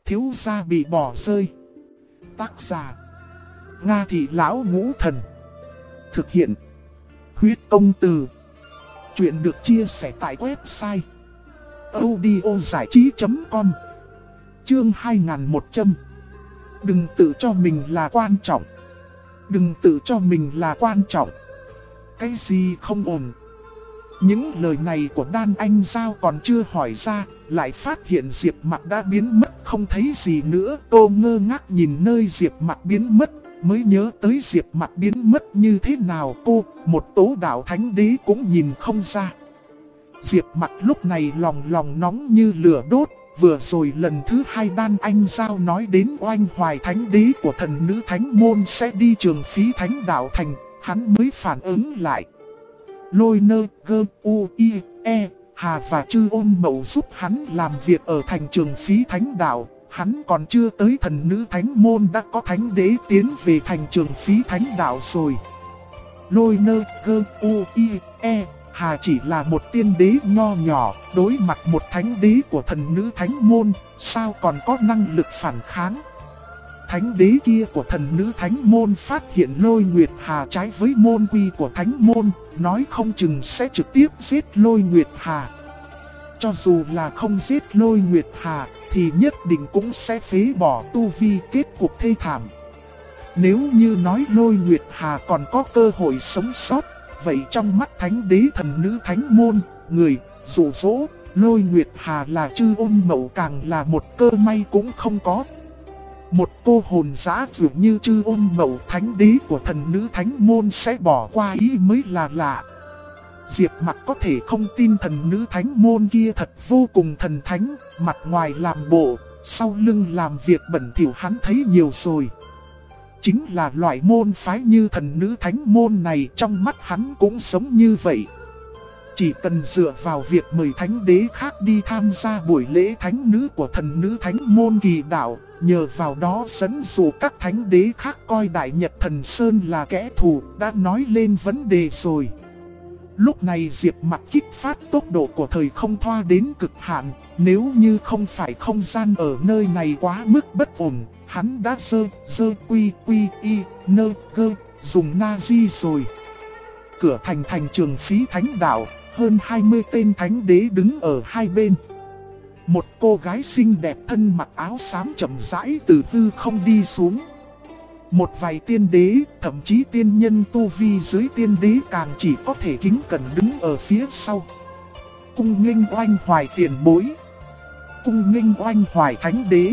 thiếu gia bị bỏ rơi. Tác giả: Nga Thị Lão Ngũ Thần. Thực hiện: Huyết Công Từ. Chuyện được chia sẻ tại website audiozảichí.com. Chương 2100. Đừng tự cho mình là quan trọng. Đừng tự cho mình là quan trọng. Cái gì không ổn? Những lời này của Đan Anh Giao còn chưa hỏi ra, lại phát hiện Diệp Mặc đã biến mất không thấy gì nữa. Cô ngơ ngác nhìn nơi Diệp Mặc biến mất, mới nhớ tới Diệp Mặc biến mất như thế nào. Cô, một tố đạo thánh đế cũng nhìn không ra. Diệp Mặc lúc này lòng nóng như lửa đốt. Vừa rồi lần thứ 2 Đan Anh Giao nói đến oanh hoài thánh đế của thần nữ thánh môn sẽ đi Trường Phí Thánh Đạo Thành, hắn mới phản ứng lại. Lôi Nơ, Gơ, U, I, E, Hà và Chư Ôn Mậu giúp hắn làm việc ở thành Trường Phí Thánh Đạo. Hắn còn chưa tới thần nữ thánh môn đã có thánh đế tiến về thành Trường Phí Thánh Đạo rồi. Lôi Nơ, Gơ, U, I, E, Hà chỉ là một tiên đế nho nhỏ, đối mặt một thánh đế của thần nữ thánh môn, sao còn có năng lực phản kháng. Thánh đế kia của thần nữ thánh môn phát hiện Lôi Nguyệt Hà trái với môn quy của thánh môn, nói không chừng sẽ trực tiếp giết Lôi Nguyệt Hà. Cho dù là không giết Lôi Nguyệt Hà, thì nhất định cũng sẽ phế bỏ tu vi, kết cục thê thảm. Nếu như nói Lôi Nguyệt Hà còn có cơ hội sống sót, vậy trong mắt thánh đế thần nữ thánh môn, người dụ dỗ Lôi Nguyệt Hà là Chư Ôn Mậu càng là một cơ may cũng không có. Một cô hồn dã dường như Chư Ôn Mậu, thánh đế của thần nữ thánh môn sẽ bỏ qua ý mới là lạ. Diệp Mặc có thể không tin thần nữ thánh môn kia thật vô cùng thần thánh, mặt ngoài làm bộ, sau lưng làm việc bẩn thỉu hắn thấy nhiều rồi. Chính là loại môn phái như thần nữ thánh môn này, trong mắt hắn cũng sống như vậy. Chỉ cần dựa vào việc mời thánh đế khác đi tham gia buổi lễ thánh nữ của thần nữ thánh môn kỳ đạo, nhờ vào đó dẫn dụ các thánh đế khác coi Đại Nhật Thần Sơn là kẻ thù, đã nói lên vấn đề rồi. Lúc này Diệp Mặc kích phát tốc độ của thời không thoa đến cực hạn, nếu như không phải không gian ở nơi này quá mức bất ổn, hắn đã dơ quy y nơ gơ dùng Nazi rồi. Cửa thành Trường Phí Thánh Đạo, hơn 20 tên thánh đế đứng ở hai bên. Một cô gái xinh đẹp thân mặc áo xám chậm rãi từ hư không đi xuống. Một vài tiên đế, thậm chí tiên nhân tu vi dưới tiên đế càng chỉ có thể kính cẩn đứng ở phía sau. Cung nghênh oanh hoài tiền bối. Cung nghênh oanh hoài thánh đế.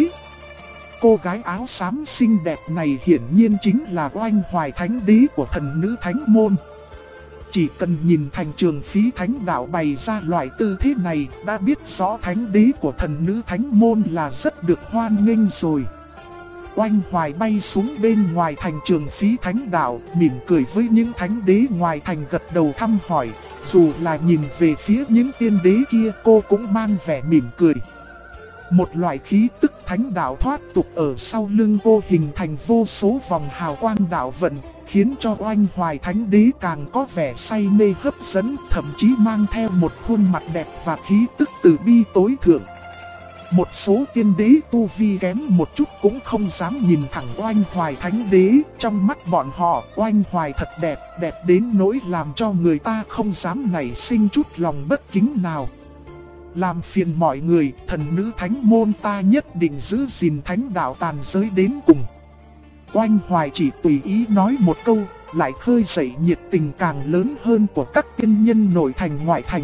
Cô gái áo xám xinh đẹp này hiển nhiên chính là oanh hoài thánh đế của thần nữ thánh môn. Chỉ cần nhìn thành Trường Phí Thánh Đạo bày ra loại tư thế này, đã biết rõ thánh đế của thần nữ thánh môn là rất được hoan nghênh rồi. Oanh hoài bay xuống bên ngoài thành Trường Phí Thánh Đạo, mỉm cười với những thánh đế ngoài thành, gật đầu thăm hỏi. Dù là nhìn về phía những tiên đế kia, cô cũng mang vẻ mỉm cười. Một loại khí tức thánh đạo thoát tục ở sau lưng cô hình thành vô số vòng hào quang đạo vận, khiến cho oanh hoài thánh đế càng có vẻ say mê hấp dẫn, thậm chí mang theo một khuôn mặt đẹp và khí tức từ bi tối thượng. Một số tiên đế tu vi kém một chút cũng không dám nhìn thẳng oanh hoài thánh đế, trong mắt bọn họ oanh hoài thật đẹp, đẹp đến nỗi làm cho người ta không dám nảy sinh chút lòng bất kính nào. Làm phiền mọi người, thần nữ thánh môn ta nhất định giữ gìn thánh đạo tàn giới đến cùng. Oanh hoài chỉ tùy ý nói một câu, lại khơi dậy nhiệt tình càng lớn hơn của các tiên nhân nội thành ngoại thành.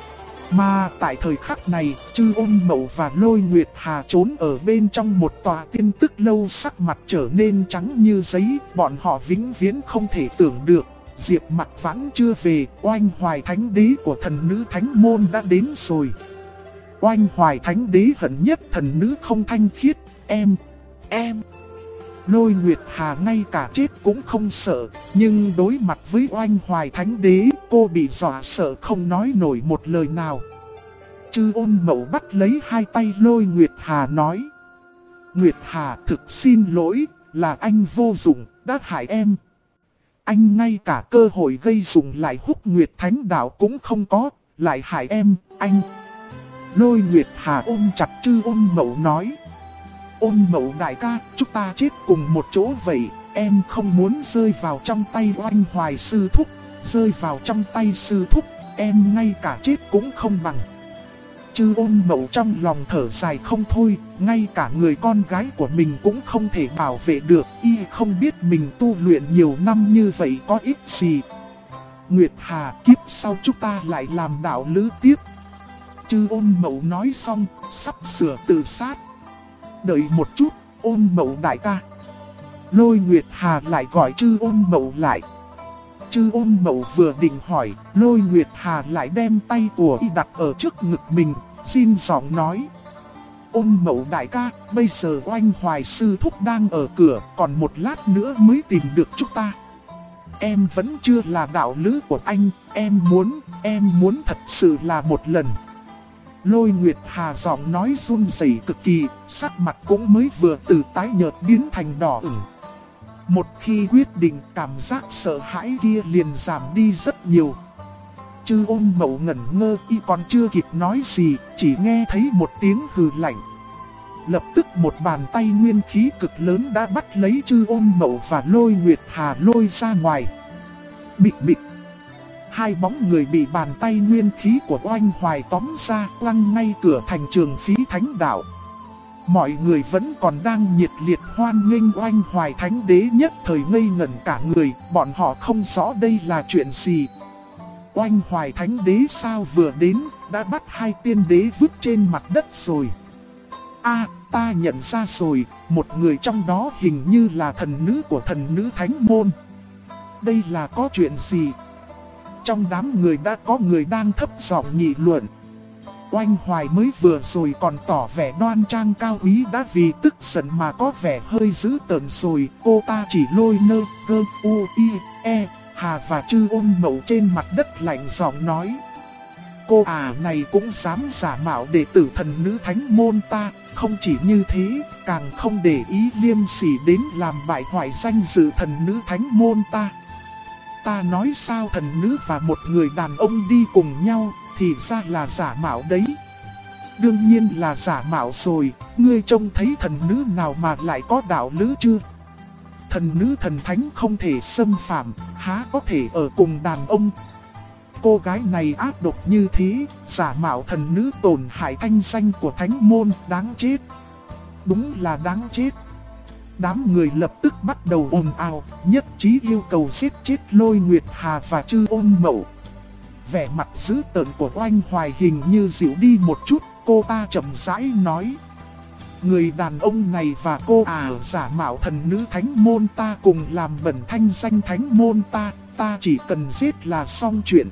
Mà tại thời khắc này, Chư Ôn Mậu và Lôi Nguyệt Hà trốn ở bên trong một tòa tiên tức lâu, sắc mặt trở nên trắng như giấy. Bọn họ vĩnh viễn không thể tưởng được, Diệp Mặc vẫn chưa về, oanh hoài thánh đế của thần nữ thánh môn đã đến rồi. Oanh hoài thánh đế hận nhất thần nữ không thanh khiết, em. Lôi Nguyệt Hà ngay cả chết cũng không sợ, nhưng đối mặt với oanh hoài thánh đế, cô bị dọa sợ không nói nổi một lời nào. Chư Ôn Mậu bắt lấy hai tay Lôi Nguyệt Hà nói: Nguyệt Hà, thực xin lỗi, là anh vô dụng, đã hại em. Anh ngay cả cơ hội gây dụng lại Húc Nguyệt Thánh Đạo cũng không có, lại hại em, anh. Lôi Nguyệt Hà ôm chặt Chư Ôn Mậu nói: Ôn Mậu đại ca, chúng ta chết cùng một chỗ vậy, em không muốn rơi vào trong tay Oanh Hoài sư thúc, rơi vào trong tay sư thúc, em ngay cả chết cũng không bằng. Chư Ôn Mậu trong lòng thở dài không thôi, ngay cả người con gái của mình cũng không thể bảo vệ được, y không biết mình tu luyện nhiều năm như vậy có ích gì. Nguyệt Hà, kiếp sau chúng ta lại làm đạo lữ tiếp. Chư Ôn Mậu nói xong, sắp sửa tự sát. Đợi một chút, Ôn Mậu đại ca. Lôi Nguyệt Hà lại gọi Chư Ôn Mậu lại. Chư Ôn Mậu vừa định hỏi, Lôi Nguyệt Hà lại đem tay của y đặt ở trước ngực mình, xin giọng nói. Ôn Mậu đại ca, bây giờ Oanh Hoài sư thúc đang ở cửa, còn một lát nữa mới tìm được chúng ta. Em vẫn chưa là đạo lữ của anh, em muốn thật sự là một lần. Lôi Nguyệt Hà giọng nói run rẩy cực kỳ, sắc mặt cũng mới vừa từ tái nhợt biến thành đỏ ửng. Một khi quyết định, cảm giác sợ hãi kia liền giảm đi rất nhiều. Chư Ôn Mậu ngẩn ngơ, y còn chưa kịp nói gì, chỉ nghe thấy một tiếng hừ lạnh. Lập tức một bàn tay nguyên khí cực lớn đã bắt lấy Chư Ôn Mậu và Lôi Nguyệt Hà lôi ra ngoài. Bịch bịch. Hai bóng người bị bàn tay nguyên khí của Oanh Hoài tóm ra, quăng ngay cửa thành Trường Phí Thánh Đạo. Mọi người vẫn còn đang nhiệt liệt hoan nghênh Oanh Hoài Thánh Đế, nhất thời ngây ngẩn cả người, bọn họ không rõ đây là chuyện gì. Oanh Hoài Thánh Đế sao vừa đến, đã bắt hai tiên đế vứt trên mặt đất rồi. Ta nhận ra rồi, một người trong đó hình như là thần nữ của thần nữ Thánh Môn. Đây là có chuyện gì? Trong đám người đã có người đang thấp giọng nghị luận. Oanh Hoài mới vừa rồi còn tỏ vẻ đoan trang cao quý, đã vì tức giận mà có vẻ hơi dữ tợn rồi. Cô ta chỉ lôi nơ, gơ, u, i, e, hà và Chư Ôn Mậu trên mặt đất lạnh giọng nói. Cô này cũng dám giả mạo đệ tử thần nữ Thánh Môn ta, không chỉ như thế, càng không để ý liêm sỉ đến làm bại hoại danh dự thần nữ Thánh Môn ta. Ta nói sao thần nữ và một người đàn ông đi cùng nhau, thì ra là giả mạo đấy. Đương nhiên là giả mạo rồi, ngươi trông thấy thần nữ nào mà lại có đạo lữ chưa? Thần nữ thần thánh không thể xâm phạm, há có thể ở cùng đàn ông. Cô gái này ác độc như thế, giả mạo thần nữ tổn hại thanh danh của Thánh Môn, đáng chết. Đúng là đáng chết. Đám người lập tức bắt đầu ồn ào, nhất trí yêu cầu giết chết Lôi Nguyệt Hà và Chư Ôn Mậu. Vẻ mặt dữ tợn của Oanh Hoài hình như dịu đi một chút, cô ta chậm rãi nói. Người đàn ông này và cô giả mạo thần nữ Thánh Môn ta cùng làm bẩn thanh danh Thánh Môn ta chỉ cần giết là xong chuyện.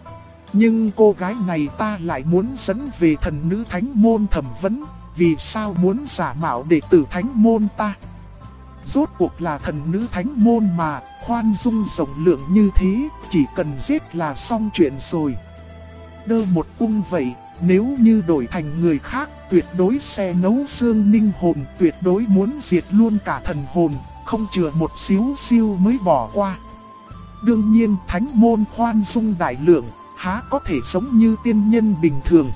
Nhưng cô gái này ta lại muốn dẫn về thần nữ Thánh Môn thẩm vấn, vì sao muốn giả mạo đệ tử Thánh Môn ta? Rốt cuộc là thần nữ Thánh Môn mà, khoan dung rộng lượng như thế, chỉ cần giết là xong chuyện rồi. Đơ một cung vậy, nếu như đổi thành người khác, tuyệt đối sẽ nấu xương ninh hồn, tuyệt đối muốn diệt luôn cả thần hồn, không chừa một xíu siêu mới bỏ qua. Đương nhiên Thánh Môn khoan dung đại lượng, há có thể sống như tiên nhân bình thường.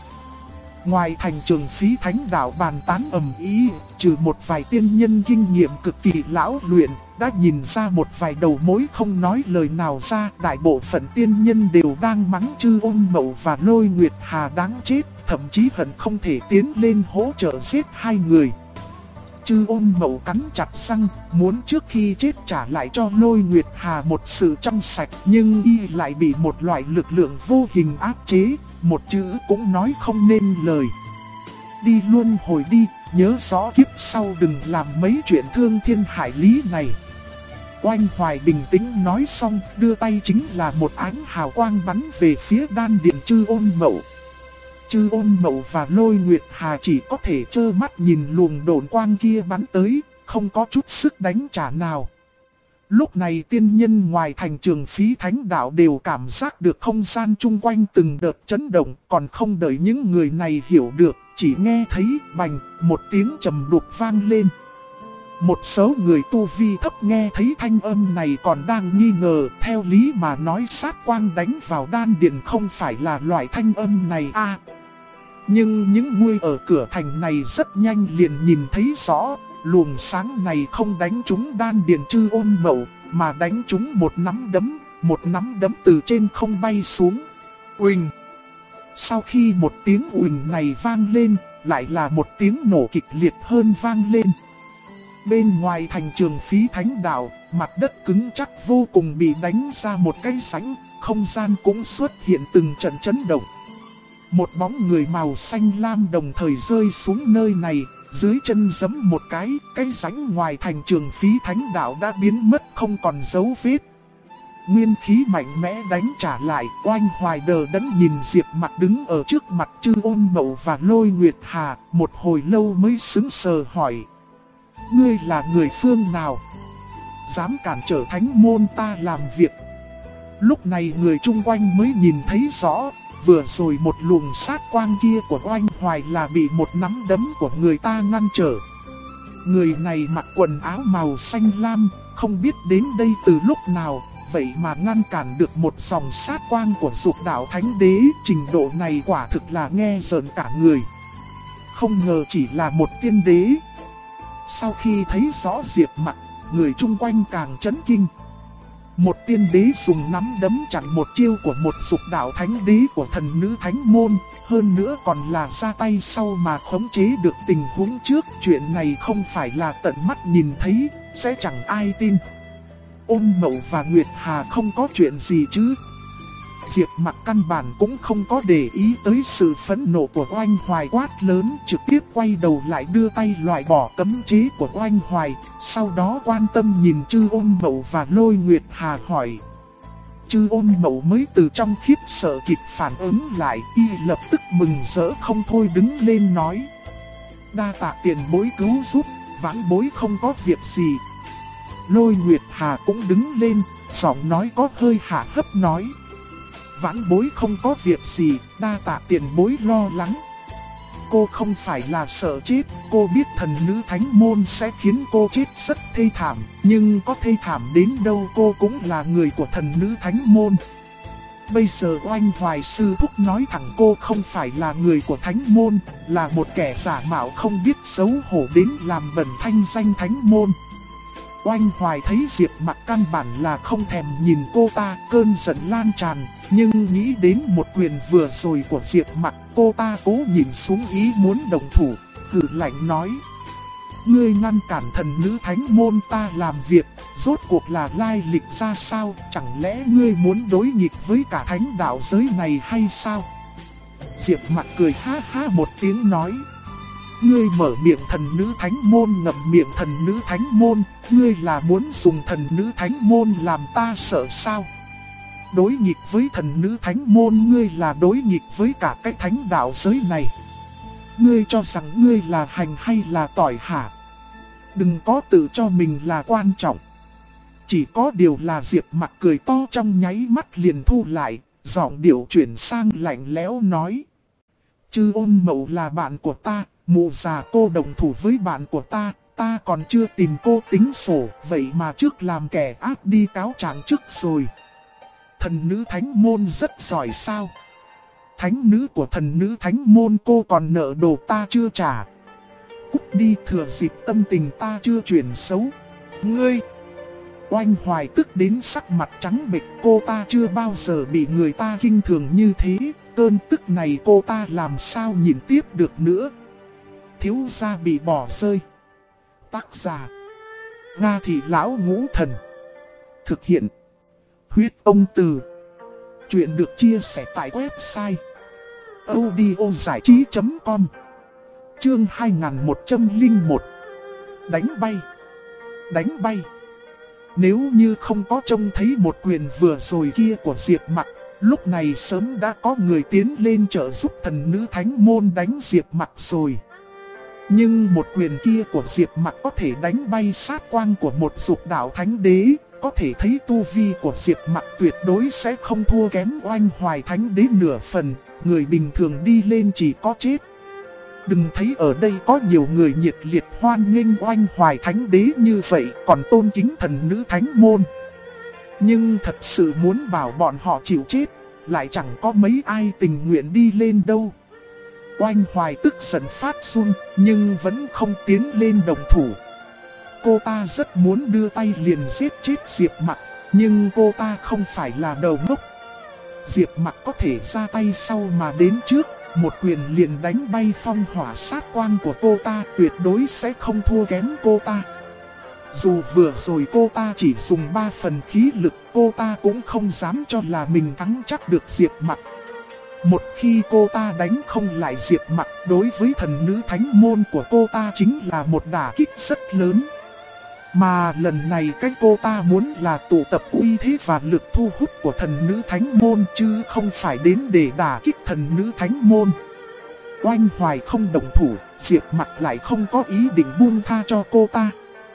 Ngoài thành Trường Phí Thánh Đạo bàn tán ầm ĩ, trừ một vài tiên nhân kinh nghiệm cực kỳ lão luyện, đã nhìn ra một vài đầu mối không nói lời nào ra. Đại bộ phận tiên nhân đều đang mắng Chư Ôn Mậu và Lôi Nguyệt Hà đáng chết, thậm chí hận không thể tiến lên hỗ trợ giết hai người. Chư Ôn Mậu cắn chặt răng, muốn trước khi chết trả lại cho Lôi Nguyệt Hà một sự trong sạch, nhưng y lại bị một loại lực lượng vô hình áp chế, một chữ cũng nói không nên lời. Đi luôn hồi đi, nhớ rõ kiếp sau đừng làm mấy chuyện thương thiên hại lý này. Oanh Hoài bình tĩnh nói xong, đưa tay chính là một ánh hào quang bắn về phía đan điện Chư Ôn Mậu. Chư Ôn Mậu và Lôi Nguyệt Hà chỉ có thể trơ mắt nhìn luồng độn quang kia bắn tới, không có chút sức đánh trả nào. Lúc này tiên nhân ngoài thành Trường Phí Thánh Đạo đều cảm giác được không gian chung quanh từng đợt chấn động, còn không đợi những người này hiểu được, chỉ nghe thấy bành, một tiếng trầm đục vang lên. Một số người tu vi thấp nghe thấy thanh âm này còn đang nghi ngờ, theo lý mà nói sát quang đánh vào đan điện không phải là loại thanh âm này Nhưng những người ở cửa thành này rất nhanh liền nhìn thấy rõ, luồng sáng này không đánh trúng đan điền Trư Ôn Mậu, mà đánh trúng một nắm đấm từ trên không bay xuống. Uỳnh! Sau khi một tiếng uỳnh này vang lên, lại là một tiếng nổ kịch liệt hơn vang lên. Bên ngoài thành Trường Phí Thánh Đạo, mặt đất cứng chắc vô cùng bị đánh ra một cái rãnh, không gian cũng xuất hiện từng trận chấn động. Một bóng người màu xanh lam đồng thời rơi xuống nơi này, dưới chân giẫm một cái rãnh ngoài thành Trường Phí Thánh Đạo đã biến mất không còn dấu vết. Nguyên khí mạnh mẽ đánh trả lại, Oanh Hoài đờ đẫn nhìn Diệp Mặc đứng ở trước mặt Trư Ôn Mậu và Lôi Nguyệt Hà, một hồi lâu mới sững sờ hỏi: ngươi là người phương nào? Dám cản trở thánh môn ta làm việc? Lúc này người chung quanh mới nhìn thấy rõ, vừa rồi một luồng sát quang kia của Oanh Hoài là bị một nắm đấm của người ta ngăn trở. Người này mặc quần áo màu xanh lam, không biết đến đây từ lúc nào, vậy mà ngăn cản được một dòng sát quang của Dục Đạo Thánh Đế, trình độ này quả thực là nghe rợn cả người. Không ngờ chỉ là một tiên đế. Sau khi thấy rõ Diệp Mặc, người chung quanh càng chấn kinh. Một tiên đế dùng nắm đấm chặn một chiêu của một Dục Đạo Thánh Đế của thần nữ Thánh Môn, hơn nữa còn là ra tay sau mà khống chế được tình huống trước. Chuyện này không phải là tận mắt nhìn thấy, sẽ chẳng ai tin. Ôn Mậu và Nguyệt Hà không có chuyện gì chứ? Diệp Mặc căn bản cũng không có để ý tới sự phẫn nộ của Oanh Hoài quát lớn, trực tiếp quay đầu lại đưa tay loại bỏ cấm chế của Oanh Hoài, sau đó quan tâm nhìn Trư Ôn Mậu và Lôi Nguyệt Hà hỏi. Trư Ôn Mậu mới từ trong khiếp sợ kịp phản ứng lại, y lập tức mừng rỡ không thôi đứng lên nói: đa tạ tiền bối cứu giúp, vãn bối không có việc gì. Lôi Nguyệt Hà cũng đứng lên, giọng nói có hơi hạ hấp nói: vãn bối không có việc gì, đa tạ tiền bối lo lắng. Cô không phải là sợ chết, cô biết thần nữ Thánh Môn sẽ khiến cô chết rất thê thảm, nhưng có thê thảm đến đâu cô cũng là người của thần nữ Thánh Môn. Bây giờ Oanh Hoài sư thúc nói thẳng cô không phải là người của Thánh Môn, là một kẻ giả mạo không biết xấu hổ đến làm bẩn thanh danh Thánh Môn. Oanh Hoài thấy Diệp Mặc căn bản là không thèm nhìn cô ta, cơn giận lan tràn, nhưng nghĩ đến một quyền vừa rồi của Diệp Mặc, cô ta cố nhìn xuống ý muốn đồng thủ, hừ lạnh nói: ngươi ngăn cản thần nữ Thánh Môn ta làm việc, rốt cuộc là lai lịch ra sao, chẳng lẽ ngươi muốn đối nghịch với cả thánh đạo giới này hay sao? Diệp Mặc cười ha ha một tiếng nói: ngươi mở miệng thần nữ Thánh Môn ngậm miệng thần nữ Thánh Môn, ngươi là muốn dùng thần nữ Thánh Môn làm ta sợ sao? Đối nghịch với thần nữ Thánh Môn ngươi là đối nghịch với cả cái thánh đạo giới này. Ngươi cho rằng ngươi là hành hay là tỏi hả? Đừng có tự cho mình là quan trọng. Chỉ có điều là Diệp Mặc cười to trong nháy mắt liền thu lại, giọng điệu chuyển sang lạnh lẽo nói: Trư Ôn Mậu là bạn của ta, mụ già cô đồng thủ với bạn của ta còn chưa tìm cô tính sổ, vậy mà trước làm kẻ ác đi cáo trạng trước rồi. Thần nữ Thánh Môn rất giỏi sao? Thánh nữ của thần nữ Thánh Môn cô còn nợ đồ ta chưa trả. Cút đi, thừa dịp tâm tình ta chưa chuyển xấu. Ngươi! Oanh Hoài tức đến sắc mặt trắng bệch, cô ta chưa bao giờ bị người ta khinh thường như thế, cơn tức này cô ta làm sao nhìn tiếp được nữa. Thiếu gia bị bỏ rơi. Tác giả: Nga Thị Lão Ngũ Thần. Thực hiện: Huyết Ông Từ. Chuyện được chia sẻ tại website audiozảichí.com. Chương 2101. Đánh bay. Đánh bay. Nếu như không có trông thấy một quyền vừa rồi kia của Diệp Mặc, lúc này sớm đã có người tiến lên trợ giúp thần nữ Thánh Môn đánh Diệp Mặc rồi. Nhưng một quyền kia của Diệp Mặc có thể đánh bay sát quang của một Dục Đạo Thánh Đế, có thể thấy tu vi của Diệp Mặc tuyệt đối sẽ không thua kém Oanh Hoài Thánh Đế nửa phần, người bình thường đi lên chỉ có chết. Đừng thấy ở đây có nhiều người nhiệt liệt hoan nghênh Oanh Hoài Thánh Đế như vậy, còn tôn kính thần nữ Thánh Môn. Nhưng thật sự muốn bảo bọn họ chịu chết, lại chẳng có mấy ai tình nguyện đi lên đâu. Oanh Hoài tức giận phát run, nhưng vẫn không tiến lên đồng thủ. Cô ta rất muốn đưa tay liền giết chết Diệp Mặc, nhưng cô ta không phải là đầu ngốc. Diệp Mặc có thể ra tay sau mà đến trước, một quyền liền đánh bay phong hỏa sát quang của cô ta, tuyệt đối sẽ không thua kém cô ta. Dù vừa rồi cô ta chỉ dùng 3 phần khí lực, cô ta cũng không dám cho là mình thắng chắc được Diệp Mặc. Một khi cô ta đánh không lại Diệp Mặc, đối với thần nữ thánh môn của cô ta chính là một đả kích rất lớn. Mà lần này cách cô ta muốn là tụ tập uy thế và lực thu hút của thần nữ thánh môn, chứ không phải đến để đả kích thần nữ thánh môn. Oanh Hoài không động thủ, Diệp Mặc lại không có ý định buông tha cho cô ta.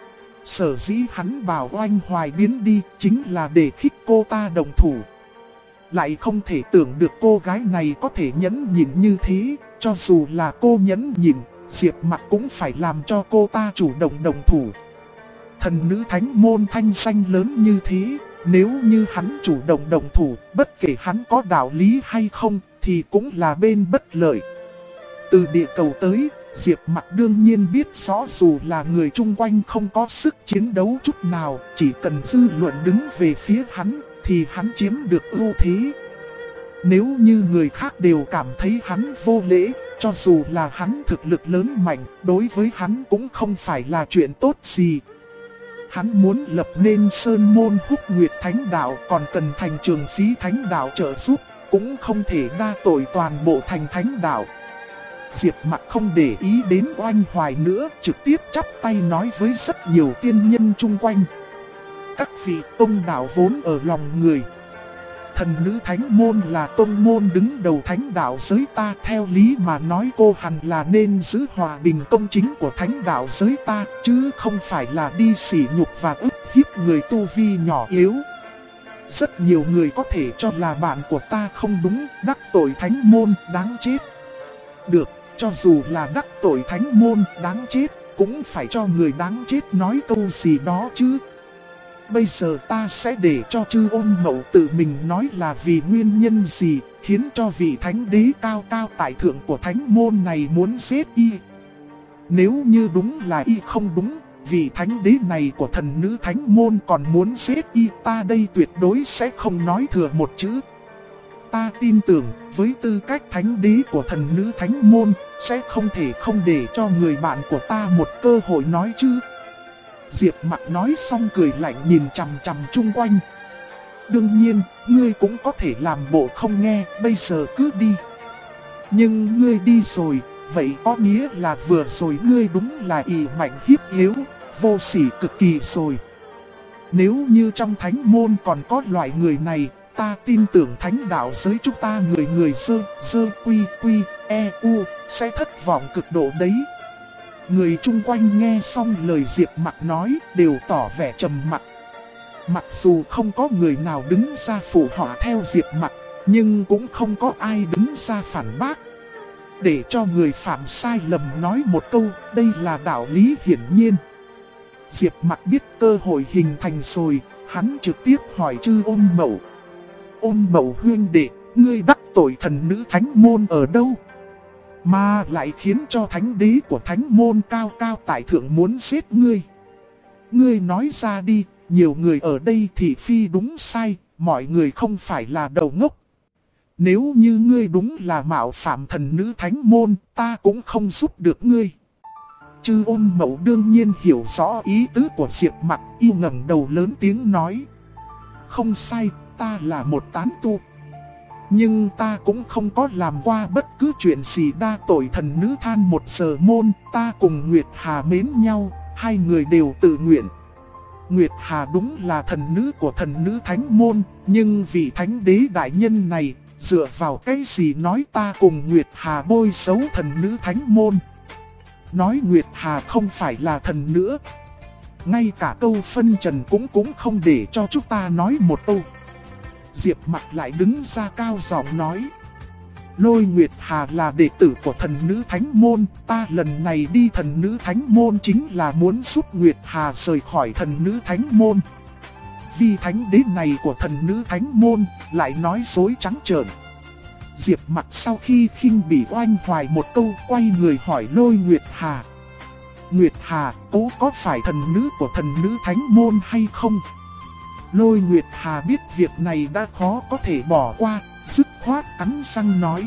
Sở dĩ hắn bảo Oanh Hoài biến đi chính là để khích cô ta động thủ. Lại không thể tưởng được cô gái này có thể nhẫn nhịn như thế, cho dù là cô nhẫn nhịn, Diệp Mặc cũng phải làm cho cô ta chủ động động thủ. Thần nữ thánh môn thanh danh lớn như thế, nếu như hắn chủ động động thủ, bất kể hắn có đạo lý hay không, thì cũng là bên bất lợi. Từ địa cầu tới, Diệp Mặc đương nhiên biết rõ dù là người chung quanh không có sức chiến đấu chút nào, chỉ cần dư luận đứng về phía hắn, thì hắn chiếm được ưu thế. Nếu như người khác đều cảm thấy hắn vô lễ, cho dù là hắn thực lực lớn mạnh, đối với hắn cũng không phải là chuyện tốt gì. Hắn muốn lập nên sơn môn Húc Nguyệt Thánh Đạo, còn cần thành Trường Phí Thánh Đạo trợ giúp, cũng không thể đa tội toàn bộ thành Thánh Đạo. Diệp Mặc không để ý đến Oanh Hoài nữa, trực tiếp chắp tay nói với rất nhiều tiên nhân chung quanh. Các vị tông đạo vốn ở lòng người. Thần nữ thánh môn là tông môn đứng đầu thánh đạo giới ta, theo lý mà nói cô hẳn là nên giữ hòa bình công chính của thánh đạo giới ta, chứ không phải là đi sỉ nhục và ức hiếp người tu vi nhỏ yếu. Rất nhiều người có thể cho là bạn của ta không đúng, đắc tội thánh môn, đáng chết. Được, cho dù là đắc tội thánh môn, đáng chết, cũng phải cho người đáng chết nói câu gì đó chứ. Bây giờ ta sẽ để cho Chư Ôn Mậu tự mình nói là vì nguyên nhân gì khiến cho vị thánh đế cao cao tại thượng của thánh môn này muốn giết y. Nếu như đúng là y không đúng, vị thánh đế này của thần nữ thánh môn còn muốn giết y, ta đây tuyệt đối sẽ không nói thừa một chữ. Ta tin tưởng với tư cách thánh đế của thần nữ thánh môn, sẽ không thể không để cho người bạn của ta một cơ hội nói chứ. Diệp Mặc nói xong cười lạnh nhìn chằm chằm chung quanh. Đương nhiên, ngươi cũng có thể làm bộ không nghe, bây giờ cứ đi. Nhưng ngươi đi rồi, vậy có nghĩa là vừa rồi ngươi đúng là ỷ mạnh hiếp yếu, vô sỉ cực kỳ rồi. Nếu như trong thánh môn còn có loại người này, ta tin tưởng thánh đạo giới chúng ta người người dơ quy e u sẽ thất vọng cực độ đấy. Người chung quanh nghe xong lời Diệp Mặc nói đều tỏ vẻ trầm mặc. Mặc dù không có người nào đứng ra phụ họa theo Diệp Mặc, nhưng cũng không có ai đứng ra phản bác. Để cho người phạm sai lầm nói một câu, đây là đạo lý hiển nhiên. Diệp Mặc biết cơ hội hình thành rồi, hắn trực tiếp hỏi Chư Ôn Mậu. Ôn Mậu huynh đệ, ngươi đắc tội thần nữ thánh môn ở đâu? Mà lại khiến cho thánh đế của thánh môn cao cao tại thượng muốn giết ngươi. Ngươi nói ra đi, nhiều người ở đây thị phi đúng sai, mọi người không phải là đầu ngốc. Nếu như ngươi đúng là mạo phạm thần nữ thánh môn, ta cũng không giúp được ngươi. Chư Ôn Mậu đương nhiên hiểu rõ ý tứ của Diệp Mặc, yêu ngẩng đầu lớn tiếng nói. Không sai, ta là một tán tu. Nhưng ta cũng không có làm qua bất cứ chuyện gì đa tội thần nữ than một giờ môn. Ta cùng Nguyệt Hà mến nhau, hai người đều tự nguyện. Nguyệt Hà đúng là thần nữ của thần nữ thánh môn, nhưng vị thánh đế đại nhân này dựa vào cái gì nói ta cùng Nguyệt Hà bôi xấu thần nữ thánh môn? Nói Nguyệt Hà không phải là thần nữa. Ngay cả câu phân trần cũng không để cho chúng ta nói một câu. Diệp Mặc lại đứng ra cao giọng nói. Lôi Nguyệt Hà là đệ tử của thần nữ thánh môn, ta lần này đi thần nữ thánh môn chính là muốn giúp Nguyệt Hà rời khỏi thần nữ thánh môn. Vì thánh đế này của thần nữ thánh môn lại nói dối trắng trợn. Diệp Mặc sau khi khinh bỉ Oanh Hoài một câu, quay người hỏi Lôi Nguyệt Hà. Nguyệt Hà, cô có phải thần nữ của thần nữ thánh môn hay không? Lôi Nguyệt Hà biết việc này đã khó có thể bỏ qua, dứt khoát cắn răng nói.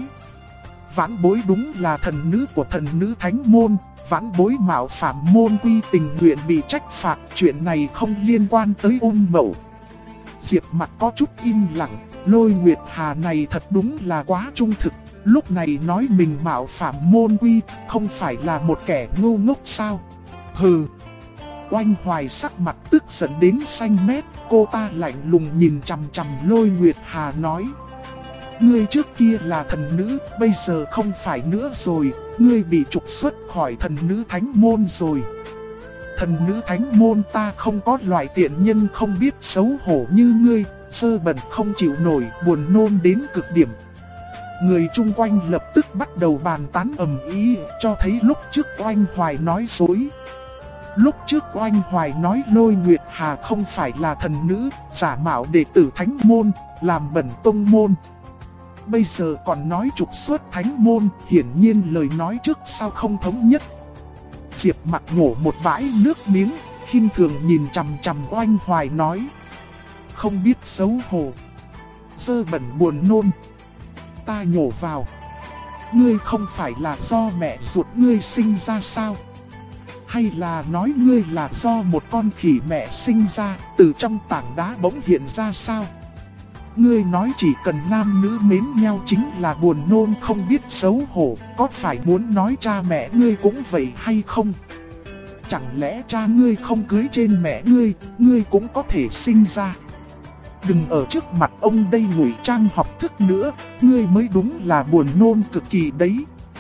Vãn bối đúng là thần nữ của thần nữ thánh môn, vãn bối mạo phạm môn quy tình nguyện bị trách phạt, chuyện này không liên quan tới Ôn Mậu. Diệp Mặc có chút im lặng, Lôi Nguyệt Hà này thật đúng là quá trung thực, lúc này nói mình mạo phạm môn quy, không phải là một kẻ ngu ngốc sao? Hừ. Oanh Hoài sắc mặt tức giận đến xanh mét, cô ta lạnh lùng nhìn chằm chằm Lôi Nguyệt Hà nói. Ngươi trước kia là thần nữ, bây giờ không phải nữa rồi, ngươi bị trục xuất khỏi thần nữ thánh môn rồi. Thần nữ thánh môn ta không có loại tiện nhân không biết xấu hổ như ngươi, sơ bẩn không chịu nổi, buồn nôn đến cực điểm. Người chung quanh lập tức bắt đầu bàn tán ầm ĩ, cho thấy lúc trước Oanh Hoài nói dối. Lúc trước Oanh Hoài nói Lôi Nguyệt Hà không phải là thần nữ, giả mạo đệ tử thánh môn, làm bẩn tông môn. Bây giờ còn nói trục xuất thánh môn, hiển nhiên lời nói trước sau không thống nhất. Diệp Mặc nhổ một bãi nước miếng, khinh thường nhìn chằm chằm Oanh Hoài nói. Không biết xấu hổ, dơ bẩn buồn nôn. Ta nhổ vào. Ngươi không phải là do mẹ ruột ngươi sinh ra sao? Hay là nói ngươi là do một con khỉ mẹ sinh ra, từ trong tảng đá bỗng hiện ra sao? Ngươi nói chỉ cần nam nữ mến nhau chính là buồn nôn không biết xấu hổ, có phải muốn nói cha mẹ ngươi cũng vậy hay không? Chẳng lẽ cha ngươi không cưới trên mẹ ngươi cũng có thể sinh ra? Đừng ở trước mặt ông đây ngụy trang học thức nữa, ngươi mới đúng là buồn nôn cực kỳ đấy.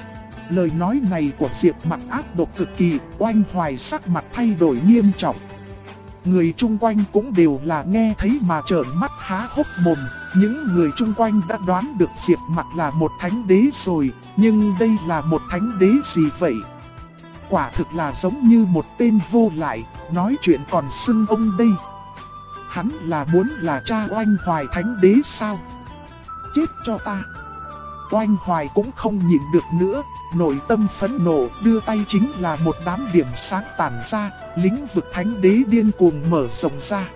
Lời nói này của Diệp Mặc ác độc cực kỳ, Oanh Hoài sắc mặt thay đổi nghiêm trọng. Người chung quanh cũng đều là nghe thấy mà trợn mắt há hốc mồm. Những người chung quanh đã đoán được Diệp Mặc là một thánh đế rồi, nhưng đây là một thánh đế gì vậy? Quả thực là giống như một tên vô lại, nói chuyện còn xưng ông đây. Hắn là muốn là cha Oanh Hoài thánh đế sao? Chết cho ta! Oanh Hoài cũng không nhịn được nữa, nội tâm phẫn nộ, đưa tay chính là một đám điểm sáng tản ra, lĩnh vực thánh đế điên cuồng mở rộng ra.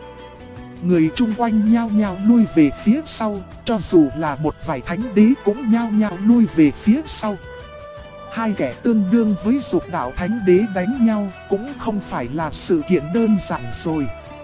Người chung quanh nhao nhao lui về phía sau, cho dù là một vài thánh đế cũng nhao nhao lui về phía sau. Hai kẻ tương đương với dục đạo thánh đế đánh nhau cũng không phải là sự kiện đơn giản rồi.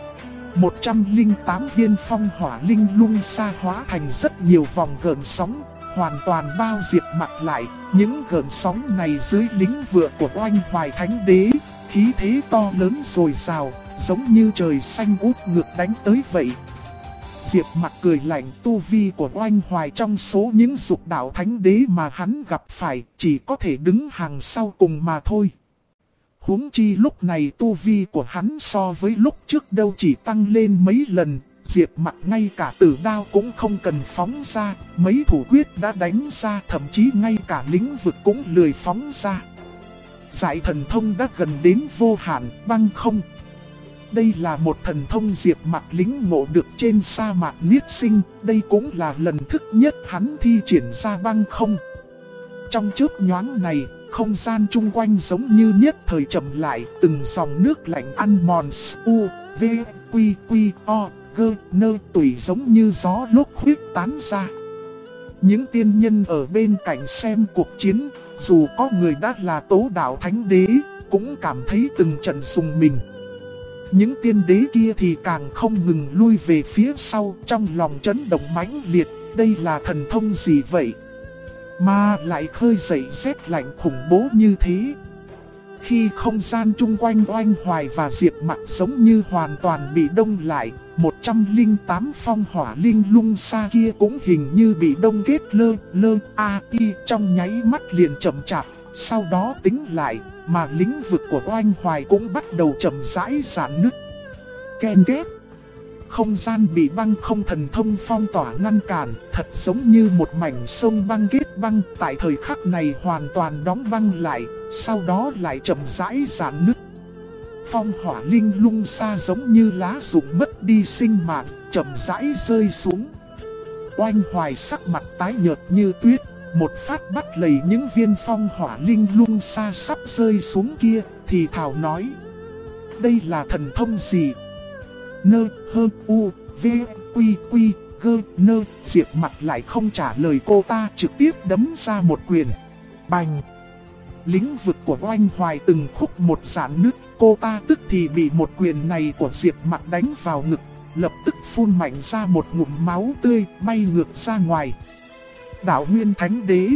108 viên phong hỏa linh lung sa hóa thành rất nhiều vòng gợn sóng, hoàn toàn bao Diệp Mặc lại. Những gợn sóng này dưới lĩnh vựa của Oanh Hoài thánh đế, khí thế to lớn dồi dào, giống như trời xanh út ngược đánh tới vậy. Diệp Mặc cười lạnh, tu vi của Oanh Hoài trong số những dục đạo thánh đế mà hắn gặp phải chỉ có thể đứng hàng sau cùng mà thôi. Huống chi lúc này tu vi của hắn so với lúc trước đâu chỉ tăng lên mấy lần, Diệp Mặc ngay cả tử đao cũng không cần phóng ra, mấy thủ quyết đã đánh ra, thậm chí ngay cả lĩnh vực cũng lười phóng ra. Giải thần thông đã gần đến vô hạn, băng không. Đây là một thần thông Diệp Mặc lĩnh ngộ được trên sa mạc Niết Sinh, đây cũng là lần thứ nhất hắn thi triển ra băng không. Trong chớp nhoáng này, không gian chung quanh giống như nhất thời chậm lại, từng dòng nước lạnh ăn mòn u, v, quy, quy, o, gơ, nơ tùy giống như gió lốc huyết tán ra. Những tiên nhân ở bên cạnh xem cuộc chiến, dù có người đã là tố đạo thánh đế, cũng cảm thấy từng trận rùng mình. Những tiên đế kia thì càng không ngừng lui về phía sau, trong lòng chấn động mãnh liệt, đây là thần thông gì vậy? Mà lại khơi dậy rét lạnh khủng bố như thế. Khi không gian chung quanh Oanh Hoài và Diệp Mặc giống như hoàn toàn bị đông lại, 108 phong hỏa linh lung xa kia cũng hình như bị đông kết trong nháy mắt liền chậm chạp, sau đó tính lại, mà lĩnh vực của Oanh Hoài cũng bắt đầu chậm rãi giãn nứt. Ken két. Không gian bị băng không thần thông phong tỏa ngăn cản, thật giống như một mảnh sông băng kết băng, tại thời khắc này hoàn toàn đóng băng lại, sau đó lại chậm rãi giãn nứt. Phong hỏa linh lung xa giống như lá rụng mất đi sinh mạng, chậm rãi rơi xuống. Oanh Hoài sắc mặt tái nhợt như tuyết, một phát bắt lấy những viên phong hỏa linh lung xa sắp rơi xuống kia, thì thào nói. Đây là thần thông gì? Nơ, hơ, u, v, quy, quy, gơ, nơ. Diệp Mặc lại không trả lời cô ta, trực tiếp đấm ra một quyền. Bành! Lĩnh vực của Oanh Hoài từng khúc một rạn nứt, cô ta tức thì bị một quyền này của Diệp Mặc đánh vào ngực, lập tức phun mạnh ra một ngụm máu tươi, bay ngược ra ngoài. Đạo Nguyên Thánh Đế.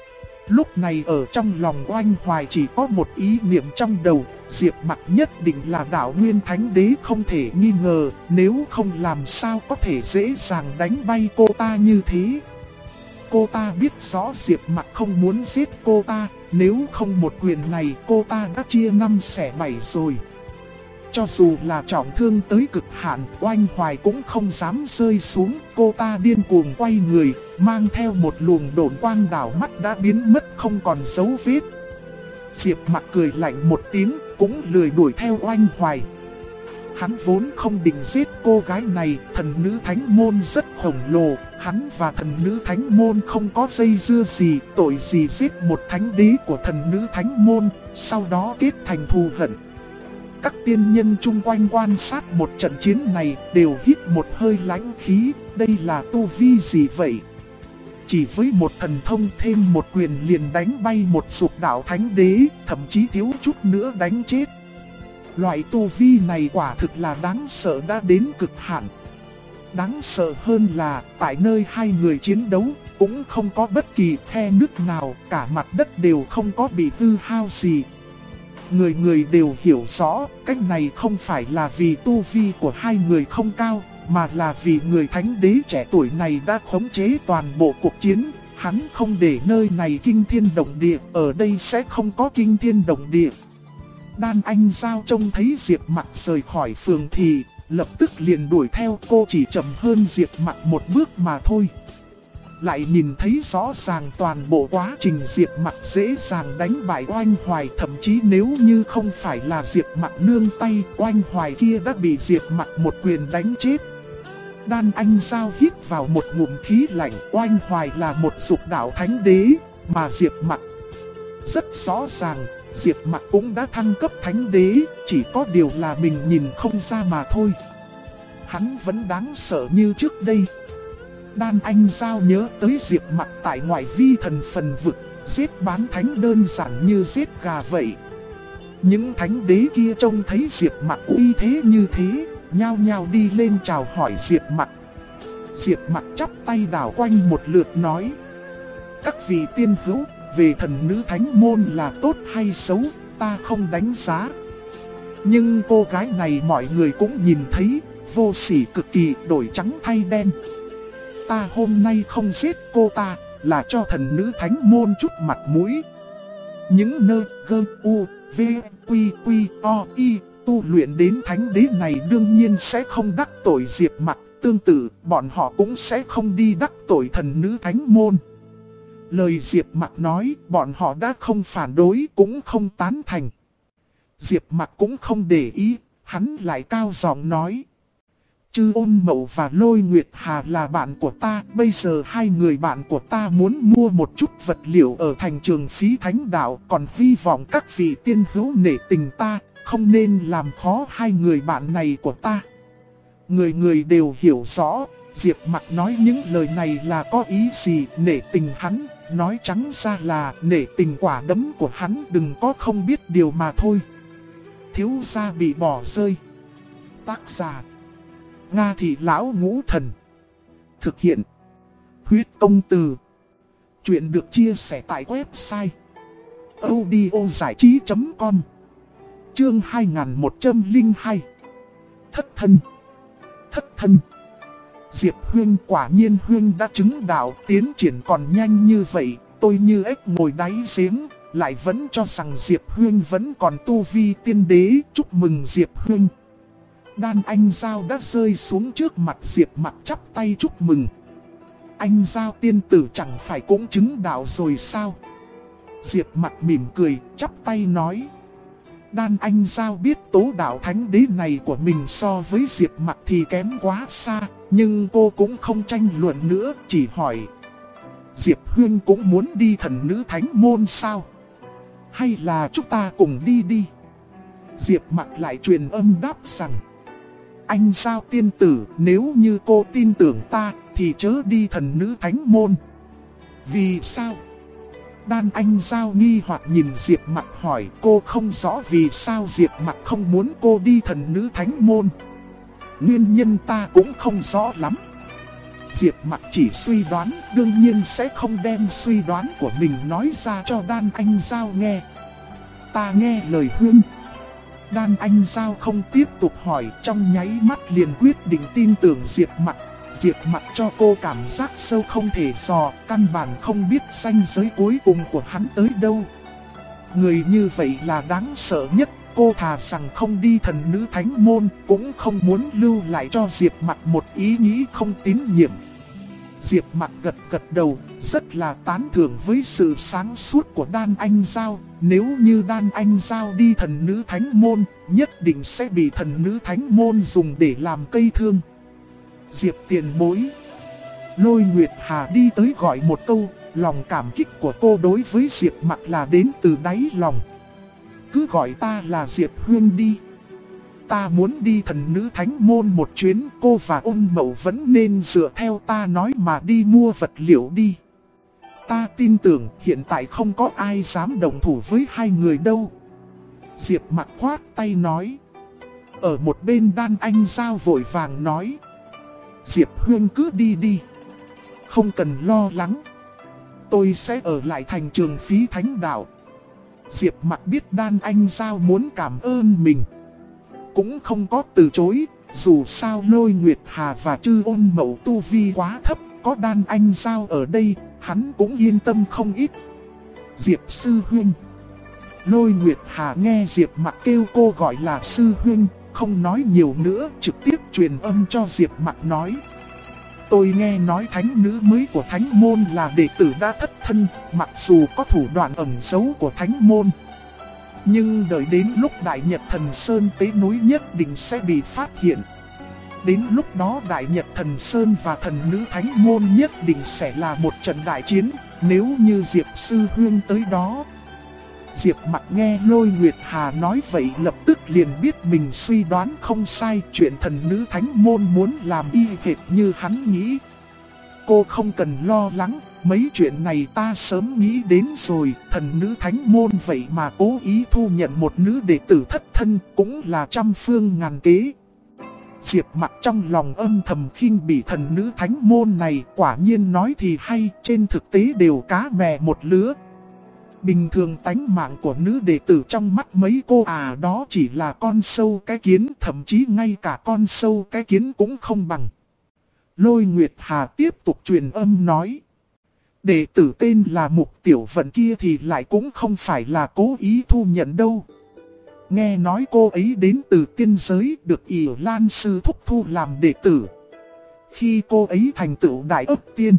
Lúc này ở trong lòng Oanh Hoài chỉ có một ý niệm trong đầu, Diệp Mặc nhất định là Đạo Nguyên Thánh Đế không thể nghi ngờ, nếu không làm sao có thể dễ dàng đánh bay cô ta như thế. Cô ta biết rõ Diệp Mặc không muốn giết cô ta, nếu không một quyền này cô ta đã chia 5 xẻ 7 rồi. Cho dù là trọng thương tới cực hạn, Oanh Hoài cũng không dám rơi xuống, cô ta điên cuồng quay người, mang theo một luồng độn quang đảo mắt đã biến mất không còn dấu vết. Diệp Mặc cười lạnh một tiếng, cũng lười đuổi theo Oanh Hoài. Hắn vốn không định giết cô gái này, thần nữ thánh môn rất khổng lồ, hắn và thần nữ thánh môn không có dây dưa gì, tội gì giết một thánh đế của thần nữ thánh môn, sau đó kết thành thù hận. Các tiên nhân chung quanh quan sát một trận chiến này đều hít một hơi lãnh khí, đây là tu vi gì vậy? Chỉ với một thần thông thêm một quyền liền đánh bay một dục đạo thánh đế, thậm chí thiếu chút nữa đánh chết. Loại tu vi này quả thực là đáng sợ đã đến cực hạn. Đáng sợ hơn là tại nơi hai người chiến đấu cũng không có bất kỳ khe nứt nào, cả mặt đất đều không có bị hư hao gì. Người người đều hiểu rõ, cách này không phải là vì tu vi của hai người không cao, mà là vì người thánh đế trẻ tuổi này đã khống chế toàn bộ cuộc chiến. Hắn không để nơi này kinh thiên động địa, ở đây sẽ không có kinh thiên động địa. Đan Anh Giao trông thấy Diệp Mặc rời khỏi phường thì lập tức liền đuổi theo, cô chỉ chậm hơn Diệp Mặc một bước mà thôi. Lại nhìn thấy rõ ràng toàn bộ quá trình Diệp Mặc dễ dàng đánh bại Oanh Hoài, thậm chí nếu như không phải là Diệp Mặc nương tay, Oanh Hoài kia đã bị Diệp Mặc một quyền đánh chết. Đan Anh Giao hít vào một ngụm khí lạnh, Oanh Hoài là một dục đạo thánh đế, mà Diệp Mặc rất rõ ràng, Diệp Mặc cũng đã thăng cấp thánh đế, chỉ có điều là mình nhìn không ra mà thôi. Hắn vẫn đáng sợ như trước đây. Đan Anh Giao nhớ tới Diệp Mặc tại ngoại vi thần phần vực, giết bán thánh đơn giản như giết gà vậy. Những thánh đế kia trông thấy Diệp Mặc uy thế như thế, nhao nhao đi lên chào hỏi Diệp Mặc. Diệp Mặc chắp tay đảo quanh một lượt nói: các vị tiên hữu, về thần nữ thánh môn là tốt hay xấu, ta không đánh giá. Nhưng cô gái này mọi người cũng nhìn thấy, vô sỉ cực kỳ, đổi trắng thay đen. Ta hôm nay không giết cô ta, là cho thần nữ thánh môn chút mặt mũi. Những nơ, gơ, u, v, quy, quy, o, y, tu luyện đến thánh đế này đương nhiên sẽ không đắc tội Diệp Mặc, tương tự, bọn họ cũng sẽ không đi đắc tội thần nữ thánh môn. Lời Diệp Mặc nói, bọn họ đã không phản đối cũng không tán thành. Diệp Mặc cũng không để ý, hắn lại cao giọng nói: Chư Ôn Mậu và Lôi Nguyệt Hà là bạn của ta, bây giờ hai người bạn của ta muốn mua một chút vật liệu ở thành trường Phí Thánh Đạo, còn hy vọng các vị tiên hữu nể tình ta, không nên làm khó hai người bạn này của ta. Người người đều hiểu rõ, Diệp Mặc nói những lời này là có ý gì, nể tình hắn, nói trắng ra là nể tình quả đấm của hắn, đừng có không biết điều mà thôi. Thiếu gia bị bỏ rơi. Tác giả: Nga Thị Lão Ngũ Thần. Thực hiện: Huyết Công Từ. Chuyện được chia sẻ tại website audiozảichí.com. Chương 2102. Thất thân. Thất thân. Diệp Huyên, quả nhiên Huyên đã chứng đạo, tiến triển còn nhanh như vậy, tôi như ếch ngồi đáy giếng, lại vẫn cho rằng Diệp Huyên vẫn còn tu vi tiên đế, chúc mừng Diệp Huyên. Đan Anh Giao đã rơi xuống trước mặt Diệp Mặc chắp tay chúc mừng. Anh Giao tiên tử chẳng phải cũng chứng đạo rồi sao? Diệp Mặc mỉm cười, chắp tay nói: Đan Anh Giao biết tố đạo thánh đế này của mình so với Diệp Mặc thì kém quá xa, nhưng cô cũng không tranh luận nữa, chỉ hỏi. Diệp Huyên cũng muốn đi thần nữ thánh môn sao? Hay là chúng ta cùng đi đi? Diệp Mặc lại truyền âm đáp rằng. Anh Giao tiên tử, nếu như cô tin tưởng ta thì chớ đi thần nữ thánh môn. Vì sao? Đan Anh Giao nghi hoặc nhìn Diệp Mặc hỏi, cô không rõ vì sao Diệp Mặc không muốn cô đi thần nữ thánh môn. Nguyên nhân ta cũng không rõ lắm. Diệp Mặc chỉ suy đoán, đương nhiên sẽ không đem suy đoán của mình nói ra cho Đan Anh Giao nghe. Ta nghe lời Huyên. Đan Anh Giao không tiếp tục hỏi, trong nháy mắt liền quyết định tin tưởng Diệp Mặc. Diệp Mặc cho cô cảm giác sâu không thể dò, căn bản không biết ranh giới cuối cùng của hắn tới đâu. Người như vậy là đáng sợ nhất, cô thà rằng không đi thần nữ thánh môn, cũng không muốn lưu lại cho Diệp Mặc một ý nghĩ không tín nhiệm. Diệp Mặc gật gật đầu, rất là tán thưởng với sự sáng suốt của Đan Anh Giao. Nếu như Đan Anh Giao đi thần nữ thánh môn, nhất định sẽ bị thần nữ thánh môn dùng để làm cây thương. Diệp tiền bối. Lôi Nguyệt Hà đi tới gọi một câu, lòng cảm kích của cô đối với Diệp Mặc là đến từ đáy lòng. Cứ gọi ta là Diệp Huyên đi. Ta muốn đi thần nữ thánh môn một chuyến, cô và Ôn Mậu vẫn nên dựa theo ta nói mà đi mua vật liệu đi. Ta tin tưởng hiện tại không có ai dám đồng thủ với hai người đâu. Diệp Mặc khoát tay nói. Ở một bên Đan Anh Giao vội vàng nói. Diệp Huyên cứ đi đi. Không cần lo lắng. Tôi sẽ ở lại thành Trường Phí Thánh Đạo. Diệp Mặc biết Đan Anh Giao muốn cảm ơn mình, cũng không có từ chối. Dù sao Lôi Nguyệt Hà và Chư Ôn Mậu tu vi quá thấp, có Đan Anh Giao ở đây, hắn cũng yên tâm không ít. Diệp sư huynh. Lôi Nguyệt Hà nghe Diệp Mặc kêu cô gọi là sư huynh, không nói nhiều nữa, trực tiếp truyền âm cho Diệp Mặc nói. Tôi nghe nói thánh nữ mới của thánh môn là đệ tử đã thất thân, mặc dù có thủ đoạn ẩn giấu của thánh môn, nhưng đợi đến lúc Đại Nhật Thần Sơn tế núi nhất định sẽ bị phát hiện. Đến lúc đó Đại Nhật Thần Sơn và thần nữ thánh môn nhất định sẽ là một trận đại chiến, nếu như Diệp sư huynh tới đó. Diệp Mặc nghe Lôi Nguyệt Hà nói vậy lập tức liền biết mình suy đoán không sai, chuyện thần nữ thánh môn muốn làm y hệt như hắn nghĩ. Cô không cần lo lắng, mấy chuyện này ta sớm nghĩ đến rồi, thần nữ thánh môn vậy mà cố ý thu nhận một nữ đệ tử thất thân cũng là trăm phương ngàn kế. Diệp Mặc trong lòng âm thầm khinh bỉ thần nữ thánh môn này, quả nhiên nói thì hay, trên thực tế đều cá mè một lứa. Bình thường tánh mạng của nữ đệ tử trong mắt mấy cô đó chỉ là con sâu cái kiến, thậm chí ngay cả con sâu cái kiến cũng không bằng. Lôi Nguyệt Hà tiếp tục truyền âm nói. Đệ tử tên là Mục Tiểu Vận kia thì lại cũng không phải là cố ý thu nhận đâu. Nghe nói cô ấy đến từ tiên giới, được Ỷ Lan sư thúc thu làm đệ tử. Khi cô ấy thành tựu đại ấp tiên.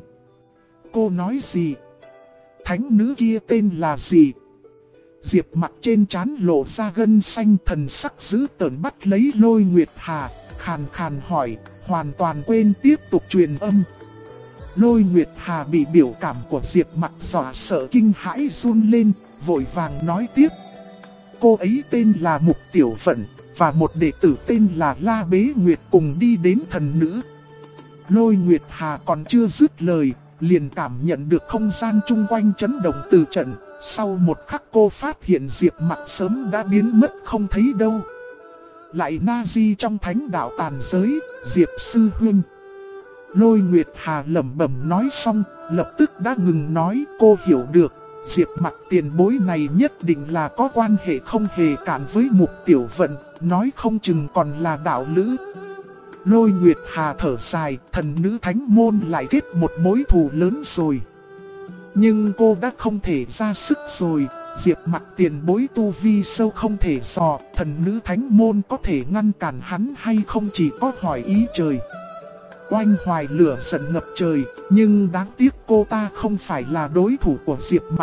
Cô nói gì? Thánh nữ kia tên là gì? Diệp Mặc trên trán lộ ra gân xanh, thần sắc dữ tợn bắt lấy Lôi Nguyệt Hà, khàn khàn hỏi, hoàn toàn quên tiếp tục truyền âm. Lôi Nguyệt Hà bị biểu cảm của Diệp Mặc dọa sợ kinh hãi run lên, vội vàng nói tiếp. Cô ấy tên là Mục Tiểu Vận, và một đệ tử tên là La Bế Nguyệt cùng đi đến thần nữ. Lôi Nguyệt Hà còn chưa dứt lời, liền cảm nhận được không gian chung quanh chấn động từ trận. Sau một khắc cô phát hiện Diệp Mặc sớm đã biến mất không thấy đâu. Lại Nazi trong thánh đạo tàn giới, Diệp sư huynh. Lôi Nguyệt Hà lẩm bẩm nói xong, lập tức đã ngừng nói. Cô hiểu được, Diệp Mặc tiền bối này nhất định là có quan hệ không hề cản với Mục Tiểu Vận, nói không chừng còn là đạo lữ. Lôi Nguyệt Hà thở dài, thần nữ thánh môn lại kết một mối thù lớn rồi. Nhưng cô đã không thể ra sức rồi, Diệp Mặc tiền bối tu vi sâu không thể dò, thần nữ thánh môn có thể ngăn cản hắn hay không chỉ có hỏi ý trời. Oanh Hoài lửa giận ngập trời, nhưng đáng tiếc cô ta không phải là đối thủ của Diệp Mặc,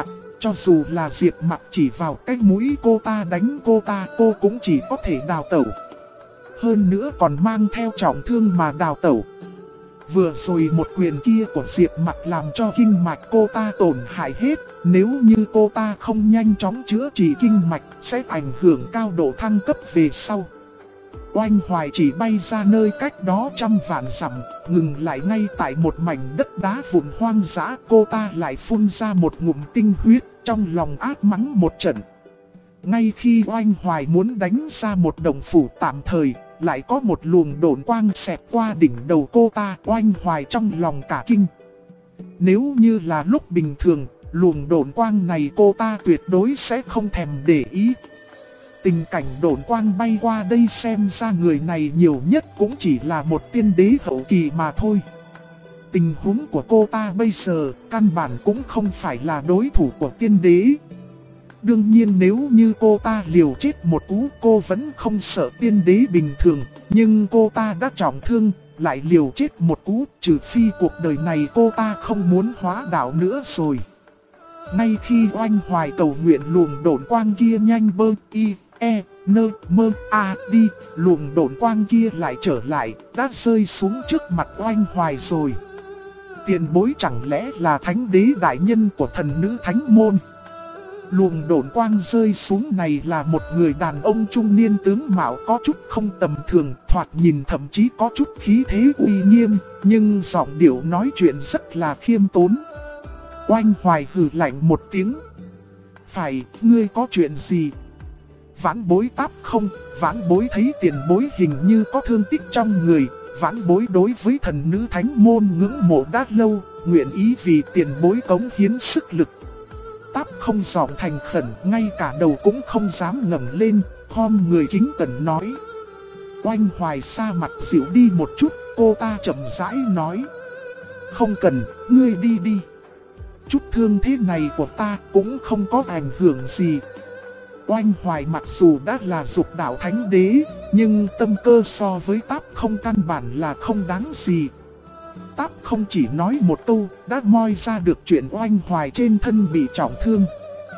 cho dù là Diệp Mặc chỉ vào cái mũi cô ta đánh cô cũng chỉ có thể đào tẩu. Hơn nữa còn mang theo trọng thương mà đào tẩu. Vừa rồi một quyền kia của Diệp Mặc làm cho kinh mạch cô ta tổn hại hết. Nếu như cô ta không nhanh chóng chữa trị kinh mạch sẽ ảnh hưởng cao độ thăng cấp về sau. Oanh Hoài chỉ bay ra nơi cách đó trăm vạn dặm, ngừng lại ngay tại một mảnh đất đá vụn hoang dã. Cô ta lại phun ra một ngụm tinh huyết, trong lòng ác mắng một trận. Ngay khi Oanh Hoài muốn đánh ra một động phủ tạm thời, lại có một luồng độn quang xẹt qua đỉnh đầu cô ta. Oanh Hoài trong lòng cả kinh. Nếu như là lúc bình thường, luồng độn quang này cô ta tuyệt đối sẽ không thèm để ý. Tình cảnh độn quang bay qua đây xem ra người này nhiều nhất cũng chỉ là một tiên đế hậu kỳ mà thôi. Tình huống của cô ta bây giờ căn bản cũng không phải là đối thủ của tiên đế. Đương nhiên nếu như cô ta liều chết một cú cô vẫn không sợ tiên đế bình thường. Nhưng cô ta đã trọng thương, lại liều chết một cú, trừ phi cuộc đời này cô ta không muốn hóa đạo nữa rồi. Ngay khi Oanh Hoài cầu nguyện luồng độn quang kia nhanh đi, luồng độn quang kia lại trở lại, đã rơi xuống trước mặt Oanh Hoài rồi. Tiền bối chẳng lẽ là thánh đế đại nhân của thần nữ thánh môn? Luồng độn quang rơi xuống này là một người đàn ông trung niên tướng mạo có chút không tầm thường, thoạt nhìn thậm chí có chút khí thế uy nghiêm, nhưng giọng điệu nói chuyện rất là khiêm tốn. Oanh Hoài hừ lạnh một tiếng. Phải, ngươi có chuyện gì? Vãn bối đáp không, vãn bối thấy tiền bối hình như có thương tích trong người. Vãn bối đối với thần nữ thánh môn ngưỡng mộ đã lâu, nguyện ý vì tiền bối cống hiến sức lực. Táp không giọng thành khẩn, ngay cả đầu cũng không dám ngẩng lên, khom người kính cẩn nói. Oanh Hoài xa mặt dịu đi một chút, cô ta chậm rãi nói. Không cần, ngươi đi đi. Chút thương thế này của ta cũng không có ảnh hưởng gì. Oanh Hoài mặc dù đã là dục đạo thánh đế, nhưng tâm cơ so với Táp không căn bản là không đáng gì. Táp không chỉ nói một câu, đã moi ra được chuyện Oanh Hoài trên thân bị trọng thương.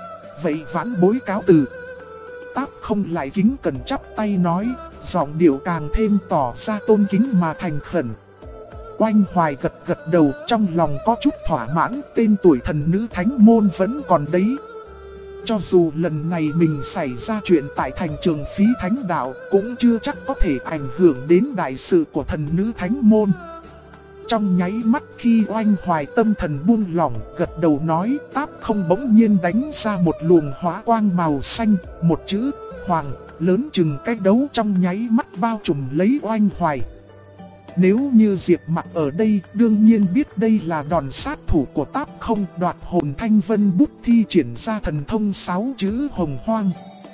Vậy vãn bối cáo từ. Táp không lại kính cẩn chắp tay nói, giọng điệu càng thêm tỏ ra tôn kính mà thành khẩn. Oanh Hoài gật gật đầu, trong lòng có chút thỏa mãn, tên tuổi thần nữ thánh môn vẫn còn đấy. Cho dù lần này mình xảy ra chuyện tại thành trường phí thánh đạo, cũng chưa chắc có thể ảnh hưởng đến đại sự của thần nữ thánh môn. Trong nháy mắt khi Oanh Hoài tâm thần buông lỏng, gật đầu nói, Táp không bỗng nhiên đánh ra một luồng hóa quang màu xanh, một chữ Hoàng lớn chừng cái đấu trong nháy mắt bao trùm lấy Oanh Hoài. Nếu như Diệp Mặc ở đây, đương nhiên biết đây là đòn sát thủ của Táp không. Đoạt hồn thanh vân bút thi triển ra thần thông 6 chữ hồng hoang.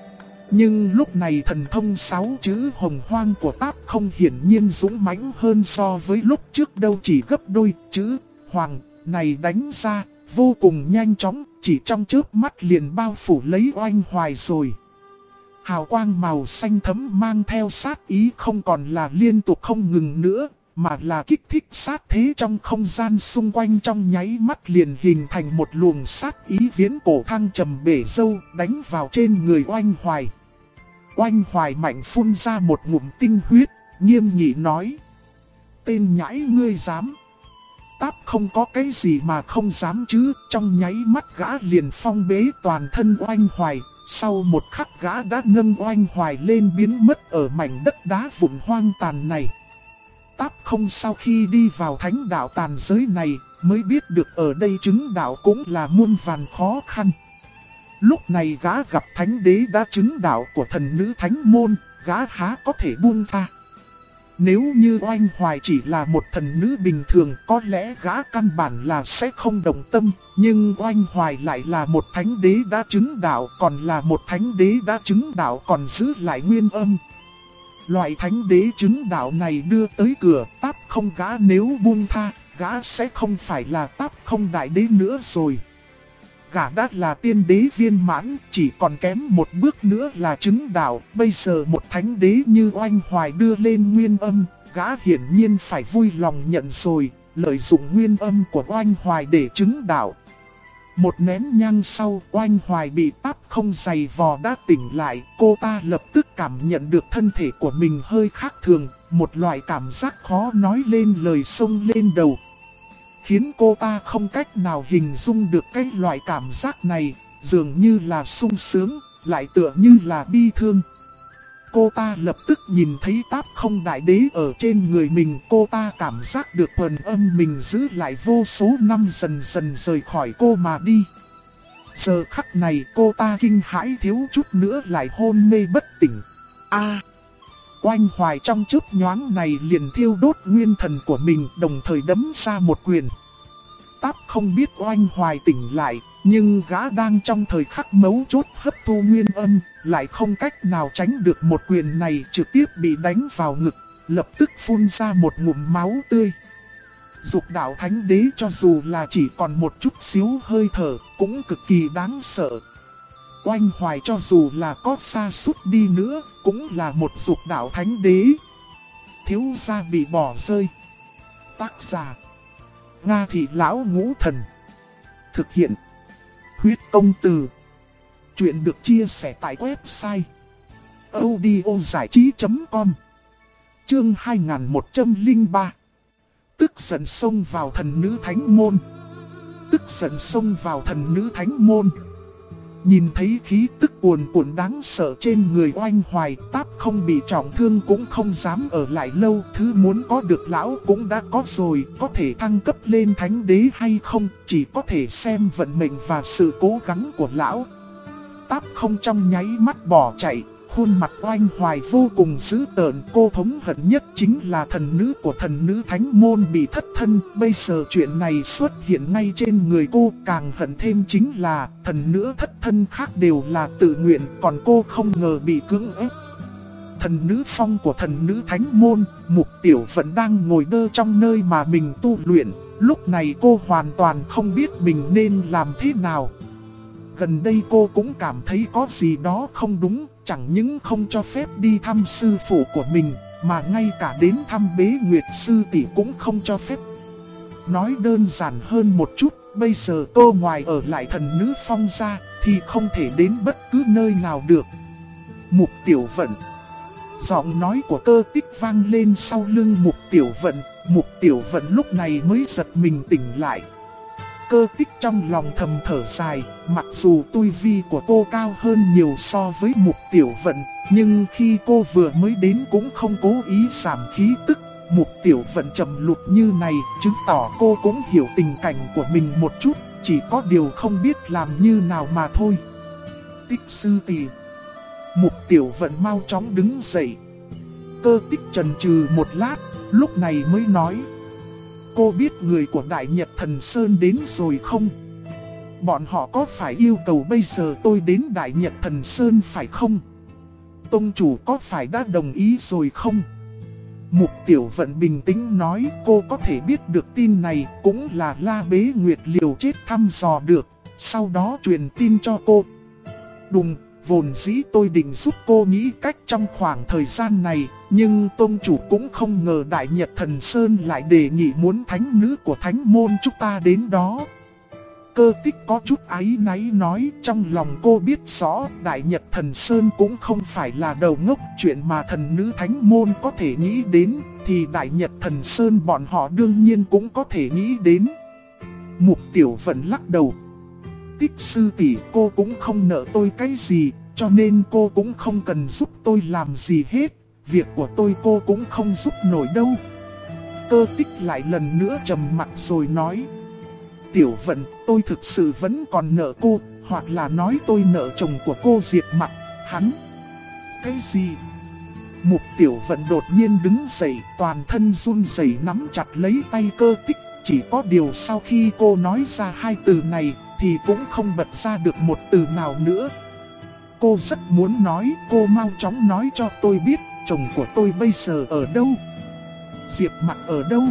Nhưng lúc này thần thông 6 chữ hồng hoang của Táp không hiển nhiên dũng mãnh hơn so với lúc trước đâu, chỉ gấp đôi. Chữ hoàng này đánh ra vô cùng nhanh chóng, chỉ trong chớp mắt liền bao phủ lấy Oanh Hoài rồi. Hào quang màu xanh thẫm mang theo sát ý không còn là liên tục không ngừng nữa, mà là kích thích sát thế trong không gian xung quanh, trong nháy mắt liền hình thành một luồng sát ý viễn cổ thăng trầm bể dâu đánh vào trên người Oanh Hoài. Oanh Hoài mạnh phun ra một ngụm tinh huyết, nghiêm nghị nói. Tên nhãi ngươi dám. Táp không có cái gì mà không dám chứ, trong nháy mắt gã liền phong bế toàn thân Oanh Hoài. Sau một khắc gã đã nâng Oanh Hoài lên biến mất ở mảnh đất đá vụn hoang tàn này. Táp không sau khi đi vào thánh đạo tàn giới này mới biết được ở đây chứng đạo cũng là muôn vàn khó khăn. Lúc này gã gặp thánh đế đã chứng đạo của thần nữ thánh môn, gã há có thể buông tha. Nếu như Oanh Hoài chỉ là một thần nữ bình thường, có lẽ gã căn bản là sẽ không động tâm. Nhưng Oanh Hoài lại là một thánh đế đã chứng đạo, còn là một thánh đế đã chứng đạo còn giữ lại nguyên âm. Loại thánh đế chứng đạo này đưa tới cửa, Táp không gã nếu buông tha, gã sẽ không phải là Táp không đại đế nữa rồi. Gã đã là tiên đế viên mãn, chỉ còn kém một bước nữa là chứng đạo. Bây giờ một thánh đế như Oanh Hoài đưa lên nguyên âm, gã hiển nhiên phải vui lòng nhận rồi, lợi dụng nguyên âm của Oanh Hoài để chứng đạo. Một nén nhang sau, Oanh Hoài bị Táp Không giày vò đã tỉnh lại. Cô ta lập tức cảm nhận được thân thể của mình hơi khác thường. Một loại cảm giác khó nói lên lời xông lên đầu, khiến cô ta không cách nào hình dung được cái loại cảm giác này. Dường như là sung sướng, lại tựa như là bi thương. Cô ta lập tức nhìn thấy Táp Không đại đế ở trên người mình. Cô ta cảm giác được quần âm mình giữ lại vô số năm dần dần rời khỏi cô mà đi. Giờ khắc này cô ta kinh hãi thiếu chút nữa lại hôn mê bất tỉnh. Oanh Hoài trong chớp nhoáng này liền thiêu đốt nguyên thần của mình, đồng thời đấm ra một quyền. Táp Không biết Oanh Hoài tỉnh lại, nhưng gã đang trong thời khắc mấu chốt hấp thu nguyên âm, lại không cách nào tránh được một quyền này, trực tiếp bị đánh vào ngực, lập tức phun ra một ngụm máu tươi. Dục đạo thánh đế cho dù là chỉ còn một chút xíu hơi thở, cũng cực kỳ đáng sợ. Oanh Hoài cho dù là có sa sút đi nữa, cũng là một dục đạo thánh đế. Thiếu gia bị bỏ rơi. Tác giả: Nga Thị Lão Ngũ Thần. Thực hiện: Huyết Công Từ. Chuyện được chia sẻ tại website audiozảichí.com. Chương 2103. Tức giận xông vào thần nữ thánh môn. Tức giận xông vào thần nữ thánh môn. Nhìn thấy khí tức cuồn cuộn đáng sợ trên người Oanh Hoài, Táp Không bị trọng thương cũng không dám ở lại lâu. Thứ muốn có được lão cũng đã có rồi, có thể thăng cấp lên thánh đế hay không, chỉ có thể xem vận mệnh và sự cố gắng của lão. Táp Không trong nháy mắt bỏ chạy, khuôn mặt Oanh Hoài vô cùng dữ tợn. Cô thống hận nhất chính là thần nữ của thần nữ thánh môn bị thất thân. Bây giờ chuyện này xuất hiện ngay trên người cô. Càng hận thêm chính là thần nữ thất thân khác đều là tự nguyện, còn cô không ngờ bị cưỡng ép. Thần nữ phong của thần nữ thánh môn, Mục Tiểu Vận đang ngồi đơ trong nơi mà mình tu luyện. Lúc này cô hoàn toàn không biết mình nên làm thế nào. Gần đây cô cũng cảm thấy có gì đó không đúng, chẳng những không cho phép đi thăm sư phụ của mình, mà ngay cả đến thăm Bế Nguyệt sư tỷ cũng không cho phép. Nói đơn giản hơn một chút, bây giờ cô ngoài ở lại thần nữ phong ra, thì không thể đến bất cứ nơi nào được. Mục Tiểu Vận. Giọng nói của Cơ Tích vang lên sau lưng Mục Tiểu Vận. Mục Tiểu Vận lúc này mới giật mình tỉnh lại. Cơ Tích trong lòng thầm thở dài, mặc dù tu vi của cô cao hơn nhiều so với Mục Tiểu Vận, nhưng khi cô vừa mới đến cũng không cố ý giảm khí tức. Mục Tiểu Vận trầm lụt như này, chứng tỏ cô cũng hiểu tình cảnh của mình một chút, chỉ có điều không biết làm như nào mà thôi. Tích sư tỷ. Mục Tiểu Vận mau chóng đứng dậy. Cơ Tích chần chừ một lát, lúc này mới nói: Cô biết người của Đại Nhật Thần Sơn đến rồi không? Bọn họ có phải yêu cầu bây giờ tôi đến Đại Nhật Thần Sơn phải không? Tông chủ có phải đã đồng ý rồi không? Mục Tiểu Vận bình tĩnh nói, cô có thể biết được tin này cũng là La Bế Nguyệt liều chết thăm dò được, sau đó truyền tin cho cô. Đùng, vốn dĩ tôi định giúp cô nghĩ cách trong khoảng thời gian này, nhưng tông chủ cũng không ngờ Đại Nhật Thần Sơn lại đề nghị muốn thánh nữ của thánh môn chúng ta đến đó. Cơ Tích có chút áy náy nói, trong lòng cô biết rõ Đại Nhật Thần Sơn cũng không phải là đầu ngốc. Chuyện mà thần nữ thánh môn có thể nghĩ đến, thì Đại Nhật Thần Sơn bọn họ đương nhiên cũng có thể nghĩ đến. Mục Tiểu Vận lắc đầu. Tích sư tỷ, cô cũng không nợ tôi cái gì, cho nên cô cũng không cần giúp tôi làm gì hết. Việc của tôi cô cũng không giúp nổi đâu. Cơ Tích lại lần nữa trầm mặc rồi nói: Tiểu Vận, tôi thực sự vẫn còn nợ cô, hoặc là nói tôi nợ chồng của cô Diệt Mặc, hắn. Cái gì? Mục Tiểu Vận đột nhiên đứng dậy, toàn thân run rẩy nắm chặt lấy tay Cơ Tích. Chỉ có điều sau khi cô nói ra hai từ này, thì cũng không bật ra được một từ nào nữa. Cô rất muốn nói, cô mau chóng nói cho tôi biết, chồng của tôi bây giờ ở đâu? Diệp Mặc ở đâu?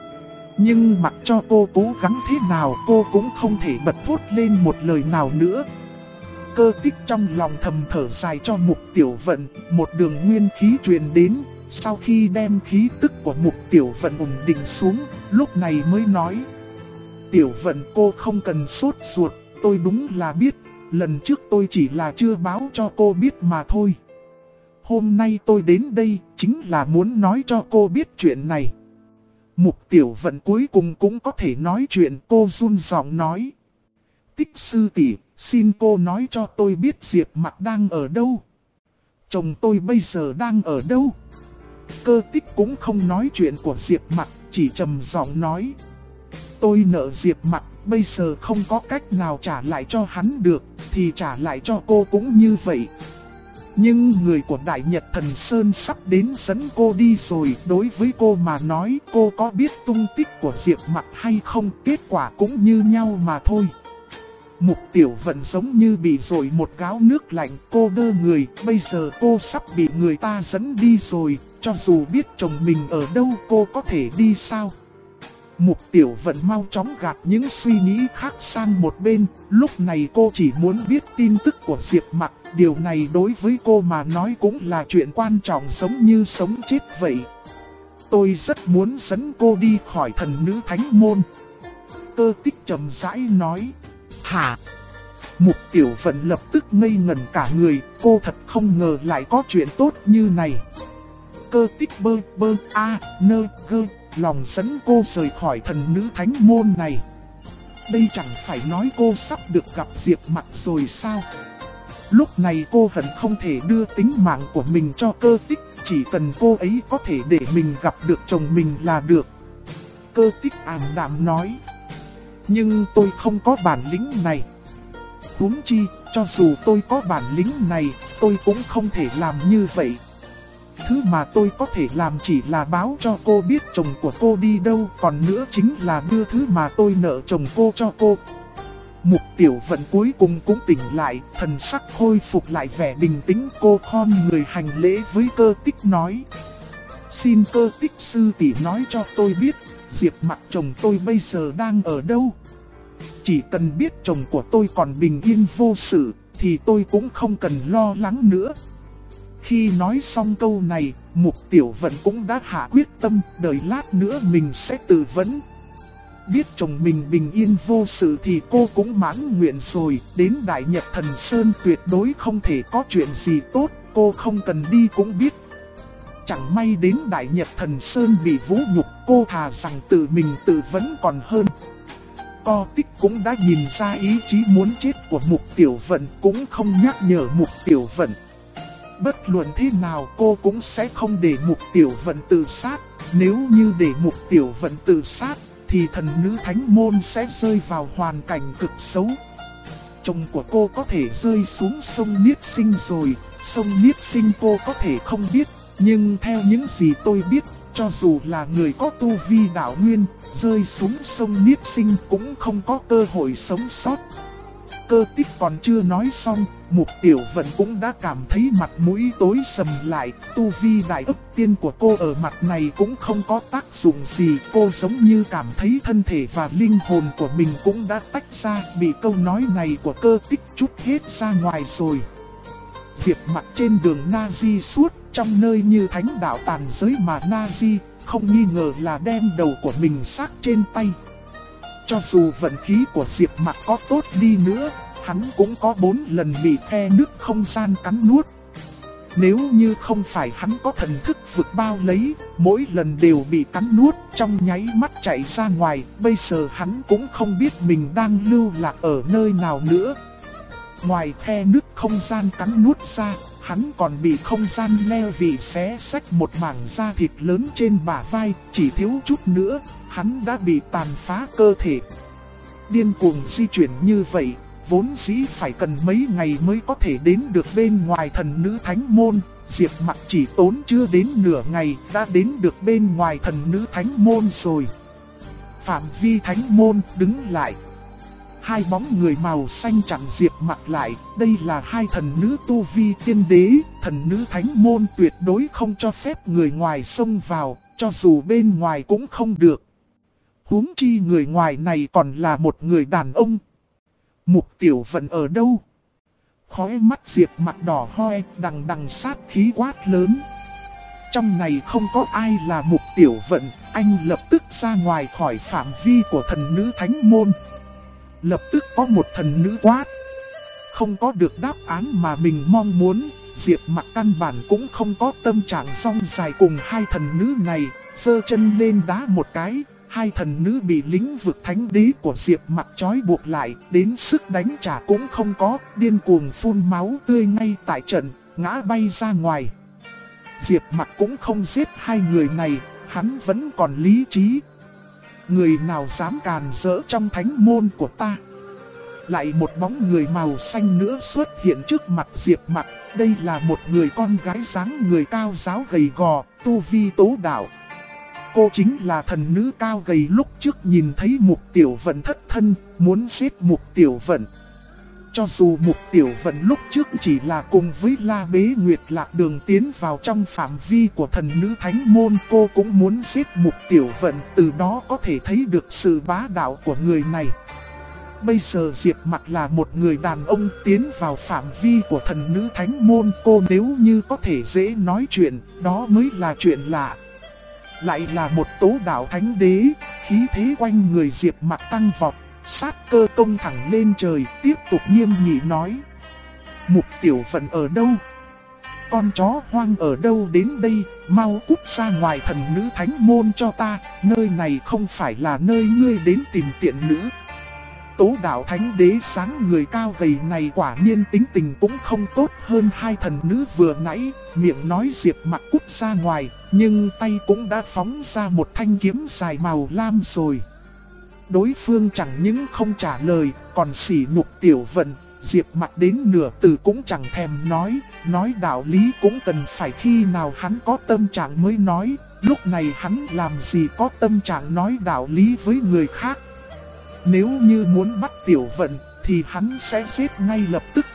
Nhưng mặc cho cô cố gắng thế nào, cô cũng không thể bật thốt lên một lời nào nữa. Cơ Tích trong lòng thầm thở dài cho Mục Tiểu Vận, một đường nguyên khí truyền đến. Sau khi đem khí tức của Mục Tiểu Vận ổn định xuống, lúc này mới nói: Tiểu Vận, cô không cần sốt ruột, tôi đúng là biết, lần trước tôi chỉ là chưa báo cho cô biết mà thôi. Hôm nay tôi đến đây chính là muốn nói cho cô biết chuyện này. Mục Tiểu Vận cuối cùng cũng có thể nói chuyện, cô run giọng nói. Tích sư tỷ, xin cô nói cho tôi biết Diệp Mặc đang ở đâu. Chồng tôi bây giờ đang ở đâu? Cơ Tích cũng không nói chuyện của Diệp Mặc, chỉ trầm giọng nói. Tôi nợ Diệp Mặc, bây giờ không có cách nào trả lại cho hắn được, thì trả lại cho cô cũng như vậy. Nhưng người của Đại Nhật Thần Sơn sắp đến dẫn cô đi rồi, đối với cô mà nói cô có biết tung tích của Diệp Mặc hay không, kết quả cũng như nhau mà thôi. Mục Tiểu Vận giống như bị dội một gáo nước lạnh, cô đơ người, bây giờ cô sắp bị người ta dẫn đi rồi, cho dù biết chồng mình ở đâu cô có thể đi sao? Mục Tiểu Vận mau chóng gạt những suy nghĩ khác sang một bên, lúc này cô chỉ muốn biết tin tức của Diệp Mặc, điều này đối với cô mà nói cũng là chuyện quan trọng giống như sống chết vậy. Tôi rất muốn dẫn cô đi khỏi Thần Nữ Thánh Môn. Cơ Tích trầm rãi nói. Hả? Mục Tiểu Vận lập tức ngây ngẩn cả người, cô thật không ngờ lại có chuyện tốt như này. Cơ Tích lòng dẫn cô rời khỏi Thần Nữ Thánh Môn này. Đây chẳng phải nói cô sắp được gặp Diệp Mặc rồi sao? Lúc này cô hận không thể đưa tính mạng của mình cho Cơ Tích, chỉ cần cô ấy có thể để mình gặp được chồng mình là được. Cơ Tích ảm đạm nói. Nhưng tôi không có bản lĩnh này. Huống chi, cho dù tôi có bản lĩnh này, tôi cũng không thể làm như vậy. Thứ mà tôi có thể làm chỉ là báo cho cô biết chồng của cô đi đâu, còn nữa chính là đưa thứ mà tôi nợ chồng cô cho cô. Mục Tiểu Vận cuối cùng cũng tỉnh lại, thần sắc khôi phục lại vẻ bình tĩnh, cô khom người hành lễ với Cơ Tích nói. Xin Cơ Tích sư tỷ nói cho tôi biết, Diệp Mặc chồng tôi bây giờ đang ở đâu? Chỉ cần biết chồng của tôi còn bình yên vô sự, thì tôi cũng không cần lo lắng nữa. Khi nói xong câu này, Mục Tiểu Vận cũng đã hạ quyết tâm, đợi lát nữa mình sẽ tự vấn. Biết chồng mình bình yên vô sự thì cô cũng mãn nguyện rồi, đến Đại Nhật Thần Sơn tuyệt đối không thể có chuyện gì tốt, cô không cần đi cũng biết. Chẳng may đến Đại Nhật Thần Sơn bị vũ nhục, cô thà rằng tự mình tự vấn còn hơn. Co Tích cũng đã nhìn ra ý chí muốn chết của Mục Tiểu Vận, cũng không nhắc nhở Mục Tiểu Vận. Bất luận thế nào cô cũng sẽ không để Mục Tiểu Vận tự sát, nếu như để Mục Tiểu Vận tự sát, thì Thần Nữ Thánh Môn sẽ rơi vào hoàn cảnh cực xấu. Chồng của cô có thể rơi xuống sông Niết Sinh rồi, sông Niết Sinh cô có thể không biết, nhưng theo những gì tôi biết, cho dù là người có tu vi đạo nguyên, rơi xuống sông Niết Sinh cũng không có cơ hội sống sót. Cơ Tích còn chưa nói xong, Mục Tiểu Vận cũng đã cảm thấy mặt mũi tối sầm lại, tu vi đại ức tiên của cô ở mặt này cũng không có tác dụng gì, cô giống như cảm thấy thân thể và linh hồn của mình cũng đã tách ra, bị câu nói này của Cơ Tích trút hết ra ngoài rồi. Diệp Mặc trên đường Na-di suốt, trong nơi như thánh đạo tàn giới mà Na-di, không nghi ngờ là đem đầu của mình xác trên tay. Cho dù vận khí của Diệp Mặc có tốt đi nữa, hắn cũng có 4 lần bị khe nứt không gian cắn nuốt. Nếu như không phải hắn có thần thức vực bao lấy, mỗi lần đều bị cắn nuốt, trong nháy mắt chạy ra ngoài, bây giờ hắn cũng không biết mình đang lưu lạc ở nơi nào nữa. Ngoài khe nứt không gian cắn nuốt ra, hắn còn bị không gian leo vị xé xách một mảng da thịt lớn trên bả vai, chỉ thiếu chút nữa, hắn đã bị tàn phá cơ thể. Điên cuồng di chuyển như vậy, vốn dĩ phải cần mấy ngày mới có thể đến được bên ngoài Thần Nữ Thánh Môn, Diệp Mặc chỉ tốn chưa đến nửa ngày đã đến được bên ngoài Thần Nữ Thánh Môn rồi. Phạm vi Thánh Môn đứng lại. Hai bóng người màu xanh chặn Diệp Mặc lại, đây là hai thần nữ tu vi tiên đế, Thần Nữ Thánh Môn tuyệt đối không cho phép người ngoài xông vào, cho dù bên ngoài cũng không được. Huống chi người ngoài này còn là một người đàn ông. Mục Tiểu Vận ở đâu? Khóe mắt Diệp Mặc đỏ hoe, đằng sát khí quát lớn. Trong này không có ai là Mục Tiểu Vận, anh lập tức ra ngoài khỏi phạm vi của Thần Nữ Thánh Môn. Lập tức có một thần nữ quát. Không có được đáp án mà mình mong muốn, Diệp Mặc căn bản cũng không có tâm trạng song dài cùng hai thần nữ này, giơ chân lên đá một cái. Hai thần nữ bị lĩnh vực thánh đế của Diệp Mặc trói buộc lại, đến sức đánh trả cũng không có, điên cuồng phun máu tươi ngay tại trận, ngã bay ra ngoài. Diệp Mặc cũng không giết hai người này, hắn vẫn còn lý trí. Người nào dám càn rỡ trong thánh môn của ta? Lại một bóng người màu xanh nữa xuất hiện trước mặt Diệp Mặc. Đây là một người con gái dáng người cao ráo gầy gò, tu vi tố đạo. Cô chính là thần nữ cao gầy lúc trước nhìn thấy Mục Tiểu Vận thất thân, muốn giết Mục Tiểu Vận. Cho dù Mục Tiểu Vận lúc trước chỉ là cùng với La Bế Nguyệt Lạc Đường tiến vào trong phạm vi của thần nữ thánh môn, cô cũng muốn giết Mục Tiểu Vận, từ đó có thể thấy được sự bá đạo của người này. Bây giờ Diệp Mặc là một người đàn ông tiến vào phạm vi của thần nữ thánh môn, cô nếu như có thể dễ nói chuyện, đó mới là chuyện lạ. Lại là một tố đạo thánh đế, khí thế quanh người Diệp Mặc tăng vọt, sát cơ công thẳng lên trời, tiếp tục nghiêm nghị nói. Mục Tiểu Vận ở đâu? Con chó hoang ở đâu đến đây, mau cút ra ngoài thần nữ thánh môn cho ta, nơi này không phải là nơi ngươi đến tìm tiện nữ. Tố đạo thánh đế sáng người cao gầy này quả nhiên tính tình cũng không tốt hơn hai thần nữ vừa nãy, miệng nói Diệp Mặc cút ra ngoài, nhưng tay cũng đã phóng ra một thanh kiếm dài màu lam rồi. Đối phương chẳng những không trả lời, còn sỉ nhục Tiểu Vận, Diệp Mặc đến nửa từ cũng chẳng thèm nói đạo lý cũng cần phải khi nào hắn có tâm trạng mới nói, lúc này hắn làm gì có tâm trạng nói đạo lý với người khác. Nếu như muốn bắt Tiểu Vận thì hắn sẽ giết ngay lập tức.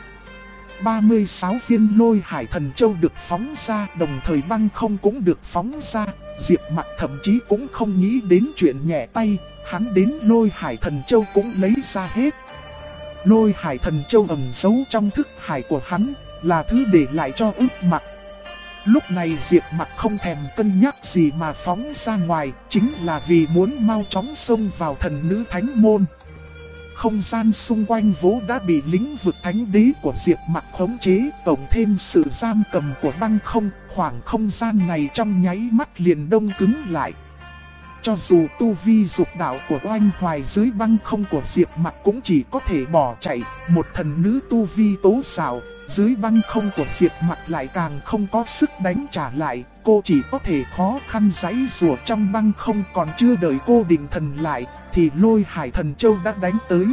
36 viên Lôi Hải Thần Châu được phóng ra, đồng thời băng không cũng được phóng ra. Diệp Mặc thậm chí cũng không nghĩ đến chuyện nhẹ tay, hắn đến Lôi Hải Thần Châu cũng lấy ra hết. Lôi Hải Thần Châu ẩn giấu trong thức hải của hắn, là thứ để lại cho Ước Mặc. Lúc này Diệp Mặc không thèm cân nhắc gì mà phóng ra ngoài, chính là vì muốn mau chóng xông vào thần nữ thánh môn. Không gian xung quanh vốn đã bị lĩnh vực thánh đế của Diệp Mặc khống chế, cộng thêm sự giam cầm của băng không, khoảng không gian này trong nháy mắt liền đông cứng lại. Cho dù tu vi dục đạo của Oanh Hoài dưới băng không của Diệp Mặc cũng chỉ có thể bỏ chạy, một thần nữ tu vi tố xảo, dưới băng không của Diệp Mặc lại càng không có sức đánh trả lại, cô chỉ có thể khó khăn giãy giụa trong băng không, còn chưa đợi cô định thần lại, thì Lôi Hải Thần Châu đã đánh tới.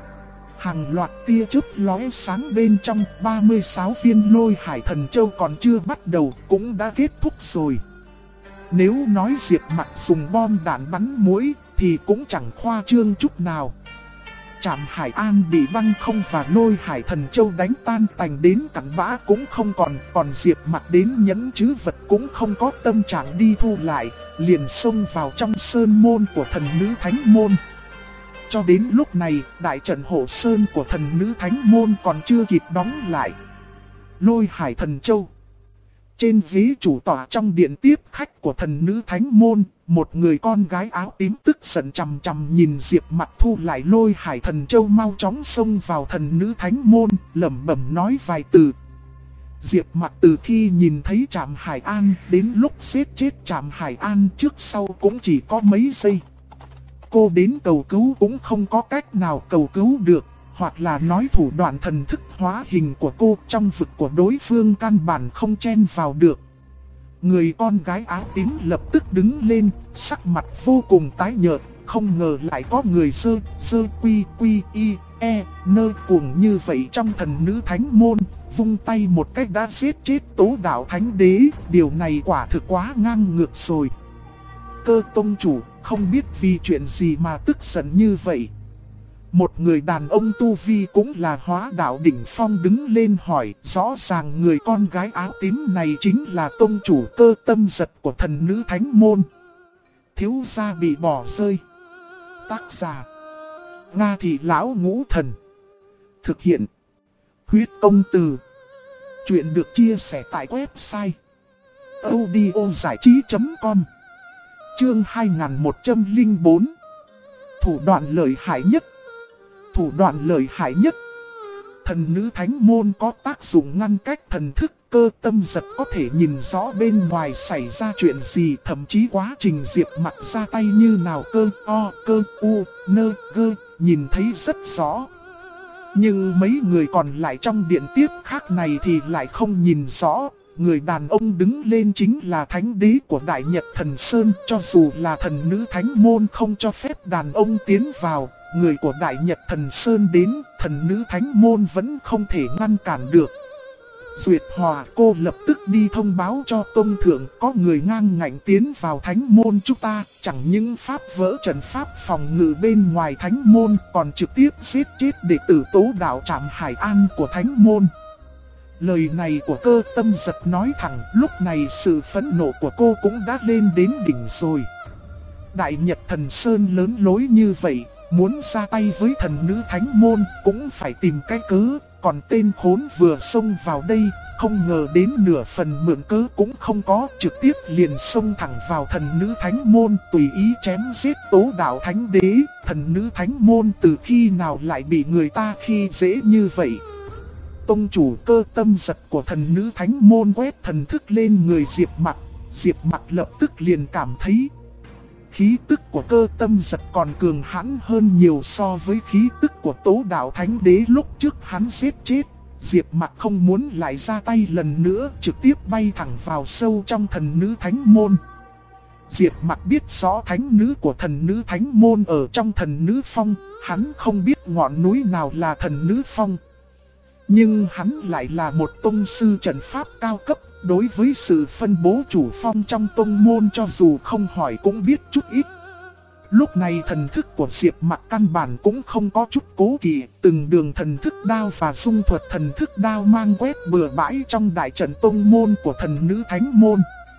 Hàng loạt tia chớp lóe sáng bên trong, 36 viên Lôi Hải Thần Châu còn chưa bắt đầu cũng đã kết thúc rồi. Nếu nói Diệp Mặc dùng bom đạn bắn muối thì cũng chẳng khoa trương chút nào. Trạm Hải An bị băng không và Lôi Hải Thần Châu đánh tan tành đến cặn bã cũng không còn Diệp Mặc đến nhẫn chứ vật cũng không có tâm trạng đi thu lại, liền xông vào trong sơn môn của thần nữ thánh môn. Cho đến lúc này, đại trận hộ sơn của thần nữ thánh môn còn chưa kịp đóng lại. Lôi Hải Thần Châu. Trên ghế chủ tọa trong điện tiếp khách của thần nữ thánh môn, một người con gái áo tím tức giận chằm chằm nhìn Diệp Mặc thu lại Lôi Hải Thần Châu mau chóng xông vào thần nữ thánh môn, lẩm bẩm nói vài từ. Diệp Mặc từ khi nhìn thấy Trạm Hải An đến lúc giết chết Trạm Hải An trước sau cũng chỉ có mấy giây. Cô đến cầu cứu cũng không có cách nào cầu cứu được, hoặc là nói thủ đoạn thần thức hóa hình của cô trong vực của đối phương căn bản không chen vào được. Người con gái áo tím lập tức đứng lên, sắc mặt vô cùng tái nhợt, không ngờ lại có người sơ quy y e nơ cuồng như vậy trong thần nữ thánh môn, vung tay một cách đã giết chết tố đạo thánh đế, điều này quả thực quá ngang ngược rồi. Cơ tông chủ không biết vì chuyện gì mà tức giận như vậy. Một người đàn ông tu vi cũng là hóa đạo đỉnh phong đứng lên hỏi, rõ ràng người con gái áo tím này chính là tông chủ Cơ Tâm Giật của thần nữ thánh môn. Thiếu gia bị bỏ rơi. Tác giả Nga Thị Lão Ngũ Thần. Thực hiện Huyết Công Từ. Chuyện được chia sẻ tại website audiozảichí.com. Chương 2104. Thủ đoạn lợi hại nhất. Thủ đoạn lợi hại nhất. Thần nữ thánh môn có tác dụng ngăn cách thần thức, Cơ Tâm Giật có thể nhìn rõ bên ngoài xảy ra chuyện gì, thậm chí quá trình Diệp Mặc ra tay như nào cơ o, cơ u, nơ, gơ, nhìn thấy rất rõ. Nhưng mấy người còn lại trong điện tiếp khác này thì lại không nhìn rõ. Người đàn ông đứng lên chính là thánh đế của Đại Nhật Thần Sơn. Cho dù là thần nữ thánh môn không cho phép đàn ông tiến vào, người của Đại Nhật Thần Sơn đến, thần nữ thánh môn vẫn không thể ngăn cản được. Duyệt Hòa cô lập tức đi thông báo cho Tông Thượng có người ngang ngạnh tiến vào thánh môn chúng ta, chẳng những pháp vỡ trận pháp phòng ngự bên ngoài thánh môn còn trực tiếp giết chết đệ tử Tố Đạo Trạm Hải An của thánh môn. Lời này của Cơ Tâm Giật nói thẳng, lúc này sự phẫn nộ của cô cũng đã lên đến đỉnh rồi. Đại Nhật Thần Sơn lớn lối như vậy, muốn ra tay với thần nữ thánh môn cũng phải tìm cái cớ. Còn tên khốn vừa xông vào đây, không ngờ đến nửa phần mượn cớ cũng không có, trực tiếp liền xông thẳng vào thần nữ thánh môn, tùy ý chém giết Tố Đạo Thánh Đế. Thần nữ thánh môn từ khi nào lại bị người ta khi dễ như vậy? Tông chủ Cơ Tâm Giật của thần nữ thánh môn quét thần thức lên người Diệp Mặc. Diệp Mặc lập tức liền cảm thấy khí tức của Cơ Tâm Giật còn cường hãn hơn nhiều so với khí tức của Tố Đạo Thánh Đế lúc trước hắn giết chết. Diệp Mặc không muốn lại ra tay lần nữa, trực tiếp bay thẳng vào sâu trong thần nữ thánh môn. Diệp Mặc biết rõ thánh nữ của thần nữ thánh môn ở trong thần nữ phong, hắn không biết ngọn núi nào là thần nữ phong. Nhưng hắn lại là một tông sư trận pháp cao cấp, đối với sự phân bố chủ phong trong tông môn cho dù không hỏi cũng biết chút ít. Lúc này thần thức của Diệp Mặc căn bản cũng không có chút cố kỵ, từng đường thần thức đao và dung thuật thần thức đao mang quét bừa bãi trong đại trận tông môn của thần nữ thánh môn.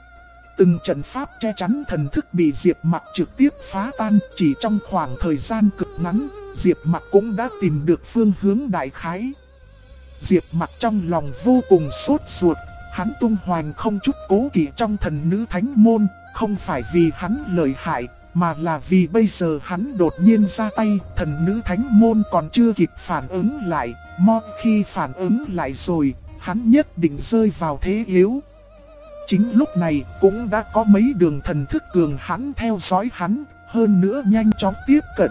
Từng trận pháp che chắn thần thức bị Diệp Mặc trực tiếp phá tan, chỉ trong khoảng thời gian cực ngắn, Diệp Mặc cũng đã tìm được phương hướng đại khái. Diệp Mặc trong lòng vô cùng sốt ruột, hắn tung hoành không chút cố kỵ trong thần nữ thánh môn, không phải vì hắn lợi hại, mà là vì bây giờ hắn đột nhiên ra tay, thần nữ thánh môn còn chưa kịp phản ứng lại, một khi phản ứng lại rồi, hắn nhất định rơi vào thế yếu. Chính lúc này cũng đã có mấy đường thần thức cường hãn theo dõi hắn, hơn nữa nhanh chóng tiếp cận.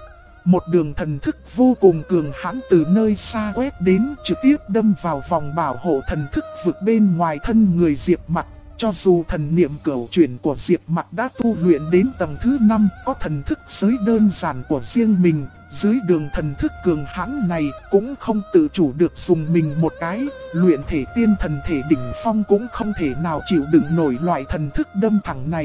Một đường thần thức vô cùng cường hãn từ nơi xa quét đến, trực tiếp đâm vào vòng bảo hộ thần thức vực bên ngoài thân người Diệp Mặc. Cho dù thần niệm cửu chuyển của Diệp Mặc đã tu luyện đến tầng thứ 5, có thần thức giới đơn giản của riêng mình, dưới đường thần thức cường hãn này cũng không tự chủ được dùng mình một cái, luyện thể tiên thần thể đỉnh phong cũng không thể nào chịu đựng nổi loại thần thức đâm thẳng này.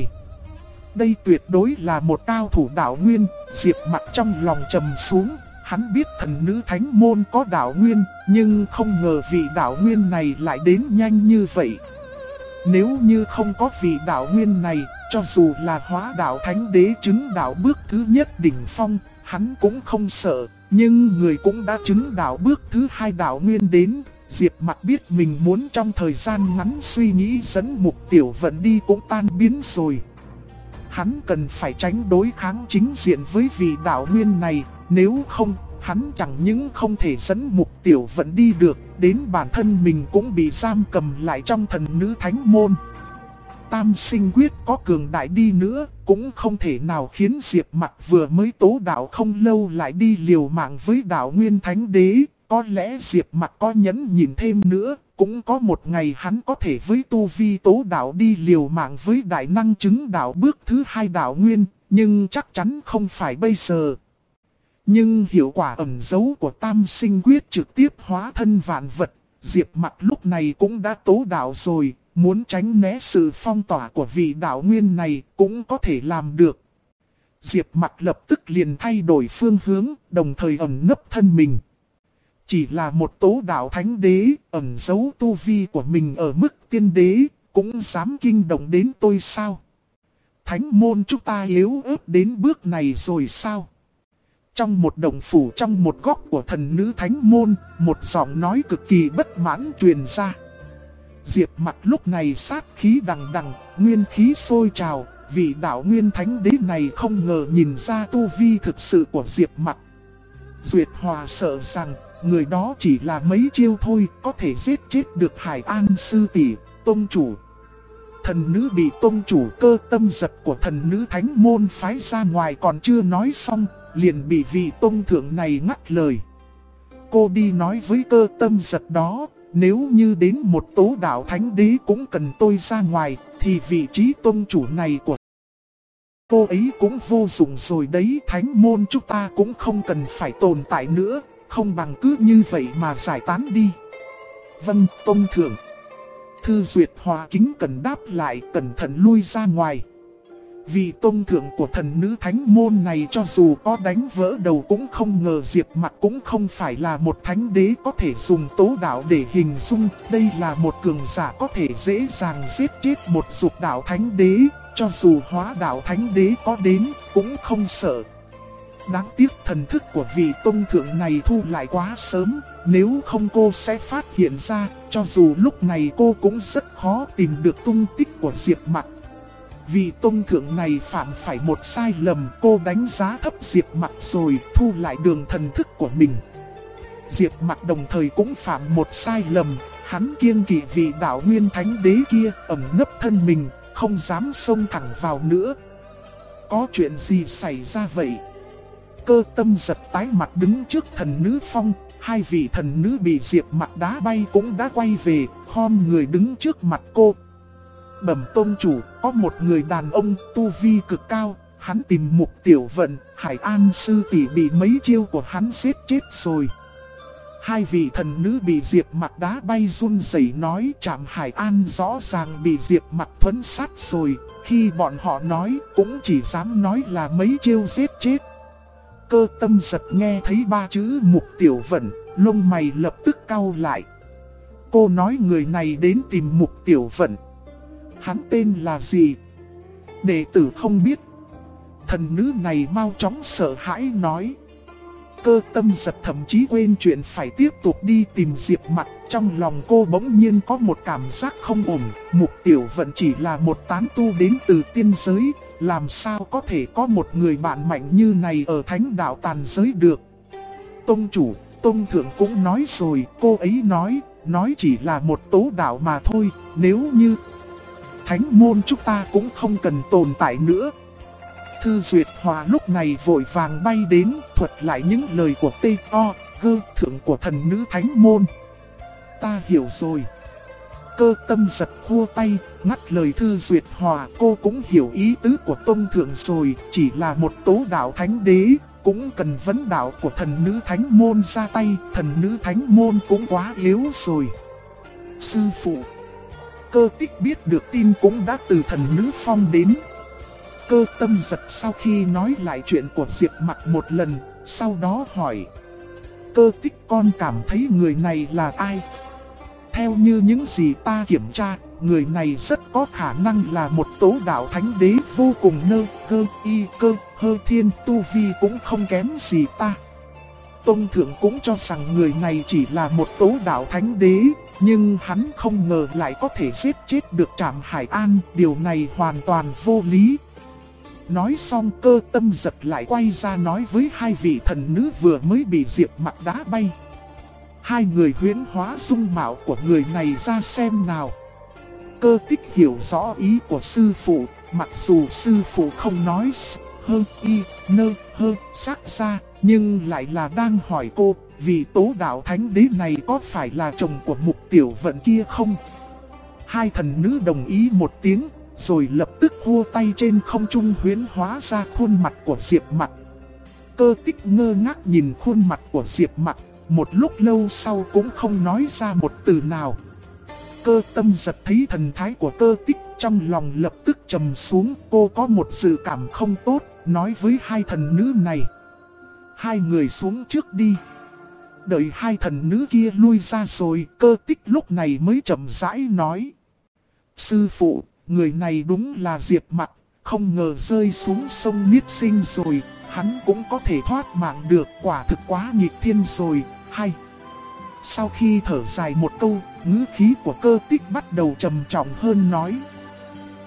Đây tuyệt đối là một cao thủ đạo nguyên. Diệp Mặc trong lòng trầm xuống, hắn biết thần nữ thánh môn có đạo nguyên, nhưng không ngờ vị đạo nguyên này lại đến nhanh như vậy. Nếu như không có vị đạo nguyên này, cho dù là hóa đạo thánh đế chứng đạo bước thứ nhất đỉnh phong, hắn cũng không sợ, nhưng người cũng đã chứng đạo bước thứ 2 đạo nguyên đến. Diệp Mặc biết mình muốn trong thời gian ngắn suy nghĩ dẫn Mục Tiểu Vận đi cũng tan biến rồi. Hắn cần phải tránh đối kháng chính diện với vị đạo nguyên này, nếu không, hắn chẳng những không thể dẫn Mục Tiểu Vận đi được, đến bản thân mình cũng bị giam cầm lại trong thần nữ thánh môn. Tam sinh quyết có cường đại đi nữa, cũng không thể nào khiến Diệp Mặc vừa mới tố đạo không lâu lại đi liều mạng với đạo nguyên thánh đế. Có lẽ Diệp Mặc có nhẫn nhịn thêm nữa, cũng có một ngày hắn có thể với tu vi tố đạo đi liều mạng với đại năng chứng đạo bước thứ 2 đạo nguyên, nhưng chắc chắn không phải bây giờ. Nhưng hiệu quả ẩn giấu của tam sinh quyết trực tiếp hóa thân vạn vật, Diệp Mặc lúc này cũng đã tố đạo rồi, muốn tránh né sự phong tỏa của vị đạo nguyên này cũng có thể làm được. Diệp Mặc lập tức liền thay đổi phương hướng, đồng thời ẩn nấp thân mình. Chỉ là một tố đạo thánh đế, ẩn giấu tu vi của mình ở mức tiên đế, cũng dám kinh động đến tôi sao? Thánh môn chúng ta yếu ớt đến bước này rồi sao? Trong một động phủ trong một góc của thần nữ thánh môn, một giọng nói cực kỳ bất mãn truyền ra. Diệp Mặc lúc này sát khí đằng đằng, nguyên khí sôi trào, vị đạo nguyên thánh đế này không ngờ nhìn ra tu vi thực sự của Diệp Mặc. Duyệt Hòa sợ rằng người đó chỉ là mấy chiêu thôi, có thể giết chết được Hải An sư tỷ, tông chủ. Thần nữ bị tông chủ Cơ Tâm Giật của thần nữ thánh môn phái ra ngoài còn chưa nói xong, liền bị vị tông thượng này ngắt lời. Cô đi nói với Cơ Tâm Giật đó, nếu như đến một tố đạo thánh đế cũng cần tôi ra ngoài, thì vị trí tông chủ này của cô ấy cũng vô dụng rồi đấy. Thánh môn chúng ta cũng không cần phải tồn tại nữa, không bằng cứ như vậy mà giải tán đi. Vâng, tông thượng. Thư Duyệt Hòa kính cẩn đáp lại, cẩn thận lui ra ngoài. Vị tông thượng của thần nữ thánh môn này cho dù có đánh vỡ đầu cũng không ngờ Diệp Mặc cũng không phải là một thánh đế có thể dùng tố đạo để hình dung. Đây là một cường giả có thể dễ dàng giết chết một dục đạo thánh đế, cho dù hóa đạo thánh đế có đến cũng không sợ. Đáng tiếc thần thức của vị tông thượng này thu lại quá sớm, nếu không cô sẽ phát hiện ra, cho dù lúc này cô cũng rất khó tìm được tung tích của Diệp Mặc. Vị tông thượng này phạm phải một sai lầm, cô đánh giá thấp Diệp Mặc rồi thu lại đường thần thức của mình. Diệp Mặc đồng thời cũng phạm một sai lầm, hắn kiêng kỵ vị đạo nguyên thánh đế kia, ẩn nấp thân mình, không dám xông thẳng vào nữa. Có chuyện gì xảy ra vậy? Cơ Tâm Giật tái mặt đứng trước thần nữ phong, hai vị thần nữ bị Diệp Mặc đá bay cũng đã quay về, khom người đứng trước mặt cô. Bẩm tông chủ, có một người đàn ông tu vi cực cao, hắn tìm Mục Tiểu Vận, Hải An sư tỷ bị mấy chiêu của hắn giết chết rồi. Hai vị thần nữ bị Diệp Mặc đá bay run rẩy nói Trạm Hải An rõ ràng bị Diệp Mặc thuẫn sát rồi, khi bọn họ nói cũng chỉ dám nói là mấy chiêu giết chết. Cơ Tâm Giật nghe thấy ba chữ Mục Tiểu Vận, lông mày lập tức cau lại. Cô nói người này đến tìm Mục Tiểu Vận. Hắn tên là gì? Đệ tử không biết. Thần nữ này mau chóng sợ hãi nói. Cơ Tâm Giật thậm chí quên chuyện phải tiếp tục đi tìm Diệp Mặc. Trong lòng cô bỗng nhiên có một cảm giác không ổn. Mục Tiểu Vận chỉ là một tán tu đến từ tiên giới, làm sao có thể có một người bạn mạnh như này ở thánh đạo tàn giới được. Tông chủ, tông thượng cũng nói rồi, cô ấy nói chỉ là một tố đạo mà thôi, nếu như thánh môn chúng ta cũng không cần tồn tại nữa. Thư Duyệt Hòa lúc này vội vàng bay đến, thuật lại những lời của T.O.G. thượng của thần nữ thánh môn. Ta hiểu rồi. Cơ Tâm Giật khua tay, ngắt lời Thư Duyệt Hòa. Cô cũng hiểu ý tứ của tông thượng rồi, chỉ là một tố đạo thánh đế, cũng cần vấn đạo của thần nữ thánh môn ra tay. Thần nữ thánh môn cũng quá yếu rồi. Sư phụ. Cơ Tích biết được tin cũng đã từ thần nữ phong đến. Cơ Tâm Giật sau khi nói lại chuyện của Diệp Mặc một lần, sau đó hỏi. Cơ Tích, con cảm thấy người này là ai? Theo như những gì ta kiểm tra, người này rất có khả năng là một tố đạo thánh đế vô cùng cơ thiên, tu vi cũng không kém gì ta. Tông thượng cũng cho rằng người này chỉ là một tố đạo thánh đế, nhưng hắn không ngờ lại có thể giết chết được Trạm Hải An, điều này hoàn toàn vô lý. Nói xong Cơ Tâm Giật lại quay ra nói với hai vị thần nữ vừa mới bị Diệp Mặc đá bay. Hai người huyễn hóa dung mạo của người này ra xem nào. Cơ Tích hiểu rõ ý của sư phụ, mặc dù sư phụ không nói xác ra, nhưng lại là đang hỏi cô, vì tố đạo thánh đế này có phải là chồng của Mục Tiểu Vận kia không? Hai thần nữ đồng ý một tiếng, rồi lập tức vua tay trên không trung huyễn hóa ra khuôn mặt của Diệp Mặc. Cơ Tích ngơ ngác nhìn khuôn mặt của Diệp Mặc, một lúc lâu sau cũng không nói ra một từ nào. Cơ Tâm Giật thấy thần thái của Cơ Tích, trong lòng lập tức trầm xuống. Cô có một dự cảm không tốt, nói với hai thần nữ này. Hai người xuống trước đi. Đợi hai thần nữ kia lui ra rồi, Cơ Tích lúc này mới chậm rãi nói. Sư phụ, người này đúng là Diệp Mặc, không ngờ rơi xuống sông Niết Sinh rồi, hắn cũng có thể thoát mạng được, quả thực quá nghịch thiên rồi. Hay. Sau khi thở dài một câu, ngữ khí của Cơ Tích bắt đầu trầm trọng hơn nói.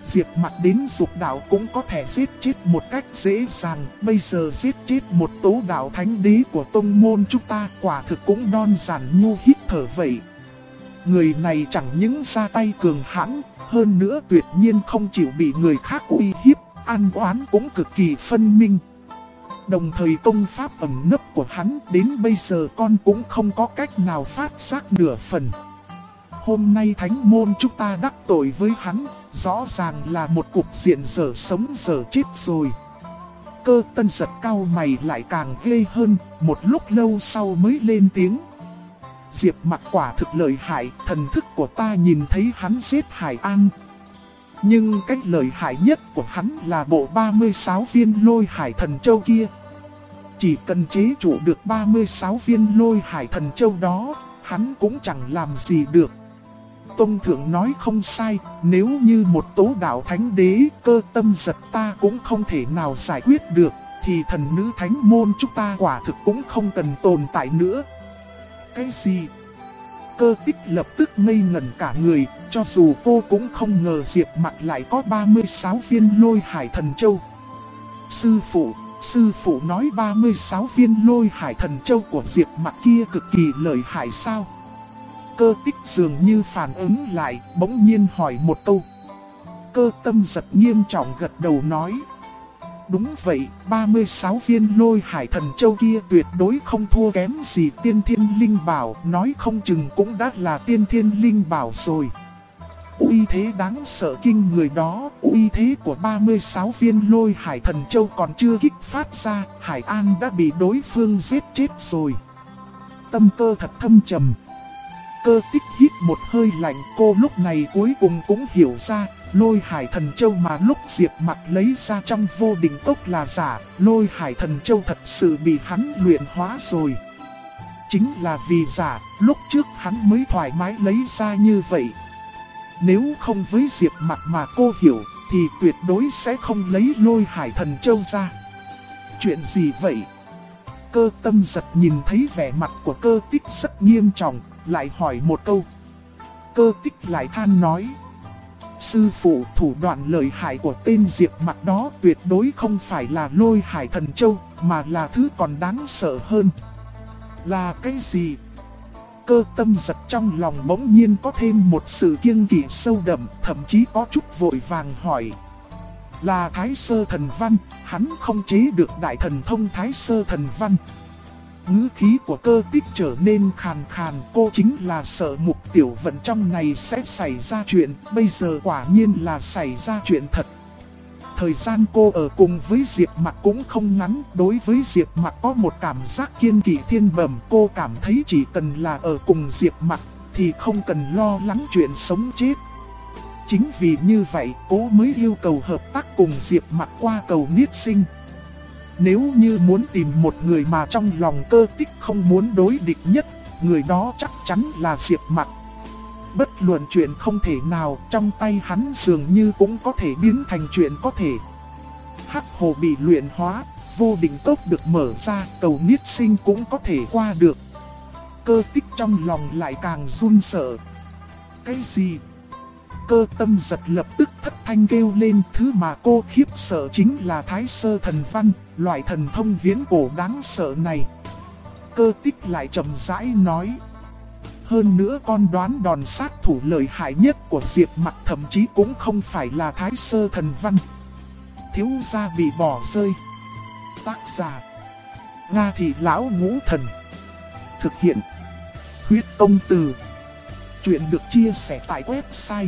Diệp Mặc đến Dục Đạo cũng có thể giết chết một cách dễ dàng, bây giờ giết chết một tố đạo thánh đế của tông môn chúng ta quả thực cũng đơn giản nhu hít thở vậy. Người này chẳng những ra tay cường hãn, hơn nữa tuyệt nhiên không chịu bị người khác uy hiếp, an oán cũng cực kỳ phân minh. Đồng thời công pháp ẩn nấp của hắn đến bây giờ con cũng không có cách nào phát giác nửa phần. Hôm nay thánh môn chúng ta đắc tội với hắn, rõ ràng là một cục diện dở sống dở chết rồi. Cơ Tân giật cau mày lại càng ghê hơn, một lúc lâu sau mới lên tiếng. Diệp Mặc quả thực lợi hại, thần thức của ta nhìn thấy hắn giết Hải An. Nhưng cách lợi hại nhất của hắn là bộ 36 viên Lôi Hải Thần Châu kia. Chỉ cần chế trụ được 36 viên Lôi Hải Thần Châu đó, hắn cũng chẳng làm gì được. Tông Thượng nói không sai, nếu như một tố đạo thánh đế, Cơ Tâm giật ta cũng không thể nào giải quyết được, thì thần nữ thánh môn chúng ta quả thực cũng không cần tồn tại nữa. Cái gì? Cơ Tích lập tức ngây ngẩn cả người, cho dù cô cũng không ngờ Diệp Mặc lại có 36 viên Lôi Hải Thần Châu. Sư phụ nói 36 viên Lôi Hải Thần Châu của Diệp Mặc kia cực kỳ lợi hại sao? Cơ Tích dường như phản ứng lại, bỗng nhiên hỏi một câu. Cơ Tâm giật nghiêm trọng gật đầu nói. Đúng vậy, 36 viên Lôi Hải Thần Châu kia tuyệt đối không thua kém gì Tiên Thiên Linh Bảo, nói không chừng cũng đã là Tiên Thiên Linh Bảo rồi. Uy thế đáng sợ kinh người đó, uy thế của 36 viên Lôi Hải Thần Châu còn chưa kích phát ra, Hải An đã bị đối phương giết chết rồi. Tâm Cơ thật thâm trầm. Cơ Tích hít một hơi lạnh, cô lúc này cuối cùng cũng hiểu ra, Lôi Hải Thần Châu mà lúc Diệp Mặc lấy ra trong vô định cốc là giả, Lôi Hải Thần Châu thật sự bị hắn luyện hóa rồi. Chính là vì giả, lúc trước hắn mới thoải mái lấy ra như vậy. Nếu không với Diệp Mặc mà cô hiểu, thì tuyệt đối sẽ không lấy Lôi Hải Thần Châu ra. Chuyện gì vậy? Cơ Tâm giật nhìn thấy vẻ mặt của Cơ Tích rất nghiêm trọng, lại hỏi một câu. Cơ Tích lại than nói. Sư phụ, thủ đoạn lợi hại của tên Diệp Mặc đó tuyệt đối không phải là Lôi Hải Thần Châu, mà là thứ còn đáng sợ hơn. Là cái gì? Cơ Tâm giật trong lòng bỗng nhiên có thêm một sự kiêng kỵ sâu đậm, thậm chí có chút vội vàng hỏi. Là Thái Sơ Thần Văn, hắn không chế được đại thần thông Thái Sơ Thần Văn. Ngữ khí của Cơ Tích trở nên khàn khàn, cô chính là sợ Mục Tiểu Vận trong này sẽ xảy ra chuyện, bây giờ quả nhiên là xảy ra chuyện thật. Thời gian cô ở cùng với Diệp Mặc cũng không ngắn, đối với Diệp Mặc có một cảm giác kiêng kỵ thiên bẩm, cô cảm thấy chỉ cần là ở cùng Diệp Mặc thì không cần lo lắng chuyện sống chết. Chính vì như vậy, cô mới yêu cầu hợp tác cùng Diệp Mặc qua cầu niết sinh. Nếu như muốn tìm một người mà trong lòng Cơ Tích không muốn đối địch nhất, người đó chắc chắn là Diệp Mặc. Bất luận chuyện không thể nào, trong tay hắn dường như cũng có thể biến thành chuyện có thể. Hắc hồ bị luyện hóa, vô định cốc được mở ra, cầu niết sinh cũng có thể qua được. Cơ Tích trong lòng lại càng run sợ. Cái gì? Cơ Tâm giật lập tức thất thanh kêu lên, thứ mà cô khiếp sợ chính là Thái Sơ Thần Văn, loại thần thông viễn cổ đáng sợ này. Cơ Tích lại trầm rãi nói. Hơn nữa con đoán đòn sát thủ lợi hại nhất của Diệp Mặc thậm chí cũng không phải là Thái Sơ Thần Văn. Thiếu gia bị bỏ rơi. Tác giả Nga Thị Lão Ngũ Thần. Thực hiện Huyết Công Từ. Chuyện được chia sẻ tại website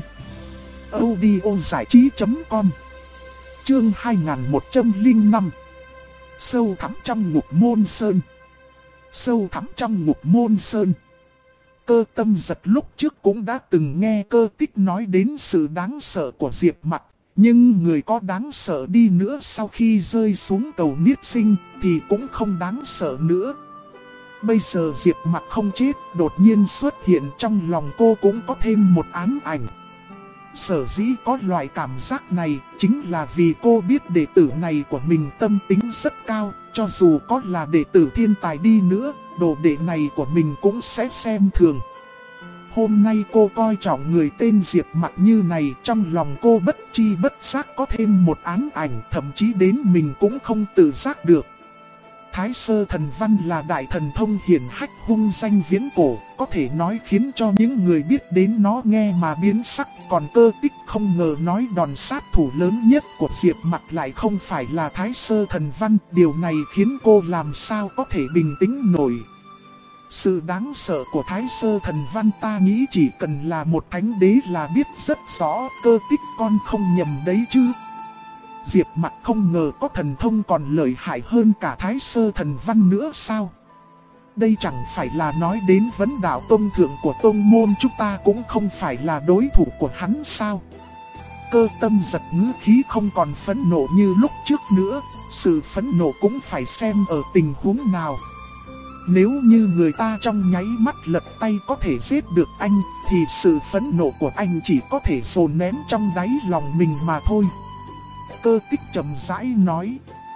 audiozảichí.com. Chương 2105. Sâu thẳm trong ngục môn sơn. Sâu thẳm trong ngục môn sơn. Cơ Tâm giật lúc trước cũng đã từng nghe Cơ Tích nói đến sự đáng sợ của Diệp Mặc, nhưng người có đáng sợ đi nữa sau khi rơi xuống cầu niết sinh thì cũng không đáng sợ nữa. Bây giờ Diệp Mặc không chết, đột nhiên xuất hiện trong lòng cô cũng có thêm một ám ảnh. Sở dĩ có loại cảm giác này chính là vì cô biết đệ tử này của mình tâm tính rất cao, cho dù có là đệ tử thiên tài đi nữa, đồ đệ này của mình cũng sẽ xem thường. Hôm nay cô coi trọng người tên Diệp Mặc như này, trong lòng cô bất chi bất giác có thêm một ám ảnh, thậm chí đến mình cũng không tự giác được. Thái Sơ Thần Văn là đại thần thông hiển hách hung danh viễn cổ, có thể nói khiến cho những người biết đến nó nghe mà biến sắc. Còn Cơ Tích không ngờ nói đòn sát thủ lớn nhất của Diệp Mặc lại không phải là Thái Sơ Thần Văn. Điều này khiến cô làm sao có thể bình tĩnh nổi. Sự đáng sợ của Thái Sơ Thần Văn ta nghĩ chỉ cần là một thánh đế là biết rất rõ. Cơ Tích con không nhầm đấy chứ. Diệp Mặc không ngờ có thần thông còn lợi hại hơn cả Thái Sơ Thần Văn nữa sao? Đây chẳng phải là nói đến vấn đạo tông thượng của tông môn chúng ta cũng không phải là đối thủ của hắn sao? Cơ Tâm giật ngữ khí không còn phẫn nộ như lúc trước nữa, sự phẫn nộ cũng phải xem ở tình huống nào. Nếu như người ta trong nháy mắt lật tay có thể giết được anh, thì sự phẫn nộ của anh chỉ có thể dồn nén trong đáy lòng mình mà thôi. Cơ Tích trầm rãi nói.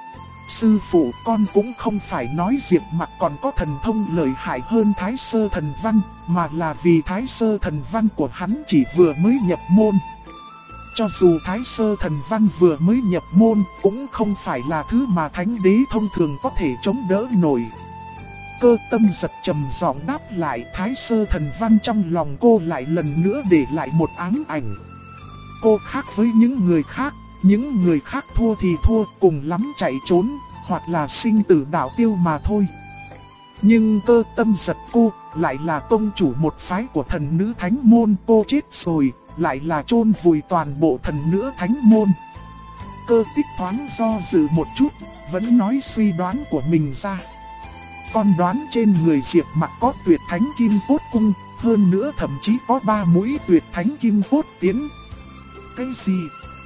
Sư phụ, con cũng không phải nói Diệp Mặc còn có thần thông lợi hại hơn Thái Sơ Thần Văn, mà là vì Thái Sơ Thần Văn của hắn chỉ vừa mới nhập môn. Cho dù Thái Sơ Thần Văn vừa mới nhập môn, cũng không phải là thứ mà thánh đế thông thường có thể chống đỡ nổi. Cơ Tâm giật trầm giọng đáp lại. Thái Sơ Thần Văn trong lòng cô lại lần nữa để lại một ám ảnh. Cô khác với những người khác. Những người khác thua thì thua, cùng lắm chạy trốn, hoặc là sinh tử đạo tiêu mà thôi. Nhưng Cơ Tâm giật cô, lại là tông chủ một phái của thần nữ thánh môn. Cô chết rồi, lại là chôn vùi toàn bộ thần nữ thánh môn. Cơ Tích thoáng do dự một chút, vẫn nói suy đoán của mình ra. Con đoán trên người Diệp Mặc có tuyệt thánh kim cốt cung, hơn nữa thậm chí có 3 mũi tuyệt thánh kim cốt tiến. Cái gì?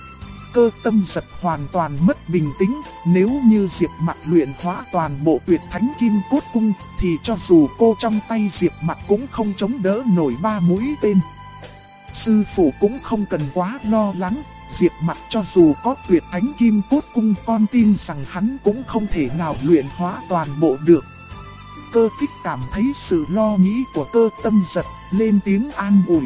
Cơ Tâm giật hoàn toàn mất bình tĩnh. Nếu như Diệp Mặc luyện hóa toàn bộ tuyệt thánh kim cốt cung, thì cho dù cô trong tay Diệp Mặc cũng không chống đỡ nổi 3 mũi tên. Sư phụ cũng không cần quá lo lắng. Diệp Mặc cho dù có tuyệt thánh kim cốt cung, con tin rằng hắn cũng không thể nào luyện hóa toàn bộ được. Cơ Tích cảm thấy sự lo nghĩ của Cơ Tâm giật, lên tiếng an ủi.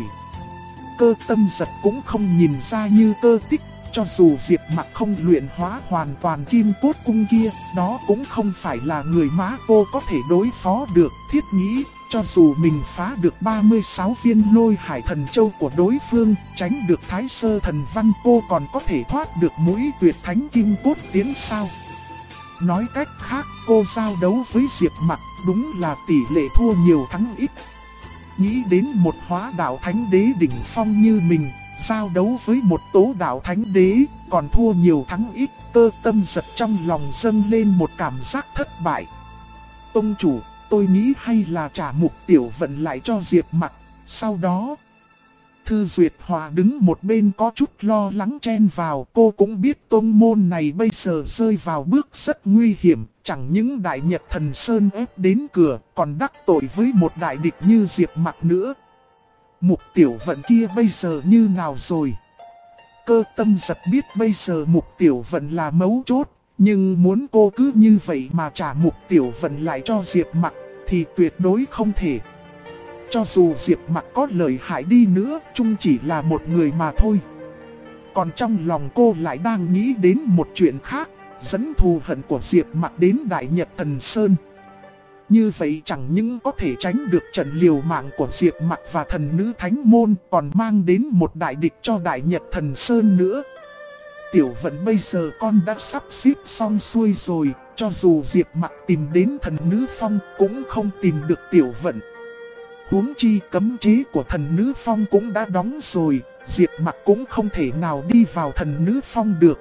Cơ Tâm giật cũng không nhìn ra như Cơ Tích. Cho dù Diệp Mặc không luyện hóa hoàn toàn kim cốt cung kia, đó cũng không phải là người mà cô có thể đối phó được. Thiết nghĩ, cho dù mình phá được 36 viên Lôi Hải Thần Châu của đối phương, tránh được Thái Sơ Thần Văn, cô còn có thể thoát được mũi tuyệt thánh kim cốt tiến sao? Nói cách khác, cô giao đấu với Diệp Mặc đúng là tỷ lệ thua nhiều thắng ít. Nghĩ đến một hóa đạo thánh đế đỉnh phong như mình, giao đấu với một tố đạo thánh đế, còn thua nhiều thắng ít. Cơ Tâm giật trong lòng dâng lên một cảm giác thất bại. Tông chủ, tôi nghĩ hay là trả Mục Tiểu Vận lại cho Diệp Mặc. Sau đó, Thư Duyệt Hòa đứng một bên có chút lo lắng chen vào. Cô cũng biết tông môn này bây giờ rơi vào bước rất nguy hiểm. Chẳng những Đại Nhật Thần Sơn ép đến cửa, còn đắc tội với một đại địch như Diệp Mặc nữa. Mục Tiểu Vận kia bây giờ như nào rồi? Cơ Tâm giật biết bây giờ Mục Tiểu Vận là mấu chốt, nhưng muốn cô cứ như vậy mà trả Mục Tiểu Vận lại cho Diệp Mặc thì tuyệt đối không thể. Cho dù Diệp Mặc có lợi hại đi nữa, chung chỉ là một người mà thôi. Còn trong lòng cô lại đang nghĩ đến một chuyện khác, dẫn thù hận của Diệp Mặc đến Đại Nhật Thần Sơn. Như vậy chẳng những có thể tránh được trận liều mạng của Diệp Mặc và thần nữ thánh môn, còn mang đến một đại địch cho Đại Nhật Thần Sơn nữa. Tiểu Vận bây giờ con đã sắp xếp xong xuôi rồi, cho dù Diệp Mặc tìm đến thần nữ phong cũng không tìm được Tiểu Vận. Huống chi cấm chế của thần nữ phong cũng đã đóng rồi, Diệp Mặc cũng không thể nào đi vào thần nữ phong được.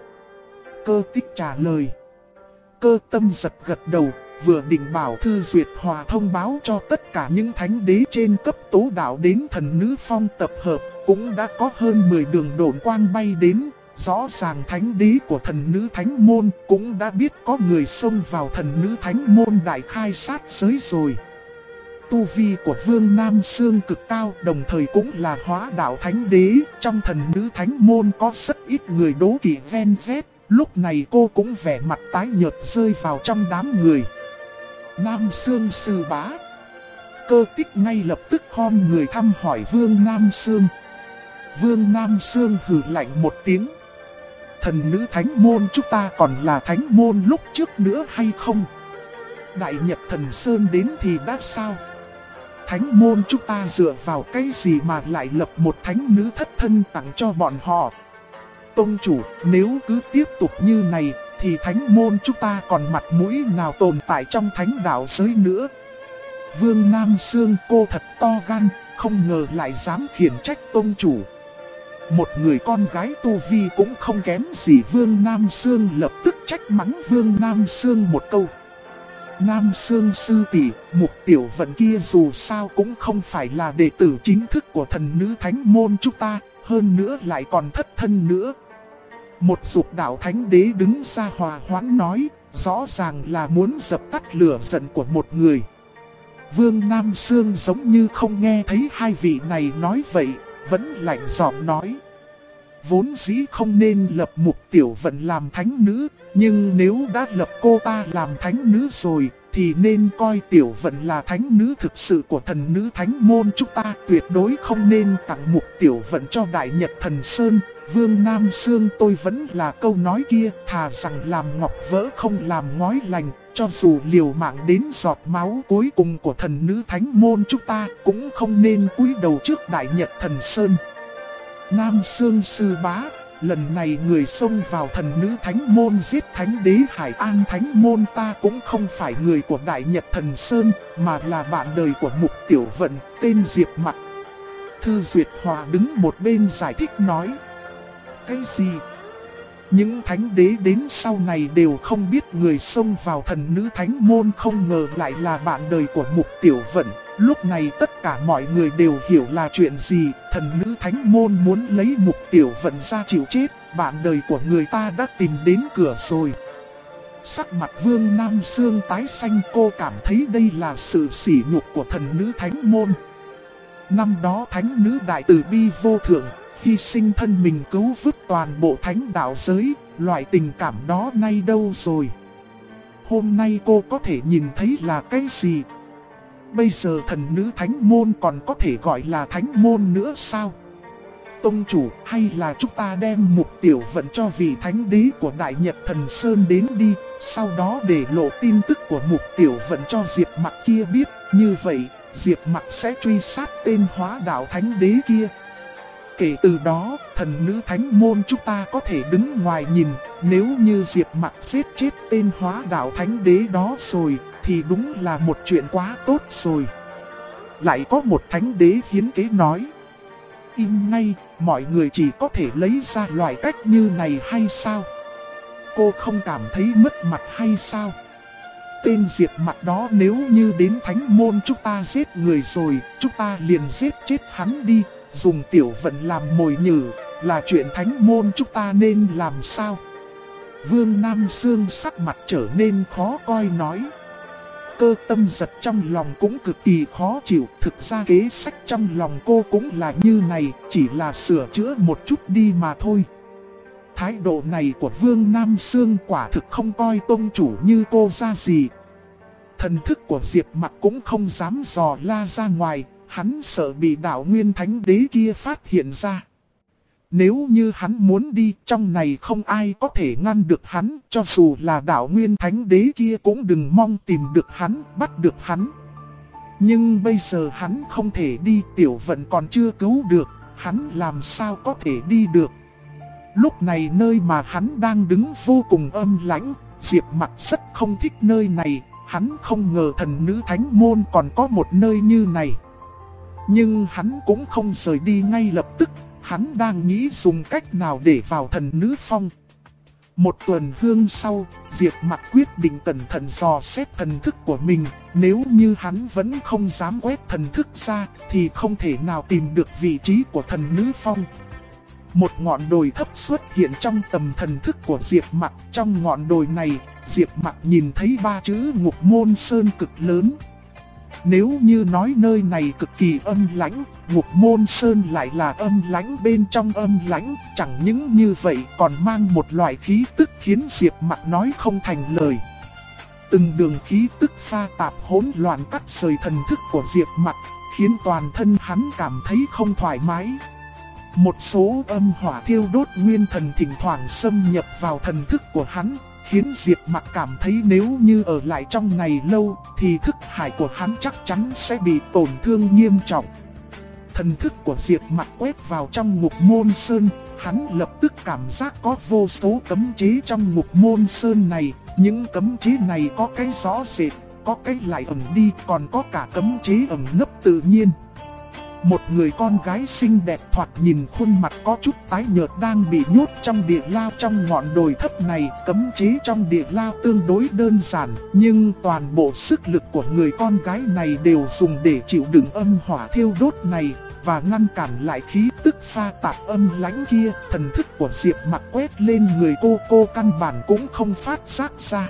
Cơ Tích trả lời. Cơ Tâm giật gật đầu, vừa định bảo Thư Duyệt Hòa thông báo cho tất cả những thánh đế trên cấp tố đạo đến thần nữ phong tập hợp, cũng đã có hơn 10 đường độn quang bay đến. Rõ ràng thánh đế của thần nữ thánh môn cũng đã biết có người xông vào thần nữ thánh môn đại khai sát giới rồi. Tu vi của Vương Nam Sương cực cao, đồng thời cũng là hóa đạo thánh đế. Trong thần nữ thánh môn có rất ít người đố kỵ ven vét. Lúc này cô cũng vẻ mặt tái nhợt rơi vào trong đám người. Nam Sương sư bá. Cơ Tích ngay lập tức khom người thăm hỏi Vương Nam Sương. Vương Nam Sương hừ lạnh một tiếng. Thần nữ thánh môn chúng ta còn là thánh môn lúc trước nữa hay không? Đại Nhật Thần Sơn đến thì đã sao? Thánh môn chúng ta dựa vào cái gì mà lại lập một thánh nữ thất thân tặng cho bọn họ? Tông chủ, nếu cứ tiếp tục như này thì thánh môn chúng ta còn mặt mũi nào tồn tại trong thánh đạo giới nữa? Vương Nam Sương, cô thật to gan, không ngờ lại dám khiển trách tông chủ. Một người con gái tu vi cũng không kém gì Vương Nam Sương lập tức trách mắng Vương Nam Sương một câu. Nam Sương sư tỷ, Mục Tiểu Vận kia dù sao cũng không phải là đệ tử chính thức của thần nữ thánh môn chúng ta, hơn nữa lại còn thất thân nữa. Một dục đạo thánh đế đứng ra hòa hoãn nói, rõ ràng là muốn dập tắt lửa giận của một người. Vương Nam Sương giống như không nghe thấy hai vị này nói vậy, vẫn lạnh giọng nói. Vốn dĩ không nên lập Mục Tiểu Vận làm thánh nữ, nhưng nếu đã lập cô ta làm thánh nữ rồi, thì nên coi Tiểu Vận là thánh nữ thực sự của thần nữ thánh môn chúng ta. Tuyệt đối không nên tặng Mục Tiểu Vận cho Đại Nhật Thần Sơn. Vương Nam Sương, tôi vẫn là câu nói kia, thà rằng làm ngọc vỡ không làm ngói lành. Cho dù liều mạng đến giọt máu cuối cùng của thần nữ thánh môn chúng ta, cũng không nên cúi đầu trước Đại Nhật Thần Sơn. Nam Sương sư bá, lần này người xông vào thần nữ thánh môn giết thánh đế Hải An thánh môn ta cũng không phải người của Đại Nhật Thần Sơn, mà là bạn đời của Mục Tiểu Vận, tên Diệp Mặc. Thư Duyệt Hòa đứng một bên giải thích nói. Cái gì? Những thánh đế đến sau này đều không biết người xông vào thần nữ thánh môn không ngờ lại là bạn đời của Mục Tiểu Vận. Lúc này tất cả mọi người đều hiểu là chuyện gì, thần nữ thánh môn muốn lấy Mục Tiểu Vận ra chịu chết, bạn đời của người ta đã tìm đến cửa rồi. Sắc mặt Vương Nam Sương tái xanh, cô cảm thấy đây là sự sỉ nhục của thần nữ thánh môn. Năm đó thánh nữ đại từ bi vô thượng, hy sinh thân mình cứu vớt toàn bộ thánh đạo giới, loại tình cảm đó nay đâu rồi? Hôm nay cô có thể nhìn thấy là cái gì? Bây giờ thần nữ thánh môn còn có thể gọi là thánh môn nữa sao? Tông chủ, hay là chúng ta đem Mục Tiểu Vận cho vị thánh đế của Đại Nhật Thần Sơn đến đi, sau đó để lộ tin tức của Mục Tiểu Vận cho Diệp Mặc kia biết, như vậy Diệp Mặc sẽ truy sát tên hóa đạo thánh đế kia. Kể từ đó, thần nữ thánh môn chúng ta có thể đứng ngoài nhìn, nếu như Diệp Mặc giết chết tên hóa đạo thánh đế đó rồi, thì đúng là một chuyện quá tốt rồi. Lại có một thánh đế hiến kế nói. Im ngay, mọi người chỉ có thể lấy ra loại cách như này hay sao? Cô không cảm thấy mất mặt hay sao? Tên Diệp Mặc đó nếu như đến thánh môn chúng ta giết người rồi, chúng ta liền giết chết hắn đi. Dùng Tiểu Vận làm mồi nhử, là chuyện thánh môn chúng ta nên làm sao? Vương Nam Sương sắc mặt trở nên khó coi nói. Cơ Tâm Giật trong lòng cũng cực kỳ khó chịu. Thực ra kế sách trong lòng cô cũng là như này, chỉ là sửa chữa một chút đi mà thôi. Thái độ này của Vương Nam Sương quả thực không coi tông chủ như cô ra gì. Thần thức của Diệp Mặc cũng không dám dò la ra ngoài. Hắn sợ bị đạo nguyên thánh đế kia phát hiện ra. Nếu như hắn muốn đi, trong này không ai có thể ngăn được hắn. Cho dù là đạo nguyên thánh đế kia cũng đừng mong tìm được hắn, bắt được hắn. Nhưng bây giờ hắn không thể đi, Tiểu Vận còn chưa cứu được, hắn làm sao có thể đi được. Lúc này nơi mà hắn đang đứng vô cùng âm lãnh, Diệp Mặc rất không thích nơi này. Hắn không ngờ thần nữ thánh môn còn có một nơi như này. Nhưng hắn cũng không rời đi ngay lập tức, hắn đang nghĩ dùng cách nào để vào thần nữ phong. Một tuần hương sau, Diệp Mặc quyết định cẩn thận dò xét thần thức của mình. Nếu như hắn vẫn không dám quét thần thức ra, thì không thể nào tìm được vị trí của thần nữ phong. Một ngọn đồi thấp xuất hiện trong tầm thần thức của Diệp Mặc. Trong ngọn đồi này, Diệp Mặc nhìn thấy 3 chữ Ngục Môn Sơn cực lớn. Nếu như nói nơi này cực kỳ âm lãnh, Ngục Môn Sơn lại là âm lãnh bên trong âm lãnh, chẳng những như vậy còn mang một loại khí tức khiến Diệp Mặc nói không thành lời. Từng đường khí tức pha tạp hỗn loạn cắt rời thần thức của Diệp Mặc, khiến toàn thân hắn cảm thấy không thoải mái. Một số âm hỏa thiêu đốt nguyên thần thỉnh thoảng xâm nhập vào thần thức của hắn, khiến Diệp Mặc cảm thấy nếu như ở lại trong này lâu thì thức hải của hắn chắc chắn sẽ bị tổn thương nghiêm trọng. Thần thức của Diệp Mặc quét vào trong Ngục Môn Sơn, hắn lập tức cảm giác có vô số cấm chế trong Ngục Môn Sơn này. Những cấm chế này có cái rõ rệt, có cái lại ẩn đi, còn có cả cấm chế ẩn nấp tự nhiên. Một người con gái xinh đẹp thoạt nhìn khuôn mặt có chút tái nhợt đang bị nhốt trong địa lao trong ngọn đồi thấp này. Cấm chế trong địa lao tương đối đơn giản, nhưng toàn bộ sức lực của người con gái này đều dùng để chịu đựng âm hỏa thiêu đốt này và ngăn cản lại khí tức pha tạp âm lãnh kia. Thần thức của Diệp Mặc quét lên người cô căn bản cũng không phát giác ra.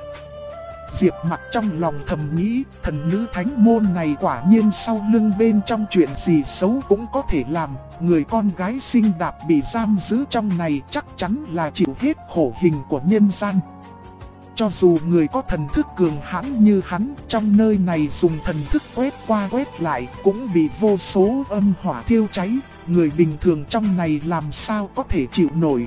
Diệp Mặc trong lòng thầm nghĩ, thần nữ thánh môn này quả nhiên sau lưng bên trong chuyện gì xấu cũng có thể làm. Người con gái xinh đẹp bị giam giữ trong này chắc chắn là chịu hết khổ hình của nhân gian. Cho dù người có thần thức cường hãn như hắn, trong nơi này dùng thần thức quét qua quét lại cũng bị vô số âm hỏa thiêu cháy. Người bình thường trong này làm sao có thể chịu nổi.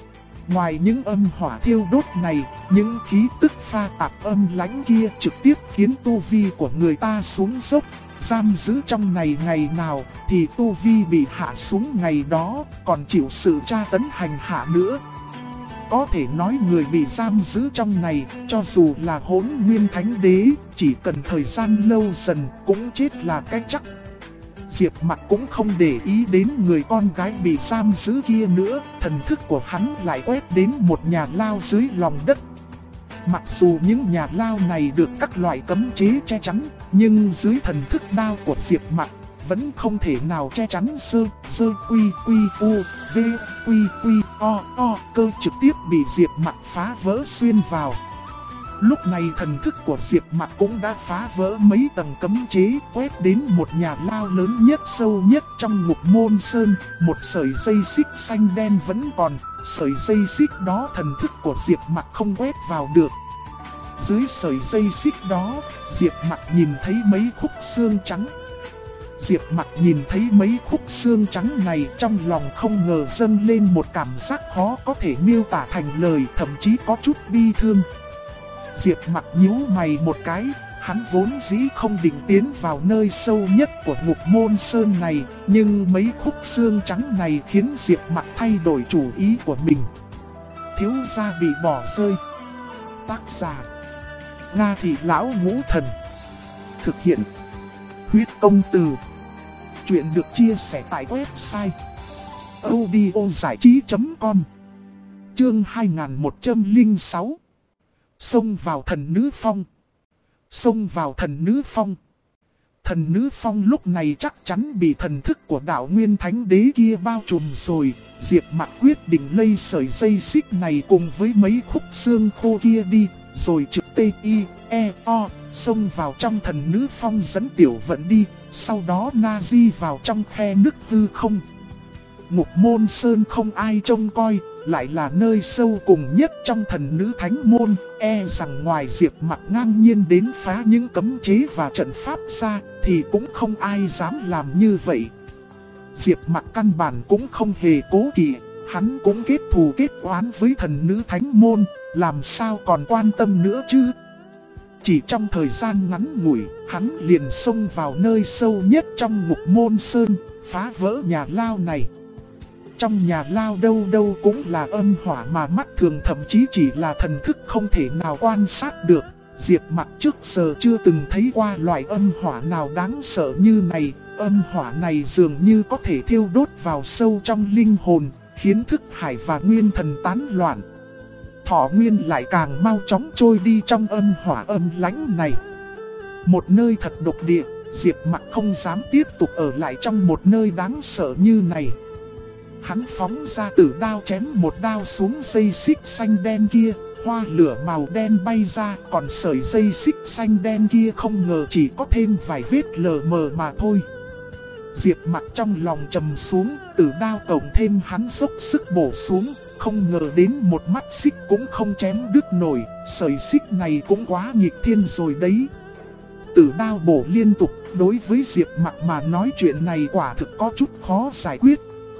Ngoài những âm hỏa thiêu đốt này, những khí tức pha tạp âm lãnh kia trực tiếp khiến tu vi của người ta xuống dốc. Giam giữ trong này ngày nào thì tu vi bị hạ xuống ngày đó, còn chịu sự tra tấn hành hạ nữa. Có thể nói người bị giam giữ trong này, cho dù là Hỗn Nguyên Thánh Đế, chỉ cần thời gian lâu dần cũng chết là cái chắc. Diệp Mặc cũng không để ý đến người con gái bị giam giữ kia nữa, thần thức của hắn lại quét đến một nhà lao dưới lòng đất. Mặc dù những nhà lao này được các loại cấm chế che chắn, nhưng dưới thần thức đao của Diệp Mặc vẫn không thể nào che chắn sơ quy u v quy o cơ trực tiếp bị Diệp Mặc phá vỡ xuyên vào. Lúc này thần thức của Diệp Mặc cũng đã phá vỡ mấy tầng cấm chế, quét đến một nhà lao lớn nhất sâu nhất trong Ngục Môn Sơn. Một sợi dây xích xanh đen vẫn còn, sợi dây xích đó thần thức của Diệp Mặc không quét vào được. Dưới sợi dây xích đó, Diệp Mặc nhìn thấy mấy khúc xương trắng. Diệp Mặc nhìn thấy mấy khúc xương trắng này, trong lòng không ngờ dâng lên một cảm giác khó có thể miêu tả thành lời, thậm chí có chút bi thương. Diệp Mặc nhíu mày một cái, hắn vốn dĩ không định tiến vào nơi sâu nhất của Ngục Môn Sơn này, nhưng mấy khúc xương trắng này khiến Diệp Mặc thay đổi chủ ý của mình. Thiếu gia bị bỏ rơi. Tác giả: Nga Thị Lão Ngũ Thần. Thực hiện: Huyết Công Từ. Chuyện được chia sẻ tại website audiozảichí.com. Chương 2106. Xông vào thần nữ phong. Xông vào thần nữ phong. Thần nữ phong lúc này chắc chắn bị thần thức của đạo Nguyên Thánh Đế kia bao trùm rồi. Diệp Mặc quyết định lây sợi dây xích này cùng với mấy khúc xương khô kia đi, rồi trực T-I-E-O xông vào trong thần nữ phong dẫn tiểu vận đi, sau đó na di vào trong khe nứt hư không. Ngục Môn Sơn không ai trông coi, lại là nơi sâu cùng nhất trong thần nữ thánh môn, e rằng ngoài Diệp Mặc ngang nhiên đến phá những cấm chế và trận pháp ra, thì cũng không ai dám làm như vậy. Diệp Mặc căn bản cũng không hề cố kỵ, hắn cũng kết thù kết oán với thần nữ thánh môn, làm sao còn quan tâm nữa chứ. Chỉ trong thời gian ngắn ngủi, hắn liền xông vào nơi sâu nhất trong Ngục Môn Sơn, phá vỡ nhà lao này. Trong nhà lao đâu đâu cũng là âm hỏa mà mắt thường thậm chí chỉ là thần thức không thể nào quan sát được. Diệp Mặc trước giờ chưa từng thấy qua loại âm hỏa nào đáng sợ như này. Âm hỏa này dường như có thể thiêu đốt vào sâu trong linh hồn, khiến thức hải và nguyên thần tán loạn. Thọ nguyên lại càng mau chóng trôi đi trong âm hỏa âm lãnh này. Một nơi thật độc địa, Diệp Mặc không dám tiếp tục ở lại trong một nơi đáng sợ như này. Hắn phóng ra tử đao chém một đao xuống dây xích xanh đen kia, hoa lửa màu đen bay ra, còn sợi dây xích xanh đen kia không ngờ chỉ có thêm vài vết lờ mờ mà thôi. Diệp Mặc trong lòng trầm xuống, tử đao cộng thêm hắn dốc sức bổ xuống, không ngờ đến một mắt xích cũng không chém đứt nổi, sợi xích này cũng quá nghịch thiên rồi đấy. Tử đao bổ liên tục, đối với Diệp Mặc mà nói chuyện này quả thực có chút khó giải quyết.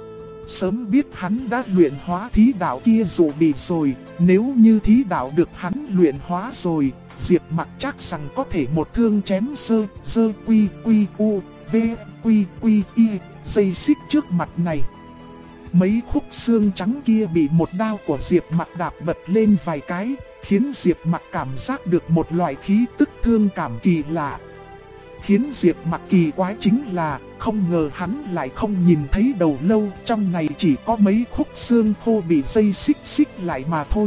Sớm biết hắn đã luyện hóa thí đạo kia dụ bị rồi, nếu như thí đạo được hắn luyện hóa rồi, Diệp Mặc chắc rằng có thể một thương chém dơ quy u v quy y dây xích trước mặt này. Mấy khúc xương trắng kia bị một đao của Diệp Mặc đạp bật lên vài cái, khiến Diệp Mặc cảm giác được một loại khí tức thương cảm kỳ lạ. Khiến Diệp Mặc kỳ quái chính là không ngờ hắn lại không nhìn thấy đầu lâu, trong này chỉ có mấy khúc xương khô bị dây xích lại mà thôi.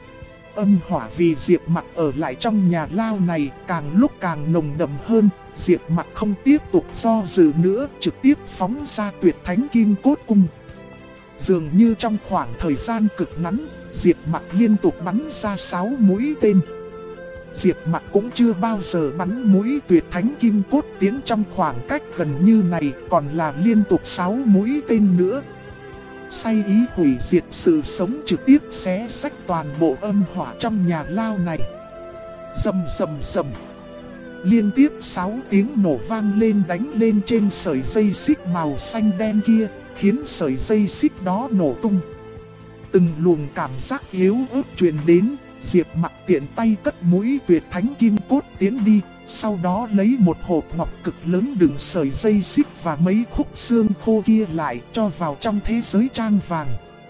Âm hỏa vì Diệp Mặc ở lại trong nhà lao này càng lúc càng nồng đậm hơn, Diệp Mặc không tiếp tục do dự nữa, trực tiếp phóng ra tuyệt thánh kim cốt cung. Dường như trong khoảng thời gian cực ngắn, Diệp Mặc liên tục bắn ra 6 mũi tên. Diệp Mặc cũng chưa bao giờ bắn mũi tuyệt thánh kim cốt tiến trong khoảng cách gần như này, còn là liên tục 6 mũi tên nữa. Say ý hủy diệt sự sống, trực tiếp xé xách toàn bộ âm hỏa trong nhà lao này. Rầm rầm rầm. Liên tiếp 6 tiếng nổ vang lên đánh lên trên sợi dây xích màu xanh đen kia, khiến sợi dây xích đó nổ tung. Từng luồng cảm giác yếu ớt truyền đến, Diệp Mặc tiện tay cất mũi tuyệt thánh kim cốt tiến đi, sau đó lấy một hộp ngọc cực lớn đựng sợi dây xích và mấy khúc xương khô kia lại cho vào trong thế giới trang vàng.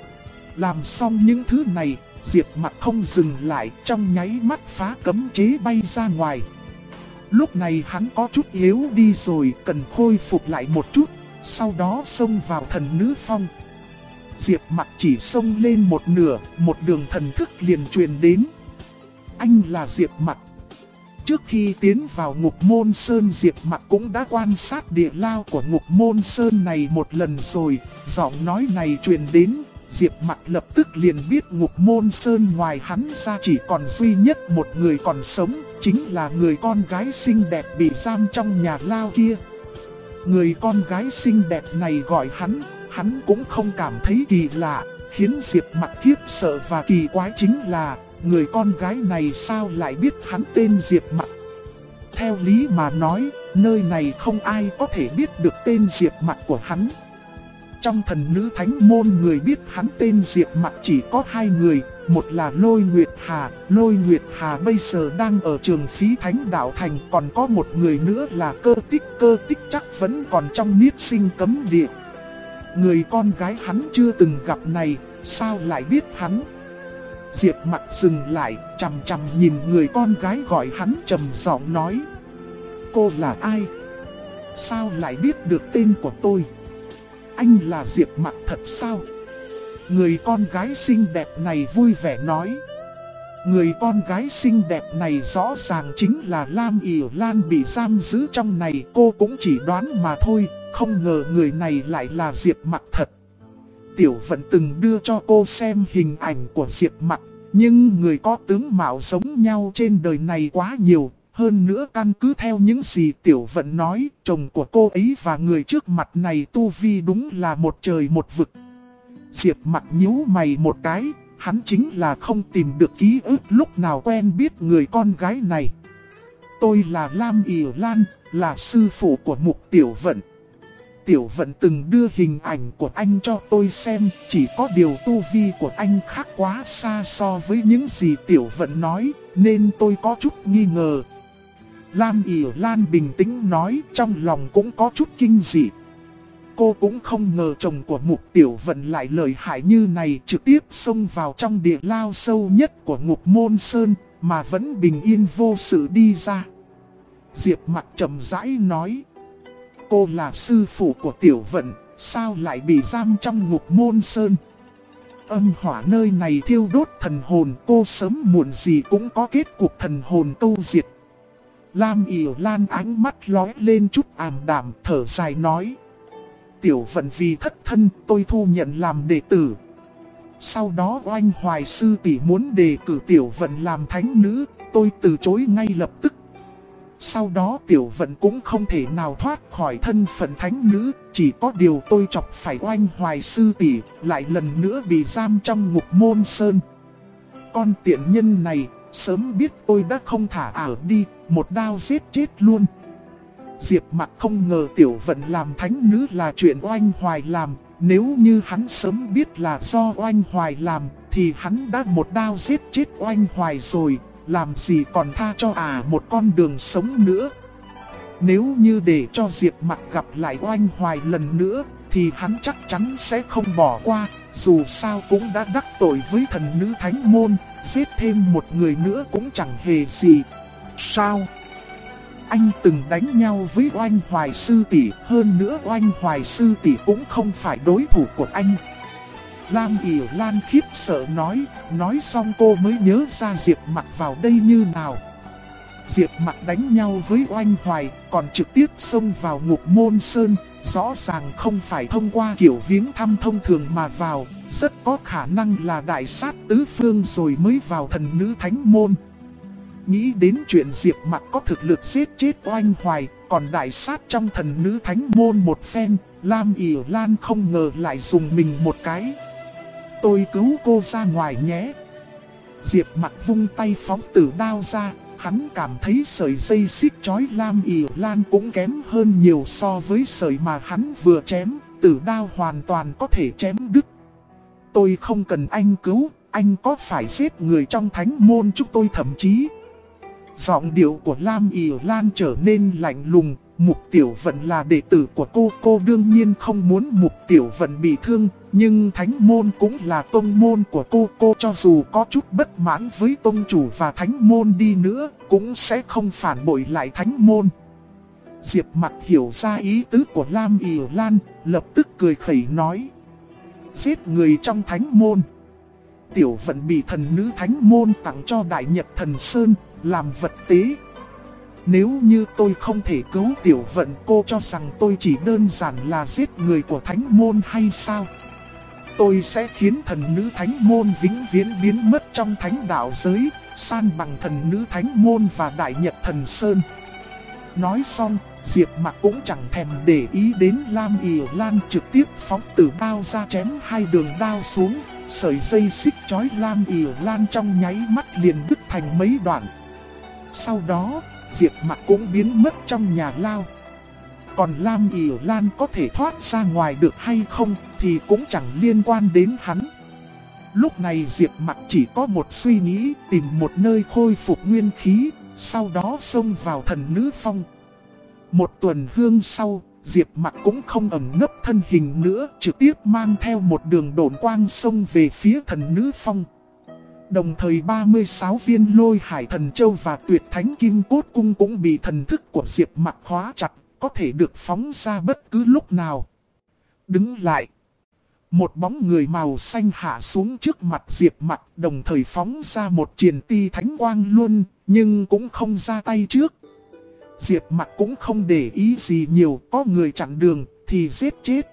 Làm xong những thứ này, Diệp Mặc không dừng lại, trong nháy mắt phá cấm chế bay ra ngoài. Lúc này hắn có chút yếu đi rồi, cần khôi phục lại một chút, sau đó xông vào thần nữ phong. Diệp Mặc chỉ xông lên một nửa, một đường thần thức liền truyền đến. Anh là Diệp Mặc. Trước khi tiến vào Ngục Môn Sơn, Diệp Mặc cũng đã quan sát địa lao của Ngục Môn Sơn này một lần rồi. Giọng nói này truyền đến, Diệp Mặc lập tức liền biết Ngục Môn Sơn ngoài hắn ra chỉ còn duy nhất một người còn sống, chính là người con gái xinh đẹp bị giam trong nhà lao kia. Người con gái xinh đẹp này gọi hắn cũng không cảm thấy kỳ lạ. Khiến Diệp Mặc khiếp sợ và kỳ quái chính là người con gái này sao lại biết hắn tên Diệp Mặc. Theo lý mà nói, nơi này không ai có thể biết được tên Diệp Mặc của hắn. Trong thần nữ thánh môn, người biết hắn tên Diệp Mặc chỉ có 2 người, một là Lôi Nguyệt Hà bây giờ đang ở trường Phí Thánh Đạo Thành, còn có một người nữa là Cơ Tích chắc vẫn còn trong niết sinh cấm địa. Người con gái hắn chưa từng gặp này, sao lại biết hắn? Diệp Mặc dừng lại, chằm chằm nhìn người con gái gọi hắn, trầm giọng nói: cô là ai? Sao lại biết được tên của tôi? Anh là Diệp Mặc thật sao? Người con gái xinh đẹp này vui vẻ nói. Người con gái xinh đẹp này rõ ràng chính là Lam Yểu Lan bị giam giữ trong này, cô cũng chỉ đoán mà thôi, không ngờ người này lại là Diệp Mặc thật. Tiểu Vận từng đưa cho cô xem hình ảnh của Diệp Mặc, nhưng người có tướng mạo giống nhau trên đời này quá nhiều. Hơn nữa căn cứ theo những gì Tiểu Vận nói, chồng của cô ấy và người trước mặt này tu vi đúng là một trời một vực. Diệp Mặc nhíu mày một cái, hắn chính là không tìm được ký ức lúc nào quen biết người con gái này. Tôi là Lam Yểu Lan, là sư phụ của Mục Tiểu Vận. Tiểu Vận từng đưa hình ảnh của anh cho tôi xem, chỉ có điều tu vi của anh khác quá xa so với những gì Tiểu Vận nói, nên tôi có chút nghi ngờ. Lam Yểu Lan bình tĩnh nói, trong lòng cũng có chút kinh dị. Cô cũng không ngờ chồng của Mục Tiểu Vận lại lợi hại như này, trực tiếp xông vào trong địa lao sâu nhất của Ngục Môn Sơn, mà vẫn bình yên vô sự đi ra. Diệp Mặc trầm rãi nói: cô là sư phụ của Tiểu Vận, sao lại bị giam trong Ngục Môn Sơn? Âm hỏa nơi này thiêu đốt thần hồn, cô sớm muộn gì cũng có kết cục thần hồn câu diệt. Lam Yểu Lan ánh mắt lóe lên chút ảm đạm, thở dài nói: Tiểu Vận vì thất thân, tôi thu nhận làm đệ tử. Sau đó Oanh Hoài sư tỷ muốn đề cử Tiểu Vận làm thánh nữ, tôi từ chối ngay lập tức. Sau đó Tiểu Vận cũng không thể nào thoát khỏi thân phận thánh nữ, chỉ có điều tôi chọc phải Oanh Hoài sư tỷ, lại lần nữa bị giam trong ngục môn sơn. Con tiện nhân này, sớm biết tôi đã không thả ảo đi, một đao giết chết luôn. Diệp Mặc không ngờ Tiểu Vận làm thánh nữ là chuyện Oanh Hoài làm, nếu như hắn sớm biết là do Oanh Hoài làm, thì hắn đã một đao giết chết Oanh Hoài rồi, làm gì còn tha cho một con đường sống nữa. Nếu như để cho Diệp Mặc gặp lại Oanh Hoài lần nữa, thì hắn chắc chắn sẽ không bỏ qua, dù sao cũng đã đắc tội với thần nữ thánh môn, giết thêm một người nữa cũng chẳng hề gì. Sao? Anh từng đánh nhau với Oanh Hoài sư tỷ, hơn nữa Oanh Hoài sư tỷ cũng không phải đối thủ của anh. Lam Yểu Lan khiếp sợ nói xong cô mới nhớ ra Diệp Mặc vào đây như nào. Diệp Mặc đánh nhau với Oanh Hoài, còn trực tiếp xông vào ngục môn sơn, rõ ràng không phải thông qua kiểu viếng thăm thông thường mà vào, rất có khả năng là đại sát tứ phương rồi mới vào thần nữ thánh môn. Nghĩ đến chuyện Diệp Mặc có thực lực giết chết Oanh Hoài, còn đại sát trong thần nữ thánh môn một phen, Lam Yểu Lan không ngờ lại dùng mình một cái. Tôi cứu cô ra ngoài nhé. Diệp Mặc vung tay phóng tử đao ra, hắn cảm thấy sợi dây xích chói Lam Yểu Lan cũng kém hơn nhiều so với sợi mà hắn vừa chém, tử đao hoàn toàn có thể chém đứt. Tôi không cần anh cứu, anh có phải giết người trong thánh môn chúng tôi thậm chí. Giọng điệu của Lam Yểu Lan trở nên lạnh lùng, Mục Tiểu Vận là đệ tử của cô đương nhiên không muốn Mục Tiểu Vận bị thương, nhưng thánh môn cũng là tông môn của cô cho dù có chút bất mãn với tông chủ và thánh môn đi nữa, cũng sẽ không phản bội lại thánh môn. Diệp Mặc hiểu ra ý tứ của Lam Yểu Lan, lập tức cười khẩy nói. Giết người trong thánh môn. Tiểu Vận bị thần nữ thánh môn tặng cho Đại Nhật Thần Sơn, làm vật tế. Nếu như tôi không thể cứu Tiểu Vận, cô cho rằng tôi chỉ đơn giản là giết người của thánh môn hay sao? Tôi sẽ khiến thần nữ thánh môn vĩnh viễn biến mất trong thánh đạo giới, san bằng thần nữ thánh môn và Đại Nhật Thần Sơn. Nói xong, Diệp Mặc cũng chẳng thèm để ý đến Lam Yểu Lan, trực tiếp phóng tử đao ra chém hai đường đao xuống, sợi dây xích chói Lam Yểu Lan trong nháy mắt liền đứt thành mấy đoạn. Sau đó, Diệp Mặc cũng biến mất trong nhà lao. Còn Lam Yểu Lan có thể thoát ra ngoài được hay không thì cũng chẳng liên quan đến hắn. Lúc này Diệp Mặc chỉ có một suy nghĩ, tìm một nơi khôi phục nguyên khí, sau đó xông vào thần nữ phong. Một tuần hương sau, Diệp Mặc cũng không ẩn nấp thân hình nữa, trực tiếp mang theo một đường độn quang xông về phía thần nữ phong. Đồng thời 36 viên lôi hải thần châu và tuyệt thánh kim cốt cung cũng bị thần thức của Diệp Mặc khóa chặt, có thể được phóng ra bất cứ lúc nào. Đứng lại. Một bóng người màu xanh hạ xuống trước mặt Diệp Mặc, đồng thời phóng ra một triền ti thánh quang luôn, nhưng cũng không ra tay trước. Diệp Mặc cũng không để ý gì nhiều, có người chặn đường thì giết chết.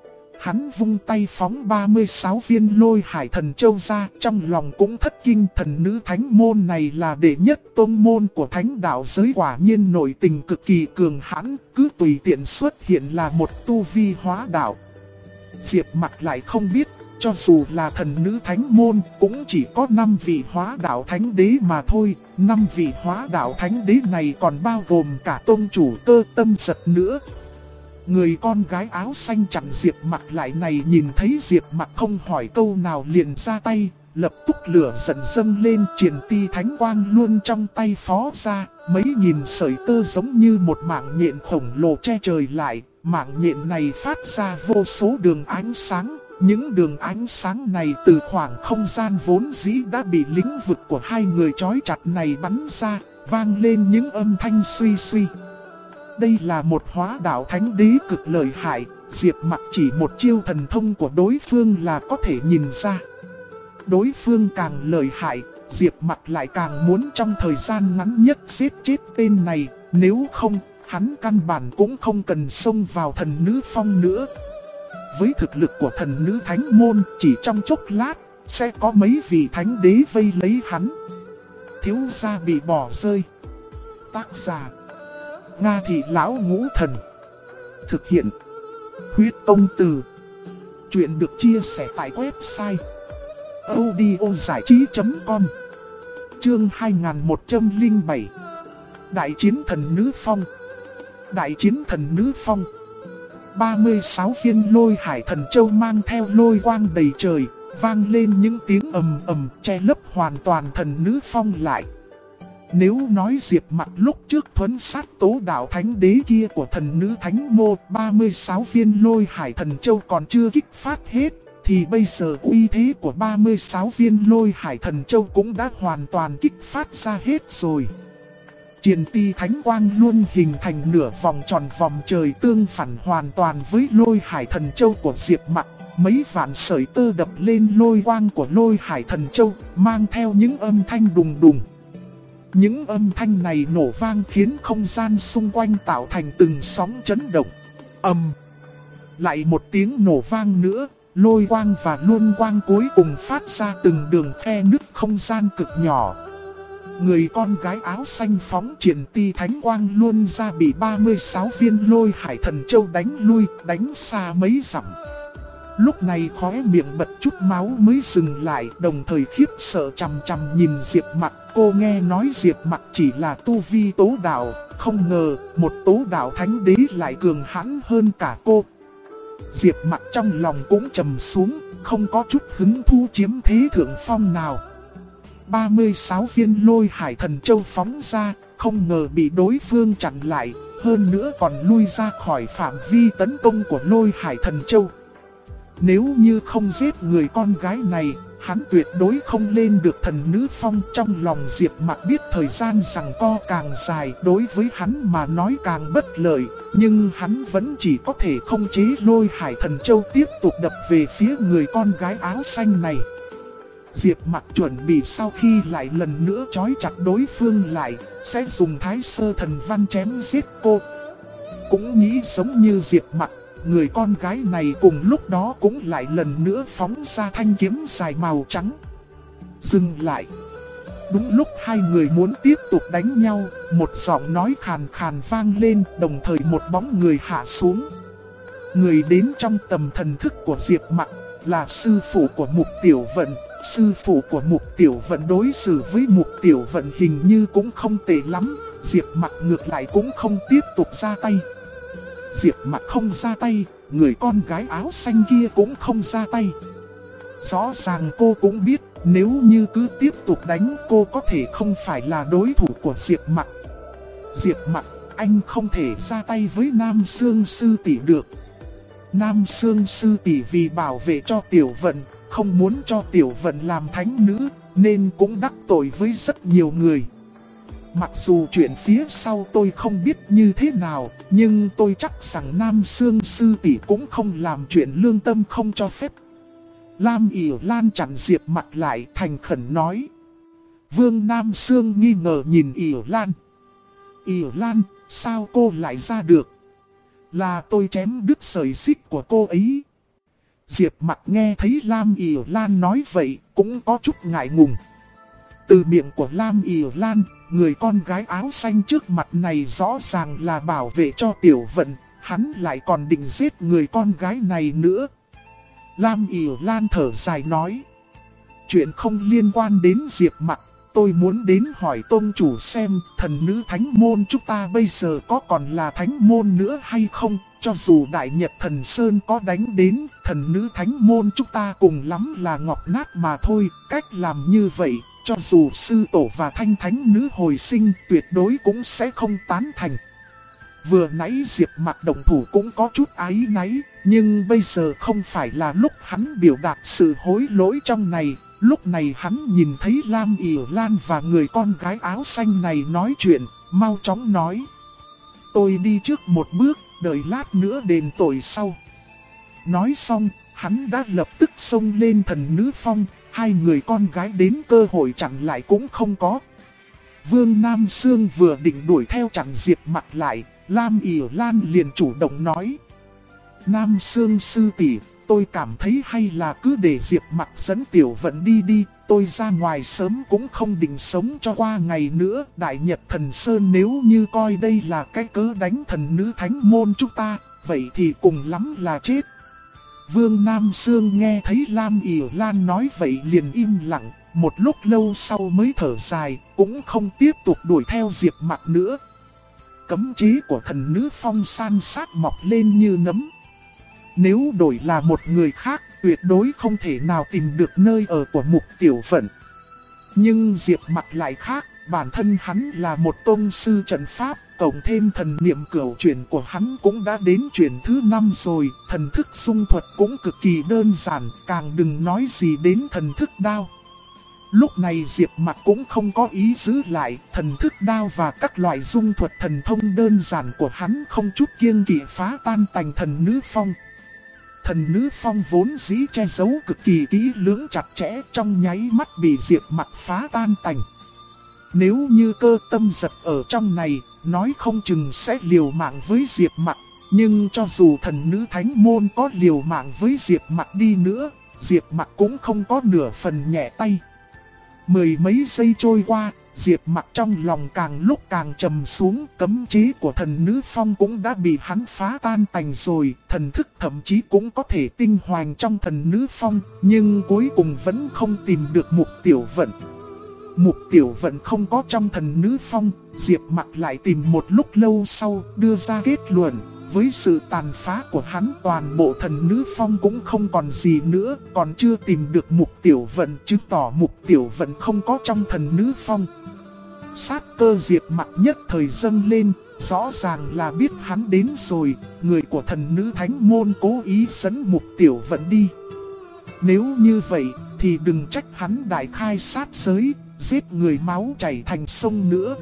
Hắn vung tay phóng 36 viên lôi hải thần châu ra, trong lòng cũng thất kinh, thần nữ thánh môn này là đệ nhất tôn môn của thánh đạo giới, quả nhiên nội tình cực kỳ cường hãn, cứ tùy tiện xuất hiện là một tu vi hóa đạo. Diệp Mặc lại không biết, cho dù là thần nữ thánh môn cũng chỉ có 5 vị hóa đạo thánh đế mà thôi, 5 vị hóa đạo thánh đế này còn bao gồm cả tôn chủ Cơ Tâm Giật nữa. Người con gái áo xanh chặn Diệp Mặc lại này nhìn thấy Diệp Mặc không hỏi câu nào liền ra tay, lập tức lửa giận dâng lên, triển ti thánh quang luôn trong tay phó ra, mấy nghìn sợi tơ giống như một mạng nhện khổng lồ che trời lại, mạng nhện này phát ra vô số đường ánh sáng, những đường ánh sáng này từ khoảng không gian vốn dĩ đã bị lĩnh vực của hai người trói chặt này bắn ra, vang lên những âm thanh suy suy. Đây là một hóa đạo thánh đế cực lợi hại, Diệp Mặc chỉ một chiêu thần thông của đối phương là có thể nhìn ra. Đối phương càng lợi hại, Diệp Mặc lại càng muốn trong thời gian ngắn nhất giết chết tên này, nếu không, hắn căn bản cũng không cần xông vào thần nữ phong nữa. Với thực lực của thần nữ thánh môn, chỉ trong chốc lát, sẽ có mấy vị thánh đế vây lấy hắn. Thiếu gia bị bỏ rơi. Tác giả Nga Thị Lão Ngũ Thần. Thực hiện Huyết Công Từ. Chuyện được chia sẻ tại website audiozảichí.com. Chương 2107. Đại chiến thần nữ phong. Đại chiến thần nữ phong. 36 viên lôi hải thần châu mang theo lôi quang đầy trời, vang lên những tiếng ầm ầm che lấp hoàn toàn thần nữ phong lại. Nếu nói Diệp Mặc lúc trước thuấn sát tố đạo thánh đế kia của thần nữ thánh mô, 36 viên lôi hải thần châu còn chưa kích phát hết, thì bây giờ uy thế của 36 viên lôi hải thần châu cũng đã hoàn toàn kích phát ra hết rồi. Triền ti thánh quang luôn hình thành nửa vòng tròn vòng trời tương phản hoàn toàn với lôi hải thần châu của Diệp Mặc. Mấy vạn sợi tơ đập lên lôi quang của lôi hải thần châu, mang theo những âm thanh đùng đùng. Những âm thanh này nổ vang khiến không gian xung quanh tạo thành từng sóng chấn động. Lại một tiếng nổ vang nữa, lôi quang và luân quang cuối cùng phát ra từng đường khe nứt không gian cực nhỏ. Người con gái áo xanh phóng triển ti thánh quang luôn ra bị 36 viên lôi hải thần châu đánh lui, đánh xa mấy dặm. Lúc này khóe miệng bật chút máu mới dừng lại, đồng thời khiếp sợ chằm chằm nhìn Diệp Mặc. Cô nghe nói Diệp Mặc chỉ là tu vi tố đạo, không ngờ một tố đạo thánh đế lại cường hãn hơn cả cô. Diệp Mặc trong lòng cũng trầm xuống, không có chút hứng thú chiếm thế thượng phong nào. 36 viên lôi hải thần châu phóng ra, không ngờ bị đối phương chặn lại, hơn nữa còn lui ra khỏi phạm vi tấn công của lôi hải thần châu. Nếu như không giết người con gái này, hắn tuyệt đối không lên được thần nữ phong. Trong lòng Diệp Mặc biết thời gian giằng co càng dài đối với hắn mà nói càng bất lợi, nhưng hắn vẫn chỉ có thể khống chế lôi hải thần châu tiếp tục đập về phía người con gái áo xanh này. Diệp Mặc chuẩn bị sau khi lại lần nữa trói chặt đối phương lại, sẽ dùng Thái Sơ Thần Văn chém giết cô. Cũng nghĩ giống như Diệp Mặc, người con gái này cùng lúc đó cũng lại lần nữa phóng ra thanh kiếm dài màu trắng. Dừng lại. Đúng lúc hai người muốn tiếp tục đánh nhau, một giọng nói khàn khàn vang lên, đồng thời một bóng người hạ xuống. Người đến trong tầm thần thức của Diệp Mặc là sư phụ của Mục Tiểu Vận. Sư phụ của Mục Tiểu Vận đối xử với Mục Tiểu Vận hình như cũng không tệ lắm. Diệp Mặc ngược lại cũng không tiếp tục ra tay. Diệp Mặc không ra tay, người con gái áo xanh kia cũng không ra tay. Rõ ràng cô cũng biết, nếu như cứ tiếp tục đánh cô có thể không phải là đối thủ của Diệp Mặc. Diệp Mặc, anh không thể ra tay với Nam Sương sư tỷ được. Nam Sương sư tỷ vì bảo vệ cho Tiểu Vận, không muốn cho Tiểu Vận làm thánh nữ, nên cũng đắc tội với rất nhiều người. Mặc dù chuyện phía sau tôi không biết như thế nào, nhưng tôi chắc rằng Nam Sương sư tỷ cũng không làm chuyện lương tâm không cho phép. Lam Yểu Lan chặn Diệp Mặc lại, thành khẩn nói. Vương Nam Sương nghi ngờ nhìn Yểu Lan. Yểu Lan, sao cô lại ra được? Là tôi chém đứt sợi xích của cô ấy. Diệp Mặc nghe thấy Lam Yểu Lan nói vậy, cũng có chút ngại ngùng. Từ miệng của Lam Yểu Lan, người con gái áo xanh trước mặt này rõ ràng là bảo vệ cho Tiểu Vận, hắn lại còn định giết người con gái này nữa. Lam Yểu Lan thở dài nói. Chuyện không liên quan đến Diệp Mặc, tôi muốn đến hỏi tôn chủ xem thần nữ thánh môn chúng ta bây giờ có còn là thánh môn nữa hay không. Cho dù Đại Nhật Thần Sơn có đánh đến, thần nữ thánh môn chúng ta cùng lắm là ngọc nát mà thôi. Cách làm như vậy, cho dù sư tổ và thanh thánh nữ hồi sinh tuyệt đối cũng sẽ không tán thành. Vừa nãy Diệp Mặc động thủ cũng có chút áy náy, nhưng bây giờ không phải là lúc hắn biểu đạt sự hối lỗi trong này. Lúc này hắn nhìn thấy Lam Yểu Lan và người con gái áo xanh này nói chuyện, mau chóng nói. Tôi đi trước một bước, đợi lát nữa đền tội sau. Nói xong, hắn đã lập tức xông lên thần nữ phong, hai người con gái đến cơ hội chặn lại cũng không có. Vương Nam Sương vừa định đuổi theo chặn Diệp Mặc lại, Lam Yểu Lan liền chủ động nói. Nam Sương sư tỷ, tôi cảm thấy hay là cứ để Diệp Mặc dẫn Tiểu Vận đi đi, tôi ra ngoài sớm cũng không định sống cho qua ngày nữa. Đại Nhật Thần Sơn nếu như coi đây là cái cớ đánh thần nữ thánh môn chúng ta, vậy thì cùng lắm là chết. Vương Nam Sương nghe thấy Lam Ỷ Lan nói vậy liền im lặng, một lúc lâu sau mới thở dài, cũng không tiếp tục đuổi theo Diệp Mặc nữa. Cấm chế của thần nữ phong san sát mọc lên như nấm. Nếu đổi là một người khác, tuyệt đối không thể nào tìm được nơi ở của Mục Tiểu Vận. Nhưng Diệp Mặc lại khác, bản thân hắn là một tông sư trận pháp, cộng thêm thần niệm cửu chuyển của hắn cũng đã đến chuyển thứ 5 rồi, thần thức dung thuật cũng cực kỳ đơn giản, càng đừng nói gì đến thần thức đao. Lúc này Diệp Mặc cũng không có ý giữ lại, thần thức đao và các loại dung thuật thần thông đơn giản của hắn không chút kiêng kỵ phá tan tành thần nữ phong. Thần nữ phong vốn dĩ che giấu cực kỳ kỹ lưỡng chặt chẽ, trong nháy mắt bị Diệp Mặc phá tan tành. Nếu như Cơ Tâm Giật ở trong này, nói không chừng sẽ liều mạng với Diệp Mặc. Nhưng cho dù thần nữ thánh môn có liều mạng với Diệp Mặc đi nữa, Diệp Mặc cũng không có nửa phần nhẹ tay. Mười mấy giây trôi qua, Diệp Mặc trong lòng càng lúc càng trầm xuống, cấm chế của thần nữ phong cũng đã bị hắn phá tan tành rồi, thần thức thậm chí cũng có thể tinh hoành trong thần nữ phong, nhưng cuối cùng vẫn không tìm được Mục Tiểu Vận. Mục Tiểu Vận không có trong thần nữ phong, Diệp Mặc lại tìm một lúc lâu sau, đưa ra kết luận, với sự tàn phá của hắn toàn bộ thần nữ phong cũng không còn gì nữa, còn chưa tìm được Mục Tiểu Vận, chứng tỏ Mục Tiểu Vận không có trong thần nữ phong. Sát cơ Diệp Mặc nhất thời dâng lên, rõ ràng là biết hắn đến rồi, người của thần nữ thánh môn cố ý dẫn Mục Tiểu Vận đi. Nếu như vậy, thì đừng trách hắn đại khai sát giới, giết người máu chảy thành sông nữa.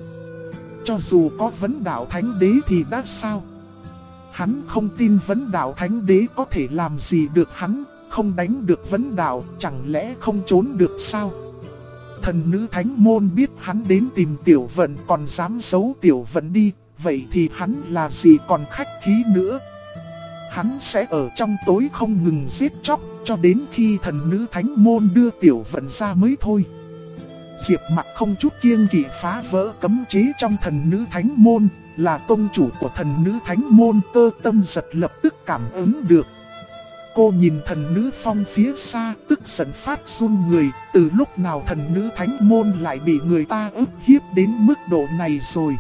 Cho dù có Vấn Đạo Thánh Đế thì đã sao? Hắn không tin Vấn Đạo Thánh Đế có thể làm gì được hắn, không đánh được Vấn Đạo, chẳng lẽ không trốn được sao? Thần nữ thánh môn biết hắn đến tìm Tiểu Vận còn dám giấu Tiểu Vận đi, vậy thì hắn là gì còn khách khí nữa? Hắn sẽ ở trong tối không ngừng giết chóc, cho đến khi thần nữ thánh môn đưa Tiểu Vận ra mới thôi. Diệp Mặc không chút kiêng kỵ phá vỡ cấm chế trong thần nữ thánh môn, là tông chủ của thần nữ thánh môn. Cơ Tâm Giật lập tức cảm ứng được. Cô nhìn thần nữ phong phía xa, tức giận phát run người, từ lúc nào thần nữ thánh môn lại bị người ta ức hiếp đến mức độ này rồi.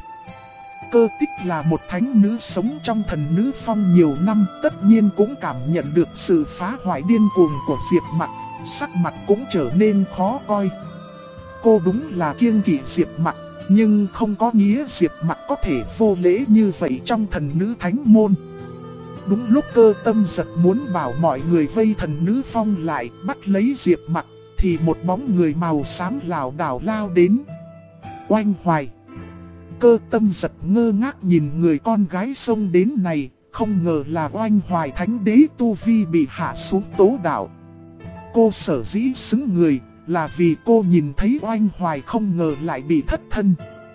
Cơ Tích là một thánh nữ sống trong thần nữ phong nhiều năm, tất nhiên cũng cảm nhận được sự phá hoại điên cuồng của Diệp Mặc, sắc mặt cũng trở nên khó coi. Cô đúng là kiêng kỵ Diệp Mặc, nhưng không có nghĩa Diệp Mặc có thể vô lễ như vậy trong thần nữ thánh môn. Đúng lúc Cơ Tâm Giật muốn bảo mọi người vây thần nữ phong lại, bắt lấy Diệp Mặc, thì một bóng người màu xám lảo đảo lao đến. Oanh Hoài. Cơ Tâm Giật ngơ ngác nhìn người con gái xông đến này, không ngờ là Oanh Hoài Thánh Đế tu vi bị hạ xuống tố đạo. Cô sở dĩ xứng người là vì cô nhìn thấy Oanh Hoài không ngờ lại bị thất thân.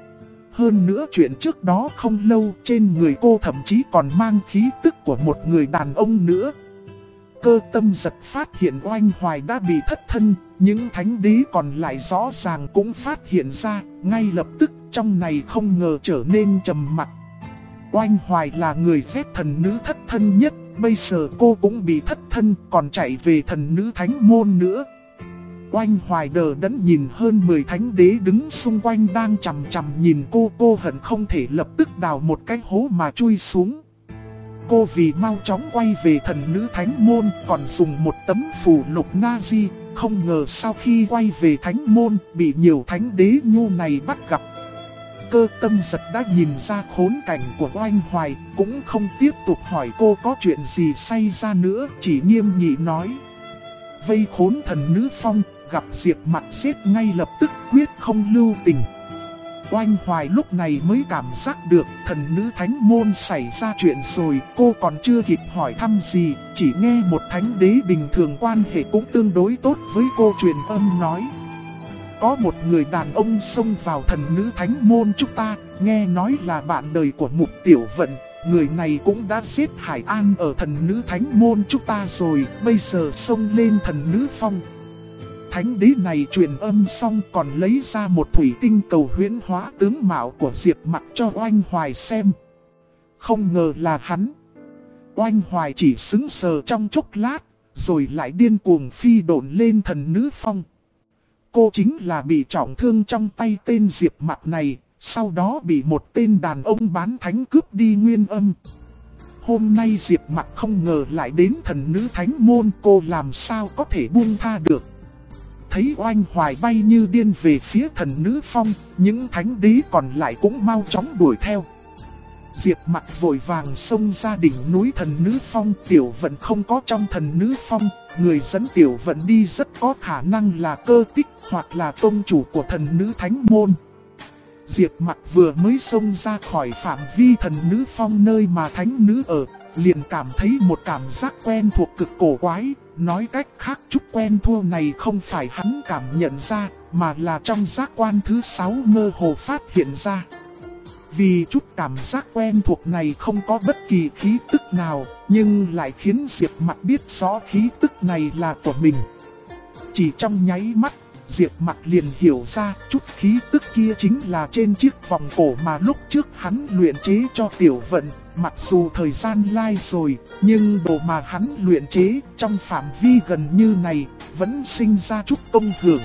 Hơn nữa chuyện trước đó không lâu, trên người cô thậm chí còn mang khí tức của một người đàn ông nữa. Cơ Tâm Giật phát hiện Oanh Hoài đã bị thất thân, những thánh đế còn lại rõ ràng cũng phát hiện ra, ngay lập tức trong này không ngờ trở nên trầm mặc. Oanh Hoài là người phép thần nữ thất thân nhất, bây giờ cô cũng bị thất thân, còn chạy về thần nữ thánh môn nữa. Oanh Hoài đờ đẫn nhìn hơn 10 thánh đế đứng xung quanh đang chằm chằm nhìn cô hận không thể lập tức đào một cái hố mà chui xuống. Cô vì mau chóng quay về thần nữ thánh môn còn dùng một tấm phù lục Nazi, không ngờ sau khi quay về thánh môn bị nhiều thánh đế nhu này bắt gặp. Cơ Tâm Giật đã nhìn ra khốn cảnh của Oanh Hoài, cũng không tiếp tục hỏi cô có chuyện gì xảy ra nữa, chỉ nghiêm nghị nói. Vây khốn thần nữ phong, gặp Diệp Mặc giết ngay lập tức, quyết không lưu tình. Oanh Hoài lúc này mới cảm giác được thần nữ thánh môn xảy ra chuyện rồi. Cô còn chưa kịp hỏi thăm gì, chỉ nghe một thánh đế bình thường quan hệ cũng tương đối tốt với cô truyền âm nói. Có một người đàn ông xông vào thần nữ thánh môn chúng ta, nghe nói là bạn đời của Mục Tiểu Vận. Người này cũng đã giết Hải An ở thần nữ thánh môn chúng ta rồi, bây giờ xông lên thần nữ phong. thánh đế này truyền âm xong còn lấy ra một thủy tinh cầu huyễn hóa tướng mạo của Diệp Mặc cho Oanh Hoài xem. Không ngờ là hắn. Oanh Hoài chỉ sững sờ trong chốc lát, rồi lại điên cuồng phi độn lên thần nữ phong. Cô chính là bị trọng thương trong tay tên Diệp Mặc này, sau đó bị một tên đàn ông bán thánh cướp đi nguyên âm. Hôm nay Diệp Mặc không ngờ lại đến thần nữ thánh môn, cô làm sao có thể buông tha được. Thấy Oanh Hoài bay như điên về phía thần nữ phong, những thánh đế còn lại cũng mau chóng đuổi theo. Diệp Mặc vội vàng xông ra đỉnh núi thần nữ phong. Tiểu Vận không có trong thần nữ phong, người dẫn Tiểu Vận đi rất có khả năng là Cơ Tích hoặc là tông chủ của thần nữ thánh môn. Diệp Mặc vừa mới xông ra khỏi phạm vi thần nữ phong nơi mà thánh nữ ở, liền cảm thấy một cảm giác quen thuộc cực cổ quái. Nói cách khác, chút quen thua này không phải hắn cảm nhận ra, mà là trong giác quan thứ 6 mơ hồ phát hiện ra. Vì chút cảm giác quen thuộc này không có bất kỳ khí tức nào, nhưng lại khiến Diệp Mặc biết rõ khí tức này là của mình. Chỉ trong nháy mắt, Diệp Mặc liền hiểu ra chút khí tức kia chính là trên chiếc vòng cổ mà lúc trước hắn luyện chế cho Tiểu Vận. Mặc dù thời gian lai rồi, nhưng đồ mà hắn luyện chế trong phạm vi gần như này vẫn sinh ra chút công hưởng.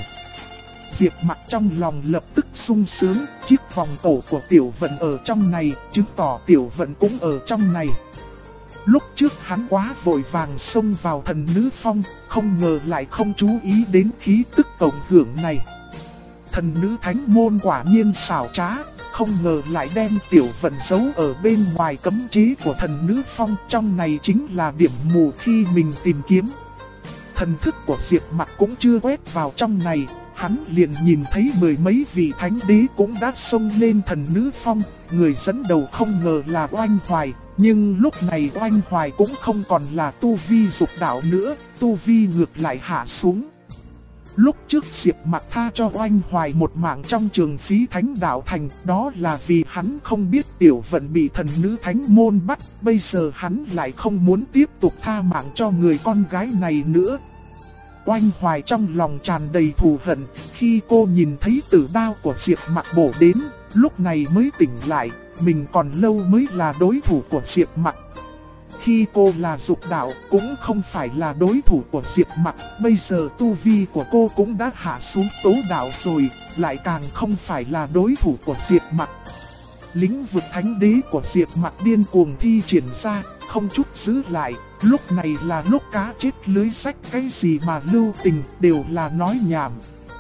Diệp Mặc trong lòng lập tức sung sướng, chiếc vòng cổ của Tiểu Vận ở trong này, chứng tỏ Tiểu Vận cũng ở trong này. Lúc trước hắn quá vội vàng xông vào thần nữ phong, không ngờ lại không chú ý đến khí tức cộng hưởng này. Thần nữ thánh môn quả nhiên xảo trá, không ngờ lại đem Tiểu Vận giấu ở bên ngoài cấm chế của thần nữ phong. Trong này chính là điểm mù khi mình tìm kiếm. Thần thức của Diệp Mặc cũng chưa quét vào trong này, hắn liền nhìn thấy mười mấy vị thánh đế cũng đã xông lên thần nữ phong. Người dẫn đầu không ngờ là Oanh Hoài, nhưng lúc này Oanh Hoài cũng không còn là tu vi dục đạo nữa, tu vi ngược lại hạ xuống. Lúc trước Diệp Mặc tha cho Oanh Hoài một mạng trong trường phí thánh đạo thành, đó là vì hắn không biết Tiểu Vận bị thần nữ thánh môn bắt. Bây giờ hắn lại không muốn tiếp tục tha mạng cho người con gái này nữa. Oanh Hoài trong lòng tràn đầy thù hận, khi cô nhìn thấy tử đao của Diệp Mặc bổ đến, lúc này mới tỉnh lại, mình còn lâu mới là đối thủ của Diệp Mặc. Khi cô là dục đạo cũng không phải là đối thủ của Diệp Mặc, bây giờ tu vi của cô cũng đã hạ xuống tố đạo rồi, lại càng không phải là đối thủ của Diệp Mặc. Lĩnh vực thánh đế của Diệp Mặc điên cuồng thi triển ra, không chút giữ lại. Lúc này là lúc cá chết lưới rách, cái gì mà lưu tình đều là nói nhảm.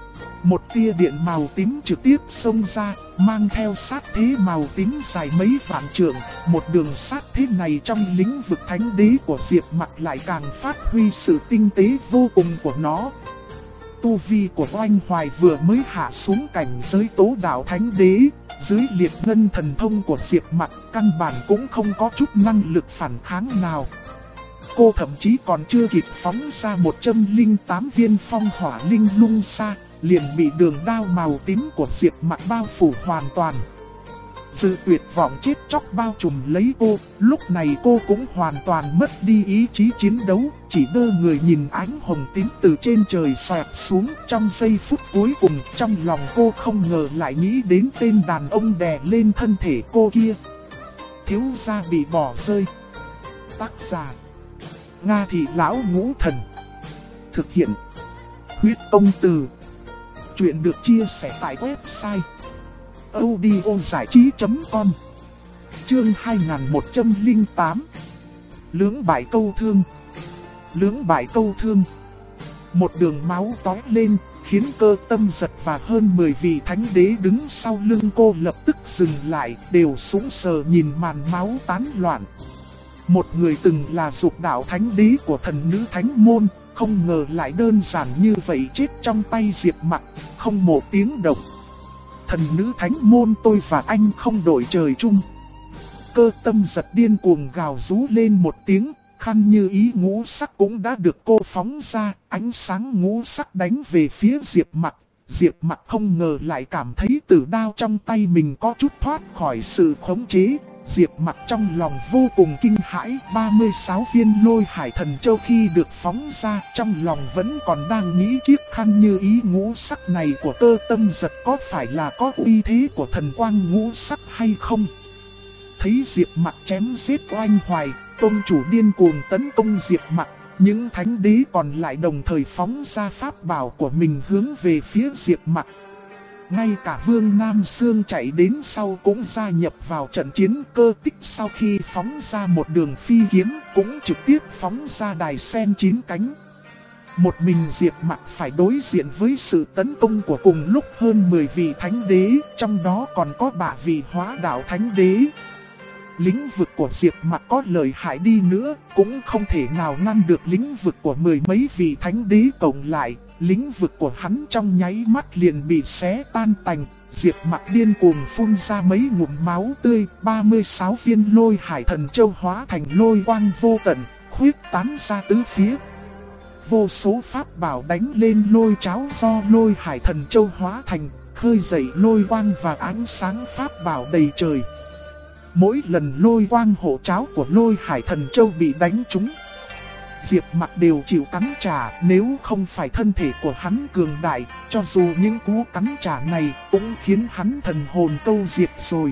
Một tia điện màu tím trực tiếp xông ra, mang theo sát thế màu tím dài mấy vạn trượng. Một đường sát thế này trong lĩnh vực thánh đế của Diệp Mặc lại càng phát huy sự tinh tế vô cùng của nó. Tu vi của Oanh Hoài vừa mới hạ xuống cảnh giới tố đạo thánh đế, dưới liệt ngân thần thông của Diệp Mặc căn bản cũng không có chút năng lực phản kháng nào. Cô thậm chí còn chưa kịp phóng ra 108 viên phong hỏa linh lung xa, liền bị đường đao màu tím của Diệp Mặc bao phủ hoàn toàn. Sự tuyệt vọng chết chóc bao trùm lấy cô, lúc này cô cũng hoàn toàn mất đi ý chí chiến đấu, chỉ đơ người nhìn ánh hồng tím từ trên trời xoẹt xuống. Trong giây phút cuối cùng, trong lòng cô không ngờ lại nghĩ đến tên đàn ông đè lên thân thể cô kia. Thiếu gia bị bỏ rơi. Tác giả: Nga Thị Lão Ngũ Thần. Thực hiện: Huyết Công Từ. Chuyện được chia sẻ tại website audiozảichí.com. Chương 2108. Lưỡng bại câu thương. Lưỡng bại câu thương. Một đường máu tóe lên, khiến Cơ Tâm Giật và hơn 10 vị thánh đế đứng sau lưng cô lập tức dừng lại, đều sững sờ nhìn màn máu tán loạn. Một người từng là dục đạo thánh đế của thần nữ thánh môn, không ngờ lại đơn giản như vậy chết trong tay Diệp Mặc, không một tiếng động. Thần nữ thánh môn tôi và anh không đổi trời chung. Cơ Tâm Giật điên cuồng gào rú lên một tiếng, khăn như ý ngũ sắc cũng đã được cô phóng ra, ánh sáng ngũ sắc đánh về phía Diệp Mặc. Diệp Mặc không ngờ lại cảm thấy tử đao trong tay mình có chút thoát khỏi sự khống chế, Diệp Mặc trong lòng vô cùng kinh hãi, 36 viên Lôi Hải Thần Châu khi được phóng ra, trong lòng vẫn còn đang nghĩ chiếc khăn như ý ngũ sắc này của Cơ Tâm Giật có phải là có uy thế của thần quang ngũ sắc hay không. Thấy Diệp Mặc chém giết oanh hoài, tông chủ điên cuồng tấn công Diệp Mặc, những thánh đế còn lại đồng thời phóng ra pháp bảo của mình hướng về phía Diệp Mặc. Ngay cả Vương Nam Sương chạy đến sau cũng gia nhập vào trận chiến. Cơ Tích sau khi phóng ra một đường phi kiếm cũng trực tiếp phóng ra đài sen 9 cánh. Một mình Diệp Mặc phải đối diện với sự tấn công của cùng lúc hơn 10 vị thánh đế, trong đó còn có 3 vị hóa đạo thánh đế. Lĩnh vực của Diệp Mặc có lợi hại đi nữa cũng không thể nào ngăn được lĩnh vực của mười mấy vị thánh đế cộng lại. Lĩnh vực của hắn trong nháy mắt liền bị xé tan tành. Diệp Mặc điên cuồng phun ra mấy ngụm máu tươi, 36 viên Lôi Hải Thần Châu hóa thành lôi quang vô tận, khuyết tán ra tứ phía. Vô số pháp bảo đánh lên lôi cháo do Lôi Hải Thần Châu hóa thành, khơi dậy lôi quang và ánh sáng pháp bảo đầy trời. Mỗi lần lôi quang hộ cháo của Lôi Hải Thần Châu bị đánh trúng, Diệp Mặc đều chịu cắn trả. Nếu không phải thân thể của hắn cường đại, cho dù những cú cắn trả này cũng khiến hắn thần hồn câu diệt rồi.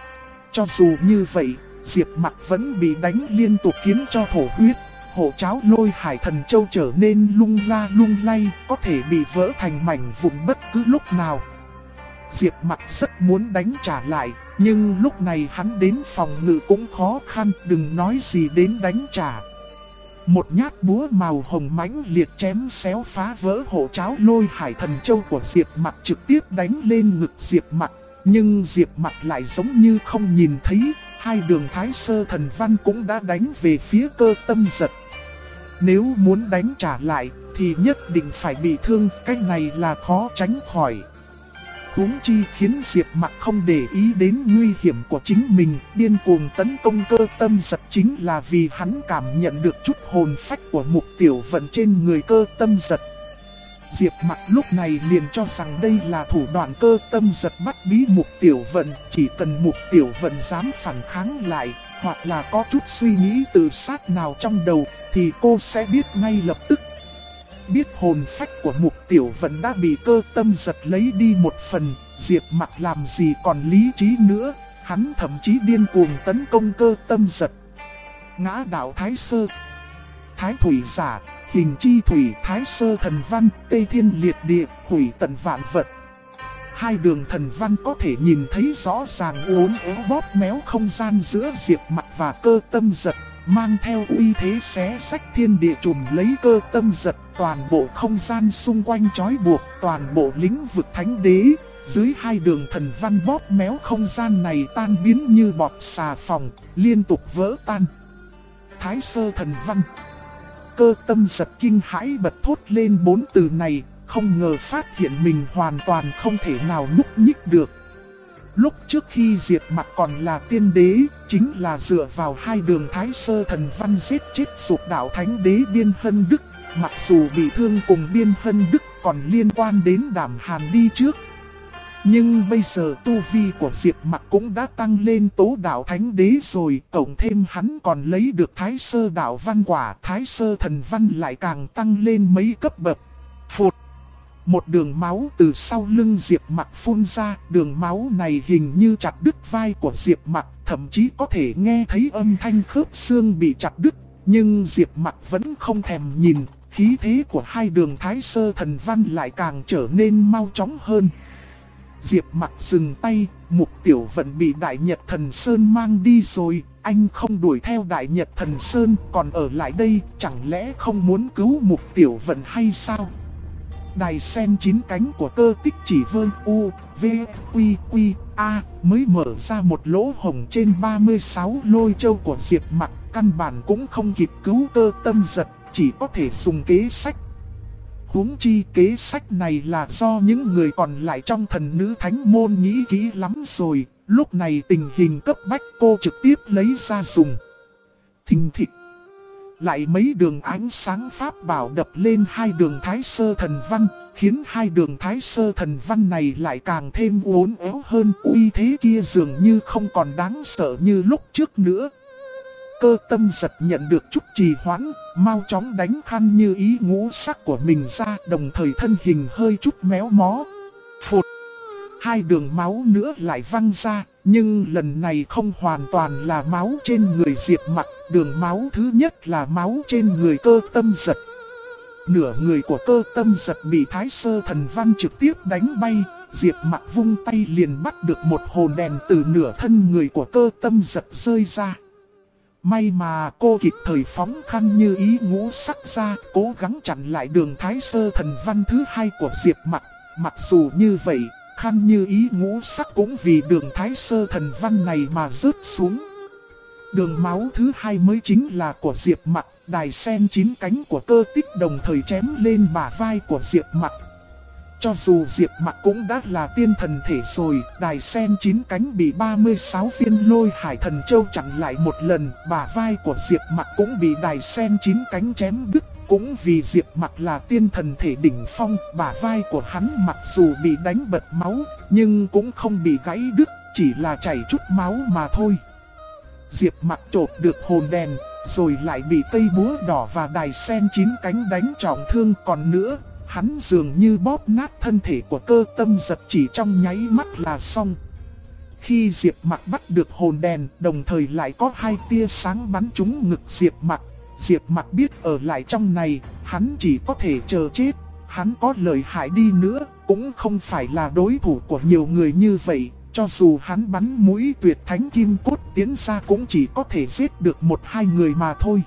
Cho dù như vậy, Diệp Mặc vẫn bị đánh liên tục khiến cho thổ huyết. Hộ cháo Lôi Hải Thần Châu trở nên lung la lung lay, có thể bị vỡ thành mảnh vụn bất cứ lúc nào. Diệp Mặc rất muốn đánh trả lại, nhưng lúc này hắn đến phòng ngự cũng khó khăn, đừng nói gì đến đánh trả. Một nhát búa màu hồng mãnh liệt chém xéo phá vỡ hộ cháo Lôi Hải Thần Châu của Diệp Mặc, trực tiếp đánh lên ngực Diệp Mặc. Nhưng Diệp Mặc lại giống như không nhìn thấy, hai đường Thái Sơ Thần Văn cũng đã đánh về phía Cơ Tâm Giật. Nếu muốn đánh trả lại thì nhất định phải bị thương, cái này là khó tránh khỏi. Huống chi khiến Diệp Mặc không để ý đến nguy hiểm của chính mình, điên cuồng tấn công Cơ Tâm Giật chính là vì hắn cảm nhận được chút hồn phách của Mục Tiểu Vận trên người Cơ Tâm Giật. Diệp Mặc lúc này liền cho rằng đây là thủ đoạn Cơ Tâm Giật bắt bí Mục Tiểu Vận, chỉ cần Mục Tiểu Vận dám phản kháng lại, hoặc là có chút suy nghĩ tự sát nào trong đầu, thì cô sẽ biết ngay lập tức. Biết hồn phách của Mục Tiểu Vận đã bị Cơ Tâm Giật lấy đi một phần, Diệp Mặc làm gì còn lý trí nữa, hắn thậm chí điên cuồng tấn công Cơ Tâm Giật. Ngã đạo Thái Sơ, Thái Thủy Giả, Hình Chi Thủy, Thái Sơ Thần Văn, Tê Thiên Liệt Địa, Hủy Tận Vạn Vật. Hai đường thần văn có thể nhìn thấy rõ ràng uốn éo bóp méo không gian giữa Diệp Mặc và Cơ Tâm Giật, mang theo uy thế xé rách thiên địa trùm lấy Cơ Tâm Giật. Toàn bộ không gian xung quanh trói buộc, toàn bộ lĩnh vực thánh đế, dưới hai đường thần văn bóp méo không gian này tan biến như bọt xà phòng, liên tục vỡ tan. Thái Sơ Thần Văn. Cơ Tâm Giật kinh hãi bật thốt lên 4 từ này, không ngờ phát hiện mình hoàn toàn không thể nào nhúc nhích được. Lúc trước khi Diệp Mặc còn là tiên đế, chính là dựa vào hai đường Thái Sơ Thần Văn giết chết Sụp Đạo Thánh Đế Biên Hân Đức. Mặc dù bị thương cùng Biên Hân Đức còn liên quan đến Đàm Hàn đi trước, nhưng bây giờ tu vi của Diệp Mặc cũng đã tăng lên Tố Đạo Thánh Đế rồi. Cộng thêm hắn còn lấy được Thái Sơ Đạo Văn Quả, Thái Sơ Thần Văn lại càng tăng lên mấy cấp bậc. Phụt! Một đường máu từ sau lưng Diệp Mặc phun ra, đường máu này hình như chặt đứt vai của Diệp Mặc, thậm chí có thể nghe thấy âm thanh khớp xương bị chặt đứt. Nhưng Diệp Mặc vẫn không thèm nhìn, khí thế của hai đường Thái Sơ Thần Văn lại càng trở nên mau chóng hơn. Diệp Mặc dừng tay, Mục Tiểu Vận bị Đại Nhật Thần Sơn mang đi rồi, anh không đuổi theo Đại Nhật Thần Sơn còn ở lại đây, chẳng lẽ không muốn cứu Mục Tiểu Vận hay sao? Đài sen 9 cánh của Cơ Tích chỉ vơn U, V, Quy, Quy, A mới mở ra một lỗ hổng trên 36 lôi châu của Diệp Mặc, căn bản cũng không kịp cứu Cơ Tâm Giật, chỉ có thể dùng kế sách. Huống chi kế sách này là do những người còn lại trong Thần Nữ Thánh Môn nghĩ kỹ lắm rồi, lúc này tình hình cấp bách cô trực tiếp lấy ra dùng. Thình thịch. Lại mấy đường ánh sáng pháp bảo đập lên hai đường thái sơ thần văn, khiến hai đường thái sơ thần văn này lại càng thêm uốn éo hơn, uy thế kia dường như không còn đáng sợ như lúc trước nữa. Cơ tâm giật nhận được chút trì hoãn, mau chóng đánh khăn như ý ngũ sắc của mình ra, đồng thời thân hình hơi chút méo mó. Phụt! Hai đường máu nữa lại văng ra, nhưng lần này không hoàn toàn là máu trên người Diệp Mặc, đường máu thứ nhất là máu trên người Cơ Tâm Giật. Nửa người của Cơ Tâm Giật bị Thái Sơ Thần Văn trực tiếp đánh bay, Diệp Mặc vung tay liền bắt được một hồn đèn từ nửa thân người của Cơ Tâm Giật rơi ra. May mà cô kịp thời phóng khăn như ý ngũ sắc ra, cố gắng chặn lại đường Thái Sơ Thần Văn thứ hai của Diệp Mặc. Mặc dù như vậy, khăn như ý ngũ sắc cũng vì đường Thái Sơ Thần Văn này mà rớt xuống. Đường máu thứ hai mới chính là của Diệp Mặc, đài sen 9 cánh của Cơ Tích đồng thời chém lên bả vai của Diệp Mặc. Cho dù Diệp Mặc cũng đã là tiên thần thể rồi, đài sen 9 cánh bị 36 viên lôi hải thần châu chặn lại một lần, bả vai của Diệp Mặc cũng bị đài sen 9 cánh chém đứt. Cũng vì Diệp Mặc là tiên thần thể đỉnh phong, bả vai của hắn mặc dù bị đánh bật máu, nhưng cũng không bị gãy đứt, chỉ là chảy chút máu mà thôi. Diệp Mặc chộp được hồn đèn, rồi lại bị cây búa đỏ và đài sen 9 cánh đánh trọng thương. Còn nữa, hắn dường như bóp nát thân thể của Cơ Tâm Giật chỉ trong nháy mắt là xong. Khi Diệp Mặc bắt được hồn đèn, đồng thời lại có hai tia sáng bắn trúng ngực Diệp Mặc. Diệp Mặc biết ở lại trong này, hắn chỉ có thể chờ chết. Hắn có lợi hại đi nữa, cũng không phải là đối thủ của nhiều người như vậy. Cho dù hắn bắn mũi tuyệt thánh kim cốt tiến ra cũng chỉ có thể giết được 1-2 người mà thôi.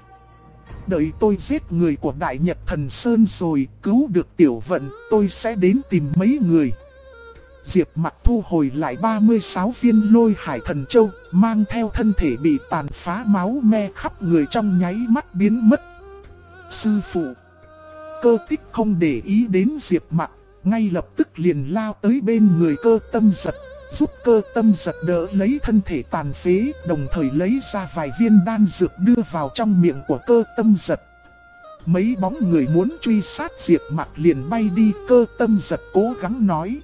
Đợi tôi giết người của Đại Nhật Thần Sơn rồi, cứu được Tiểu Vận, tôi sẽ đến tìm mấy người. Diệp Mặc thu hồi lại 36 viên lôi hải thần châu, mang theo thân thể bị tàn phá máu me khắp người trong nháy mắt biến mất. Sư phụ! Cơ Tích không để ý đến Diệp Mặc, ngay lập tức liền lao tới bên người Cơ Tâm Giật, giúp Cơ Tâm Giật đỡ lấy thân thể tàn phế, đồng thời lấy ra vài viên đan dược đưa vào trong miệng của Cơ Tâm Giật. Mấy bóng người muốn truy sát Diệp Mặc liền bay đi, Cơ Tâm Giật cố gắng nói: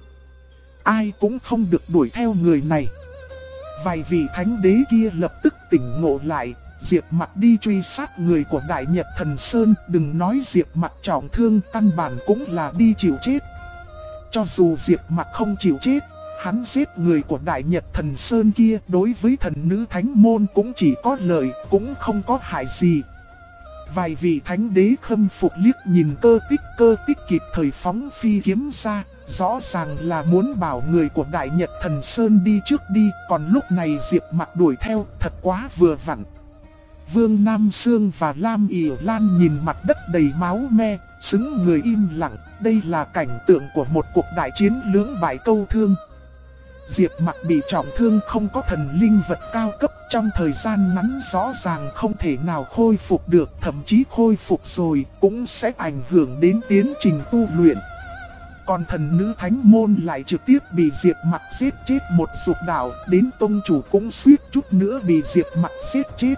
ai cũng không được đuổi theo người này. Vài vị thánh đế kia lập tức tỉnh ngộ lại, Diệp Mặc đi truy sát người của Đại Nhật Thần Sơn, đừng nói Diệp Mặc trọng thương, căn bản cũng là đi chịu chết. Cho dù Diệp Mặc không chịu chết, hắn giết người của Đại Nhật Thần Sơn kia đối với thần nữ thánh môn cũng chỉ có lợi, cũng không có hại gì. Vài vị thánh đế khâm phục liếc nhìn Cơ Tích kịp thời phóng phi kiếm ra, rõ ràng là muốn bảo người của Đại Nhật Thần Sơn đi trước đi, còn lúc này Diệp Mặc đuổi theo, thật quá vừa vặn. Vương Nam Sương và Lam ỉ Lan nhìn mặt đất đầy máu me, xứng người im lặng, đây là cảnh tượng của một cuộc đại chiến lưỡng bại câu thương. Diệp Mặc bị trọng thương không có thần linh vật cao cấp, trong thời gian ngắn rõ ràng không thể nào khôi phục được, thậm chí khôi phục rồi cũng sẽ ảnh hưởng đến tiến trình tu luyện. Còn thần nữ thánh môn lại trực tiếp bị Diệp Mặc giết chết một dục đạo, đến tông chủ cũng suýt chút nữa bị Diệp Mặc giết chết.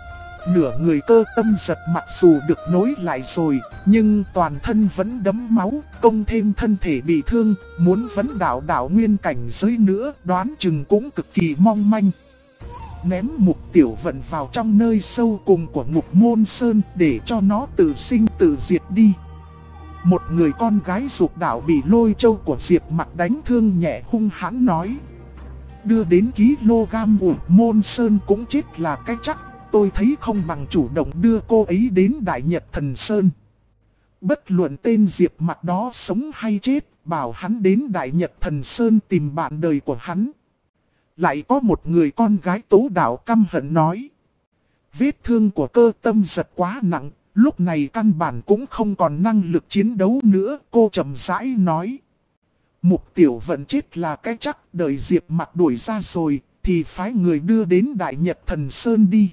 Nửa người Cơ Tâm Giật mặc dù được nối lại rồi, nhưng toàn thân vẫn đẫm máu, công thêm thân thể bị thương, muốn vấn đảo nguyên cảnh giới nữa, đoán chừng cũng cực kỳ mong manh. Ném Mục Tiểu Vận vào trong nơi sâu cùng của Ngục Môn Sơn để cho nó tự sinh tự diệt đi. Một người con gái dục đạo bị lôi châu của Diệp Mặc đánh thương nhẹ hung hãn nói: đưa đến kg Ngục Môn Sơn cũng chết là cái chắc. Tôi thấy không bằng chủ động đưa cô ấy đến Đại Nhật Thần Sơn. Bất luận tên Diệp Mặc đó sống hay chết, bảo hắn đến Đại Nhật Thần Sơn tìm bạn đời của hắn. Lại có một người con gái tố đạo căm hận nói: vết thương của Cơ Tâm Giật quá nặng, lúc này căn bản cũng không còn năng lực chiến đấu nữa. Cô chậm rãi nói: Mục Tiểu Vận chết là cái chắc, đợi Diệp Mặc đuổi ra rồi thì phái người đưa đến Đại Nhật Thần Sơn đi.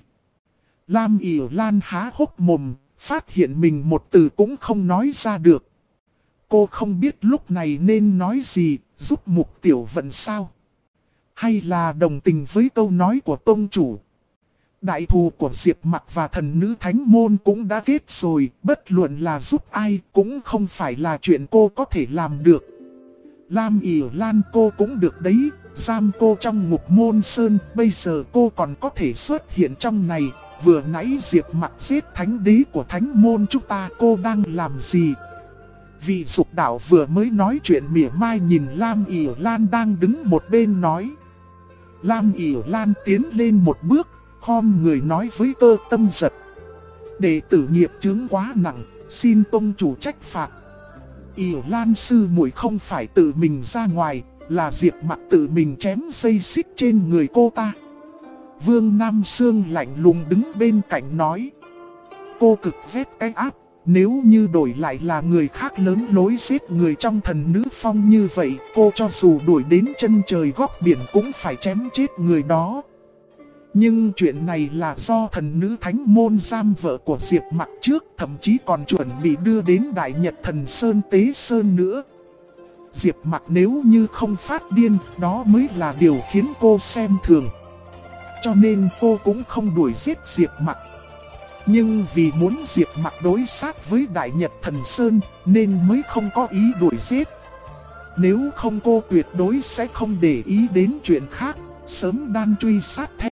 Lam ỉ Lan há hốc mồm, phát hiện mình một từ cũng không nói ra được. Cô không biết lúc này nên nói gì, giúp Mục Tiểu Vận sao? Hay là đồng tình với câu nói của tông chủ? Đại thù của Diệp Mặc và thần nữ thánh môn cũng đã kết rồi, bất luận là giúp ai cũng không phải là chuyện cô có thể làm được. Lam ỉ Lan cô cũng được đấy, giam cô trong ngục môn sơn, bây giờ cô còn có thể xuất hiện trong này. Vừa nãy Diệp Mặc giết thánh đế của thánh môn chúng ta, cô đang làm gì? Vị dục đạo vừa mới nói chuyện mỉa mai nhìn Lam ỉ Lan đang đứng một bên nói. Lam ỉ Lan tiến lên một bước, khom người nói với Cơ Tâm Giật. Đệ tử nghiệp chướng quá nặng, xin tông chủ trách phạt. ỉ Lan sư muội không phải tự mình ra ngoài, là Diệp Mặc tự mình chém dây xích trên người cô ta. Vương Nam Sương lạnh lùng đứng bên cạnh nói. Cô cực ghét cái áp, nếu như đổi lại là người khác lớn lối giết người trong thần nữ phong như vậy, cô cho dù đuổi đến chân trời góc biển cũng phải chém chết người đó. Nhưng chuyện này là do thần nữ thánh môn giam vợ của Diệp Mặc trước, thậm chí còn chuẩn bị đưa đến Đại Nhật Thần Sơn Tế Sơn nữa. Diệp Mặc nếu như không phát điên, đó mới là điều khiến cô xem thường. Cho nên cô cũng không đuổi giết Diệp Mặc. Nhưng vì muốn Diệp Mặc đối sát với Đại Nhật Thần Sơn nên mới không có ý đuổi giết. Nếu không cô tuyệt đối sẽ không để ý đến chuyện khác, sớm đan truy sát theo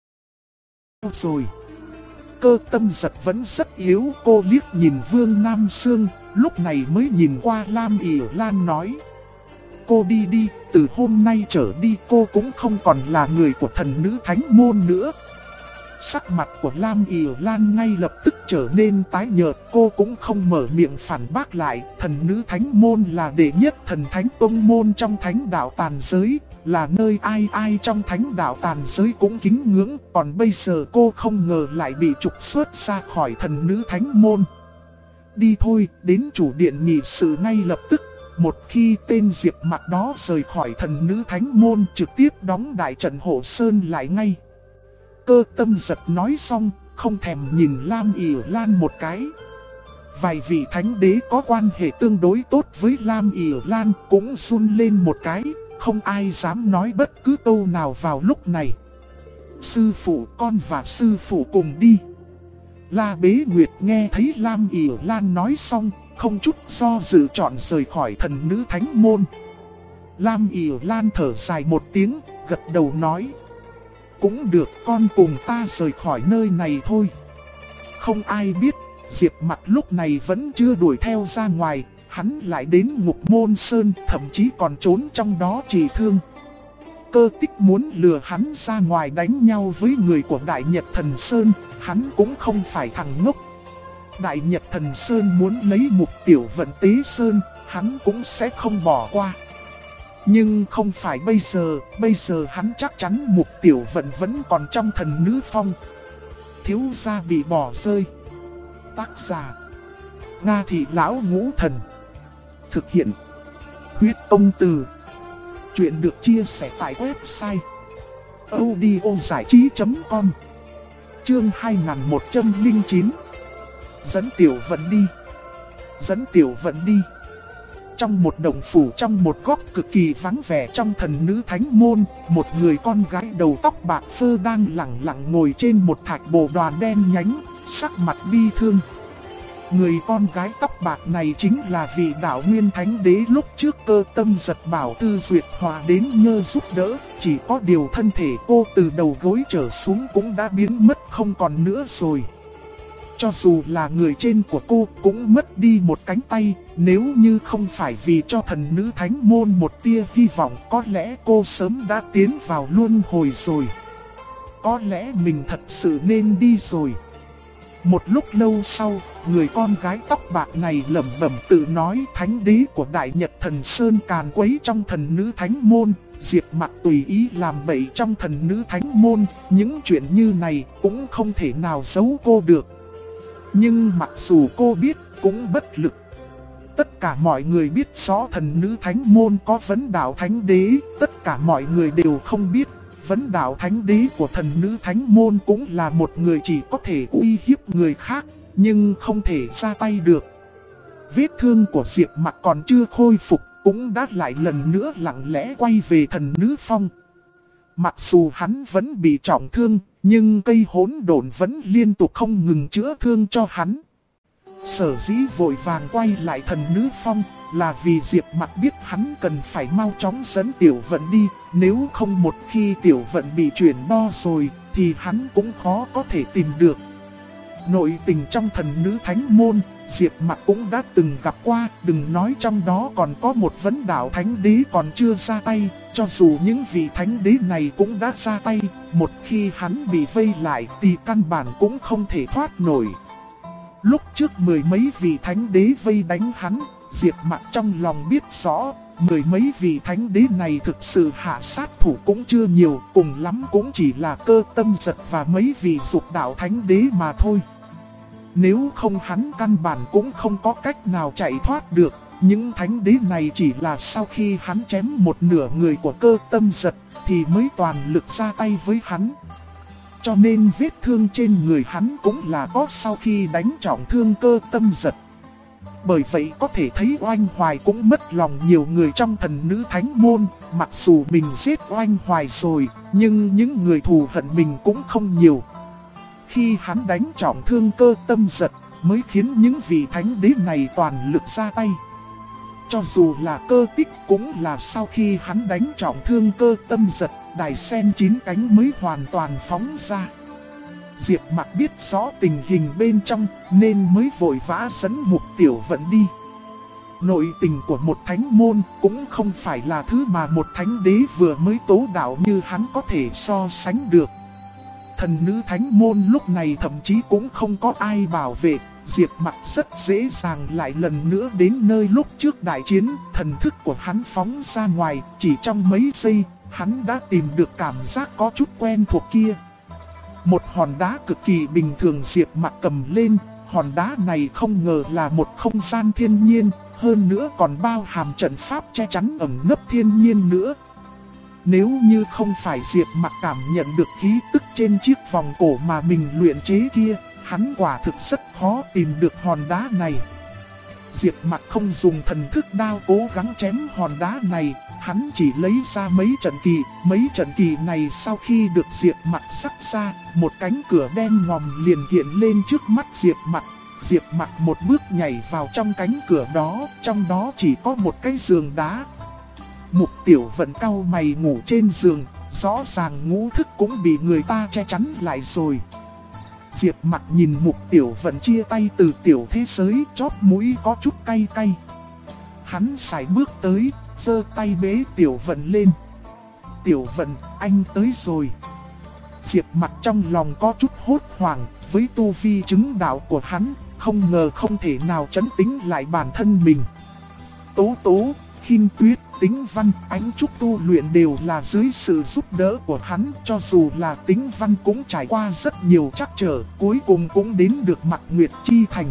rồi. Cơ Tâm Giật vẫn rất yếu, cô liếc nhìn Vương Nam Sương, lúc này mới nhìn qua Lam ỉ Lan nói. Cô đi đi, từ hôm nay trở đi cô cũng không còn là người của thần nữ thánh môn nữa. Sắc mặt của Lam ỉ Lan ngay lập tức trở nên tái nhợt, cô cũng không mở miệng phản bác lại. Thần nữ thánh môn là đệ nhất thần thánh tông môn trong thánh đạo tàn giới, là nơi ai ai trong thánh đạo tàn giới cũng kính ngưỡng. Còn bây giờ cô không ngờ lại bị trục xuất ra khỏi thần nữ thánh môn. Đi thôi, đến chủ điện nghị sự ngay lập tức. Một khi tên Diệp Mặc đó rời khỏi thần nữ thánh môn, trực tiếp đóng đại trận hộ sơn lại ngay. Cơ Tâm Giật nói xong, không thèm nhìn Lam ỉ Lan một cái. Vài vị thánh đế có quan hệ tương đối tốt với Lam ỉ Lan cũng run lên một cái, không ai dám nói bất cứ câu nào vào lúc này. Sư phụ, con và sư phụ cùng đi. La Bế Nguyệt nghe thấy Lam ỉ Lan nói xong, không chút do dự chọn rời khỏi thần nữ thánh môn. Lam ỉ Lan thở dài một tiếng, gật đầu nói. Cũng được, con cùng ta rời khỏi nơi này thôi. Không ai biết, Diệp Mặc lúc này vẫn chưa đuổi theo ra ngoài, hắn lại đến Ngục Môn Sơn, thậm chí còn trốn trong đó trị thương. Cơ Tích muốn lừa hắn ra ngoài đánh nhau với người của Đại Nhật Thần Sơn, hắn cũng không phải thằng ngốc. Đại Nhật Thần Sơn muốn lấy Mục Tiểu Vận Tế Sơn, hắn cũng sẽ không bỏ qua. Nhưng không phải bây giờ hắn chắc chắn Mục Tiểu Vận vẫn còn trong thần nữ phong. Thiếu gia bị bỏ rơi. Tác giả Nga Thị Lão Ngũ Thần. Thực hiện Huyết Công Từ. Chuyện được chia sẻ tại website audiozảichí.com. Chương 2109. Dẫn Tiểu Vận đi. Dẫn Tiểu Vận đi. Trong một động phủ trong một góc cực kỳ vắng vẻ trong thần nữ thánh môn, một người con gái đầu tóc bạc phơ đang lặng lặng ngồi trên một thạch bồ đoàn đen nhánh, sắc mặt bi thương. Người con gái tóc bạc này chính là vị đạo nguyên thánh đế lúc trước Cơ Tâm Giật bảo Tư Duyệt Hòa đến nhờ giúp đỡ, chỉ có điều thân thể cô từ đầu gối trở xuống cũng đã biến mất không còn nữa rồi. Cho dù là người trên của cô cũng mất đi một cánh tay, nếu như không phải vì cho thần nữ thánh môn một tia hy vọng, có lẽ cô sớm đã tiến vào luân hồi rồi. Có lẽ mình thật sự nên đi rồi. Một lúc lâu sau, người con gái tóc bạc này lẩm bẩm tự nói, thánh đế của Đại Nhật Thần Sơn càn quấy trong thần nữ thánh môn, Diệp Mặc tùy ý làm bậy trong thần nữ thánh môn, những chuyện như này cũng không thể nào giấu cô được. Nhưng mặc dù cô biết, cũng bất lực. Tất cả mọi người biết rõ thần nữ thánh môn có vấn đạo thánh đế, tất cả mọi người đều không biết. Vấn đạo thánh đế của thần nữ thánh môn cũng là một người chỉ có thể uy hiếp người khác, nhưng không thể ra tay được. Vết thương của Diệp Mặc còn chưa khôi phục, cũng đã lại lần nữa lặng lẽ quay về thần nữ phong. Mặc dù hắn vẫn bị trọng thương, nhưng cây hỗn độn vẫn liên tục không ngừng chữa thương cho hắn. Sở dĩ vội vàng quay lại thần nữ phong là vì Diệp Mặc biết hắn cần phải mau chóng dẫn Tiểu Vận đi, nếu không một khi Tiểu Vận bị chuyển đo rồi thì hắn cũng khó có thể tìm được. Nội tình trong thần nữ thánh môn, Diệp Mặc cũng đã từng gặp qua, đừng nói trong đó còn có một vấn đạo thánh đế còn chưa ra tay, cho dù những vị thánh đế này cũng đã ra tay, một khi hắn bị vây lại thì căn bản cũng không thể thoát nổi. Lúc trước mười mấy vị thánh đế vây đánh hắn, Diệp Mặc trong lòng biết rõ, mười mấy vị thánh đế này thực sự hạ sát thủ cũng chưa nhiều, cùng lắm cũng chỉ là Cơ Tâm Giật và mấy vị dục đạo thánh đế mà thôi. Nếu không hắn căn bản cũng không có cách nào chạy thoát được, những thánh đế này chỉ là sau khi hắn chém một nửa người của Cơ Tâm Giật thì mới toàn lực ra tay với hắn. Cho nên vết thương trên người hắn cũng là có sau khi đánh trọng thương Cơ Tâm Giật. Bởi vậy có thể thấy Oanh Hoài cũng mất lòng nhiều người trong thần nữ thánh môn, mặc dù mình giết Oanh Hoài rồi, nhưng những người thù hận mình cũng không nhiều. Khi hắn đánh trọng thương Cơ Tâm Giật mới khiến những vị thánh đế này toàn lực ra tay. Cho dù là Cơ Tích cũng là sau khi hắn đánh trọng thương Cơ Tâm Giật, đài sen 9 cánh mới hoàn toàn phóng ra. Diệp Mặc biết rõ tình hình bên trong nên mới vội vã dẫn Mục Tiểu Vận đi. Nội tình của một thánh môn cũng không phải là thứ mà một thánh đế vừa mới tố đạo như hắn có thể so sánh được. Thần nữ thánh môn lúc này thậm chí cũng không có ai bảo vệ, Diệp Mặc rất dễ dàng lại lần nữa đến nơi lúc trước đại chiến, thần thức của hắn phóng ra ngoài, chỉ trong mấy giây, hắn đã tìm được cảm giác có chút quen thuộc kia. Một hòn đá cực kỳ bình thường Diệp Mặc cầm lên, hòn đá này không ngờ là một không gian thiên nhiên, hơn nữa còn bao hàm trận pháp che chắn ẩn nấp thiên nhiên nữa. Nếu như không phải Diệp Mặc cảm nhận được khí tức trên chiếc vòng cổ mà mình luyện chế kia, hắn quả thực rất khó tìm được hòn đá này. Diệp Mặc không dùng thần thức đao cố gắng chém hòn đá này, hắn chỉ lấy ra mấy trận kỳ này sau khi được Diệp Mặc sắc ra, một cánh cửa đen ngòm liền hiện lên trước mắt Diệp Mặc. Diệp Mặc một bước nhảy vào trong cánh cửa đó, trong đó chỉ có một cái giường đá. Mục Tiểu Vận cau mày ngủ trên giường, rõ ràng ngũ thức cũng bị người ta che chắn lại rồi. Diệp Mặc nhìn Mục Tiểu Vận chia tay từ tiểu thế giới, chóp mũi có chút cay cay. Hắn sải bước tới, giơ tay bế Tiểu Vận lên. Tiểu Vận, anh tới rồi. Diệp Mặc trong lòng có chút hốt hoảng, với tu vi chứng đạo của hắn, không ngờ không thể nào trấn tĩnh lại bản thân mình. Tố Tố, Khinh Tuyết, Tĩnh Văn, Ánh Trúc tu luyện đều là dưới sự giúp đỡ của hắn, cho dù là Tĩnh Văn cũng trải qua rất nhiều trắc trở, cuối cùng cũng đến được Mạc Nguyệt Chi Thành.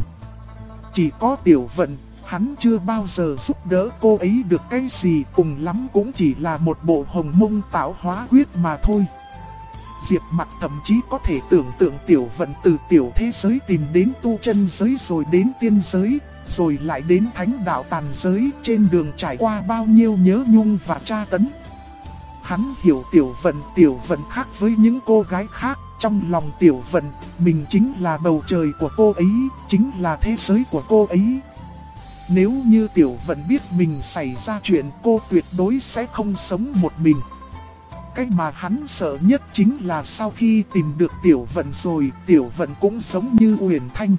Chỉ có Tiểu Vận, hắn chưa bao giờ giúp đỡ cô ấy được cái gì, cùng lắm cũng chỉ là một bộ hồng mông tạo hóa quyết mà thôi. Diệp Mặc thậm chí có thể tưởng tượng Tiểu Vận từ tiểu thế giới tìm đến tu chân giới rồi đến tiên giới, rồi lại đến thánh đạo tàn giới, trên đường trải qua bao nhiêu nhớ nhung và tra tấn. Hắn hiểu Tiểu Vận khác với những cô gái khác, trong lòng Tiểu Vận, mình chính là bầu trời của cô ấy, chính là thế giới của cô ấy. Nếu như Tiểu Vận biết mình xảy ra chuyện, cô tuyệt đối sẽ không sống một mình. Cái mà hắn sợ nhất chính là sau khi tìm được Tiểu Vận rồi, Tiểu Vận cũng giống như Uyển Thanh.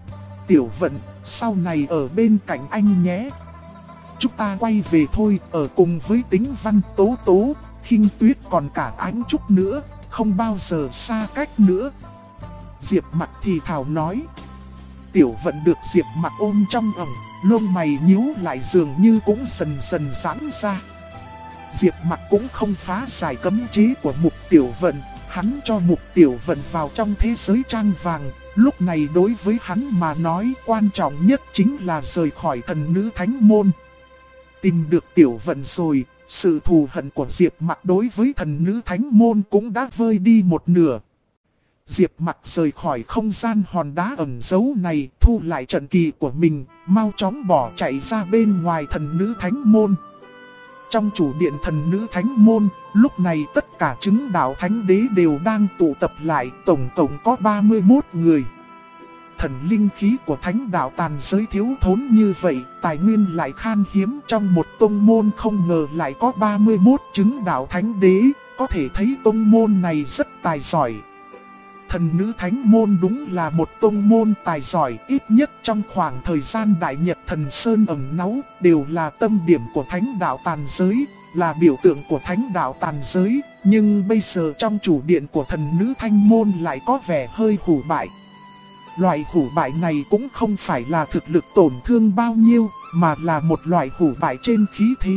Tiểu Vận, sau này ở bên cạnh anh nhé. Chúng ta quay về thôi, ở cùng với Tĩnh Văn, Tố Tố, Khinh Tuyết còn cả Ánh Trúc nữa, không bao giờ xa cách nữa. Diệp Mặc thì thào nói. Tiểu Vận được Diệp Mặc ôm trong ẩm, lông mày nhíu lại dường như cũng dần dần giãn ra. Diệp Mặc cũng không phá giải cấm chế của Mục Tiểu Vận, hắn cho Mục Tiểu Vận vào trong thế giới trang vàng. Lúc này đối với hắn mà nói, quan trọng nhất chính là rời khỏi thần nữ thánh môn. Tìm được Tiểu Vận rồi, sự thù hận của Diệp Mặc đối với thần nữ thánh môn cũng đã vơi đi một nửa. Diệp Mặc rời khỏi không gian hòn đá ẩn giấu này, thu lại trận kỳ của mình, mau chóng bỏ chạy ra bên ngoài thần nữ thánh môn. Trong chủ điện thần nữ thánh môn, lúc này tất cả chứng đạo thánh đế đều đang tụ tập lại, tổng cộng có 31 người. Thần linh khí của thánh đạo tàn giới thiếu thốn như vậy, tài nguyên lại khan hiếm, trong một tông môn không ngờ lại có 31 chứng đạo thánh đế, có thể thấy tông môn này rất tài giỏi. Thần nữ thánh môn đúng là một tông môn tài giỏi, ít nhất trong khoảng thời gian Đại Nhật Thần Sơn ẩn náu, đều là tâm điểm của thánh đạo tàn giới, là biểu tượng của thánh đạo tàn giới, nhưng bây giờ trong chủ điện của thần nữ thánh môn lại có vẻ hơi hủ bại. Loại hủ bại này cũng không phải là thực lực tổn thương bao nhiêu, mà là một loại hủ bại trên khí thế.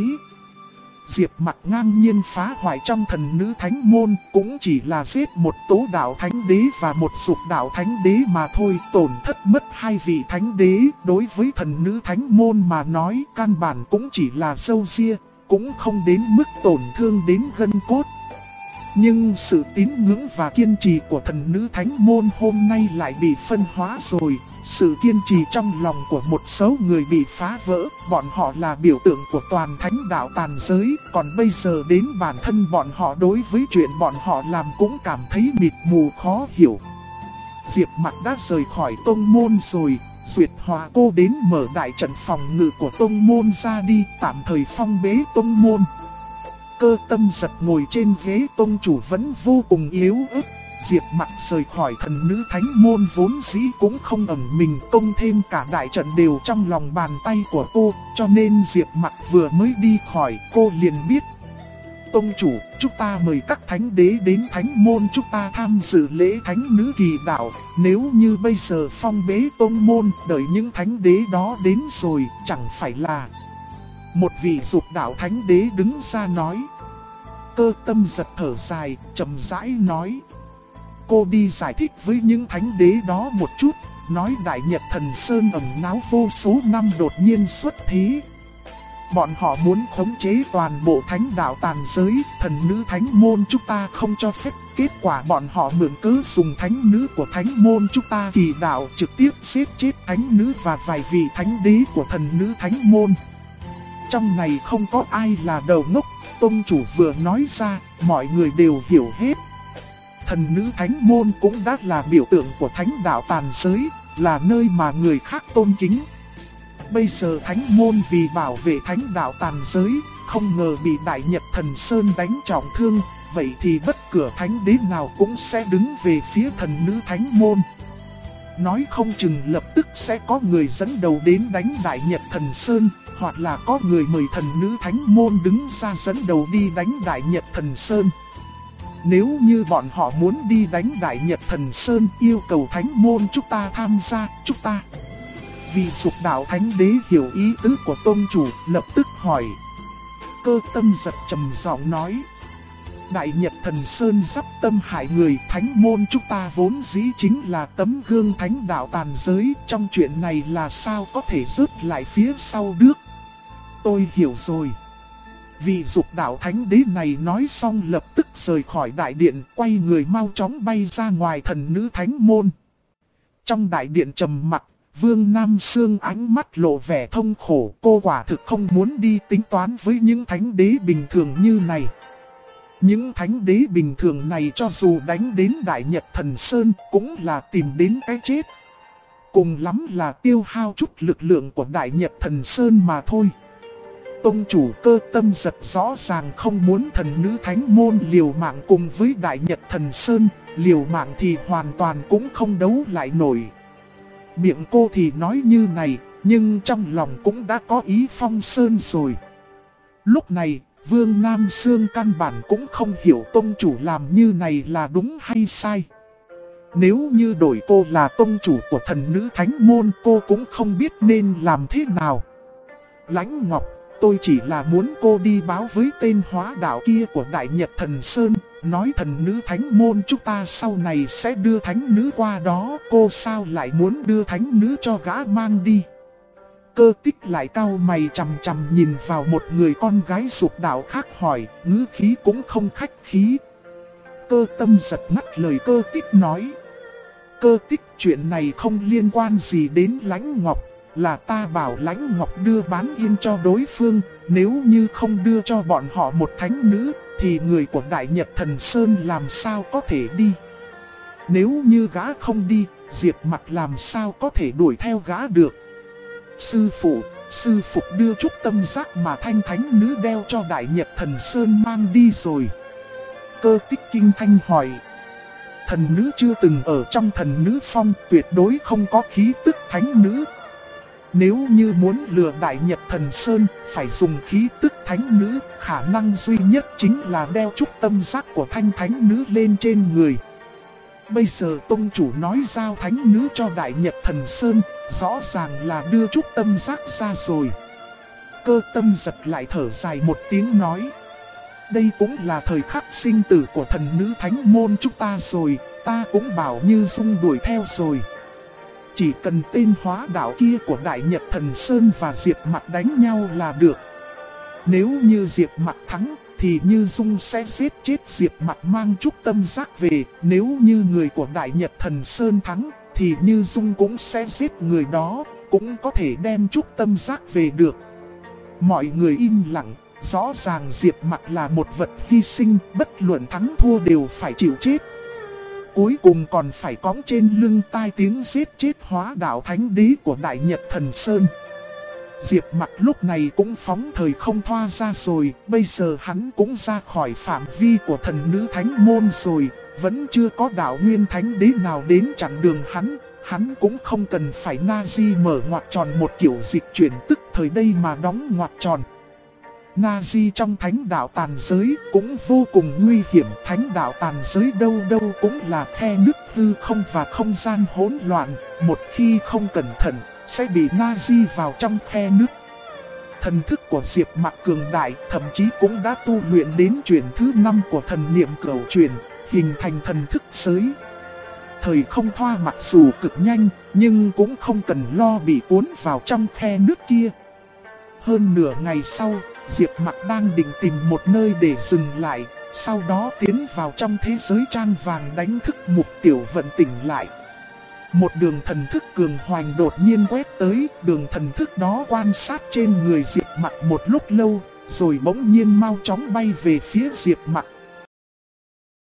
Diệp Mặc ngang nhiên phá hoại trong thần nữ thánh môn, cũng chỉ là giết một tố đạo thánh đế và một dục đạo thánh đế mà thôi, tổn thất mất hai vị thánh đế, đối với thần nữ thánh môn mà nói căn bản cũng chỉ là râu ria, cũng không đến mức tổn thương đến gân cốt. Nhưng sự tín ngưỡng và kiên trì của thần nữ thánh môn hôm nay lại bị phân hóa rồi. Sự kiên trì trong lòng của một số người bị phá vỡ, bọn họ là biểu tượng của toàn thánh đạo tàn giới, còn bây giờ đến bản thân bọn họ đối với chuyện bọn họ làm cũng cảm thấy mịt mù khó hiểu. Diệp Mặc đã rời khỏi tông môn rồi, Duyệt Hòa cô đến mở đại trận phòng ngự của tông môn ra đi, tạm thời phong bế tông môn. Cơ Tâm Giật ngồi trên ghế tông chủ vẫn vô cùng yếu ớt. Diệp Mặc rời khỏi thần nữ thánh môn vốn dĩ cũng không ẩn mình, công thêm cả đại trận đều trong lòng bàn tay của cô, cho nên Diệp Mặc vừa mới đi khỏi, cô liền biết. Tông chủ, chúng ta mời các thánh đế đến thánh môn chúng ta tham dự lễ thánh nữ kỳ đạo, nếu như bây giờ phong bế tông môn, đợi những thánh đế đó đến rồi, chẳng phải là... Một vị dục đạo thánh đế đứng ra nói. Cơ Tâm Giật thở dài, chậm rãi nói. Cô đi giải thích với những thánh đế đó một chút, nói Đại Nhật Thần Sơn ẩn náu vô số năm đột nhiên xuất thế. Bọn họ muốn khống chế toàn bộ thánh đạo tàn giới, thần nữ thánh môn chúng ta không cho phép. Kết quả bọn họ mượn cớ dùng thánh nữ của thánh môn chúng ta kỳ đạo, trực tiếp giết chết thánh nữ và vài vị thánh đế của thần nữ thánh môn. Trong này không có ai là đầu ngốc, tông chủ vừa nói ra, mọi người đều hiểu hết. Thần nữ thánh môn cũng đã là biểu tượng của thánh đạo tàn giới, là nơi mà người khác tôn kính. Bây giờ thánh môn vì bảo vệ thánh đạo tàn giới, không ngờ bị Đại Nhật Thần Sơn đánh trọng thương, vậy thì bất cứ thánh đế nào cũng sẽ đứng về phía thần nữ thánh môn. Nói không chừng lập tức sẽ có người dẫn đầu đến đánh Đại Nhật Thần Sơn, hoặc là có người mời thần nữ thánh môn đứng ra dẫn đầu đi đánh Đại Nhật Thần Sơn. Nếu như bọn họ muốn đi đánh Đại Nhật Thần Sơn, yêu cầu thánh môn chúng ta tham gia, chúng ta. Vị dục đạo thánh đế hiểu ý tứ của tôn chủ, lập tức hỏi. Cơ Tâm Giật trầm giọng nói. Đại Nhật Thần Sơn sắp tâm hại người, thánh môn chúng ta vốn dĩ chính là tấm gương thánh đạo tàn giới, trong chuyện này là sao có thể rớt lại phía sau được. Tôi hiểu rồi. Vị dục đạo thánh đế này nói xong lập tức rời khỏi đại điện, quay người mau chóng bay ra ngoài thần nữ thánh môn. Trong đại điện trầm mặc, Vương Nam Sương ánh mắt lộ vẻ thông khổ, cô quả thực không muốn đi tính toán với những thánh đế bình thường như này. Những thánh đế bình thường này cho dù đánh đến Đại Nhật Thần Sơn cũng là tìm đến cái chết. Cùng lắm là tiêu hao chút lực lượng của Đại Nhật Thần Sơn mà thôi. Tông chủ Cơ Tâm Giật rõ ràng không muốn thần nữ thánh môn liều mạng cùng với Đại Nhật Thần Sơn, liều mạng thì hoàn toàn cũng không đấu lại nổi. Miệng cô thì nói như này, nhưng trong lòng cũng đã có ý phong sơn rồi. Lúc này, Vương Nam Sương căn bản cũng không hiểu tông chủ làm như này là đúng hay sai. Nếu như đổi cô là tông chủ của thần nữ thánh môn, cô cũng không biết nên làm thế nào. Lãnh Ngọc, tôi chỉ là muốn cô đi báo với tên hóa đạo kia của Đại Nhật Thần Sơn, nói thần nữ thánh môn chúng ta sau này sẽ đưa thánh nữ qua đó, cô sao lại muốn đưa thánh nữ cho gã mang đi. Cơ Tích lại cau mày chằm chằm nhìn vào một người con gái dục đạo khác hỏi, ngữ khí cũng không khách khí. Cơ Tâm Giật ngắt lời Cơ Tích nói. Cơ Tích, chuyện này không liên quan gì đến Lãnh Ngọc, là ta bảo Lãnh Ngọc đưa Bán Yên cho đối phương, nếu như không đưa cho bọn họ một thánh nữ, thì người của Đại Nhật Thần Sơn làm sao có thể đi. Nếu như gã không đi, Diệp Mặc làm sao có thể đuổi theo gã được. Sư phụ đưa chút tâm giác mà Thanh thánh nữ đeo cho Đại Nhật Thần Sơn mang đi rồi. Cơ Tích kinh thanh hỏi. Thần nữ chưa từng ở trong thần nữ phong, tuyệt đối không có khí tức thánh nữ. Nếu như muốn lừa Đại Nhật Thần Sơn, phải dùng khí tức thánh nữ, khả năng duy nhất chính là đeo chút tâm giác của Thanh thánh nữ lên trên người. Bây giờ tông chủ nói giao thánh nữ cho Đại Nhật Thần Sơn, rõ ràng là đưa chút tâm giác ra rồi. Cơ Tâm giật lại thở dài một tiếng nói. Đây cũng là thời khắc sinh tử của thần nữ thánh môn chúng ta rồi, ta cũng bảo Như Dung đuổi theo rồi. Chỉ cần tên hóa đạo kia của Đại Nhật Thần Sơn và Diệp Mặc đánh nhau là được. Nếu như Diệp Mặc thắng, thì Như Dung sẽ giết chết Diệp Mặc mang chút tâm giác về. Nếu như người của Đại Nhật Thần Sơn thắng, thì Như Dung cũng sẽ giết người đó, cũng có thể đem chút tâm giác về được. Mọi người im lặng, rõ ràng Diệp Mặc là một vật hy sinh, bất luận thắng thua đều phải chịu chết. Cuối cùng còn phải cõng trên lưng tai tiếng giết chết hóa đạo thánh đế của Đại Nhật Thần Sơn. Diệp Mặc lúc này cũng phóng thời không thoa ra rồi, bây giờ hắn cũng ra khỏi phạm vi của thần nữ thánh môn rồi, vẫn chưa có đạo nguyên thánh đế nào đến chặn đường hắn cũng không cần phải Nazi mở ngoặc tròn một kiểu dịch chuyển tức thời đây mà đóng ngoặc tròn. Nazi trong thánh đạo tàn giới cũng vô cùng nguy hiểm, thánh đạo tàn giới đâu đâu cũng là khe nứt hư không và không gian hỗn loạn, một khi không cẩn thận sẽ bị Nazi vào trong khe nứt. Thần thức của Diệp Mặc cường đại, thậm chí cũng đã tu luyện đến chuyển thứ 5 của thần niệm cửu chuyển, hình thành thần thức giới. Thời không thoa mặc dù cực nhanh, nhưng cũng không cần lo bị cuốn vào trong khe nước kia. Hơn nửa ngày sau, Diệp Mặc đang định tìm một nơi để dừng lại, sau đó tiến vào trong thế giới trang vàng đánh thức Mục Tiểu Vận tỉnh lại. Một đường thần thức cường hoành đột nhiên quét tới, đường thần thức đó quan sát trên người Diệp Mặc một lúc lâu, rồi bỗng nhiên mau chóng bay về phía Diệp Mặc,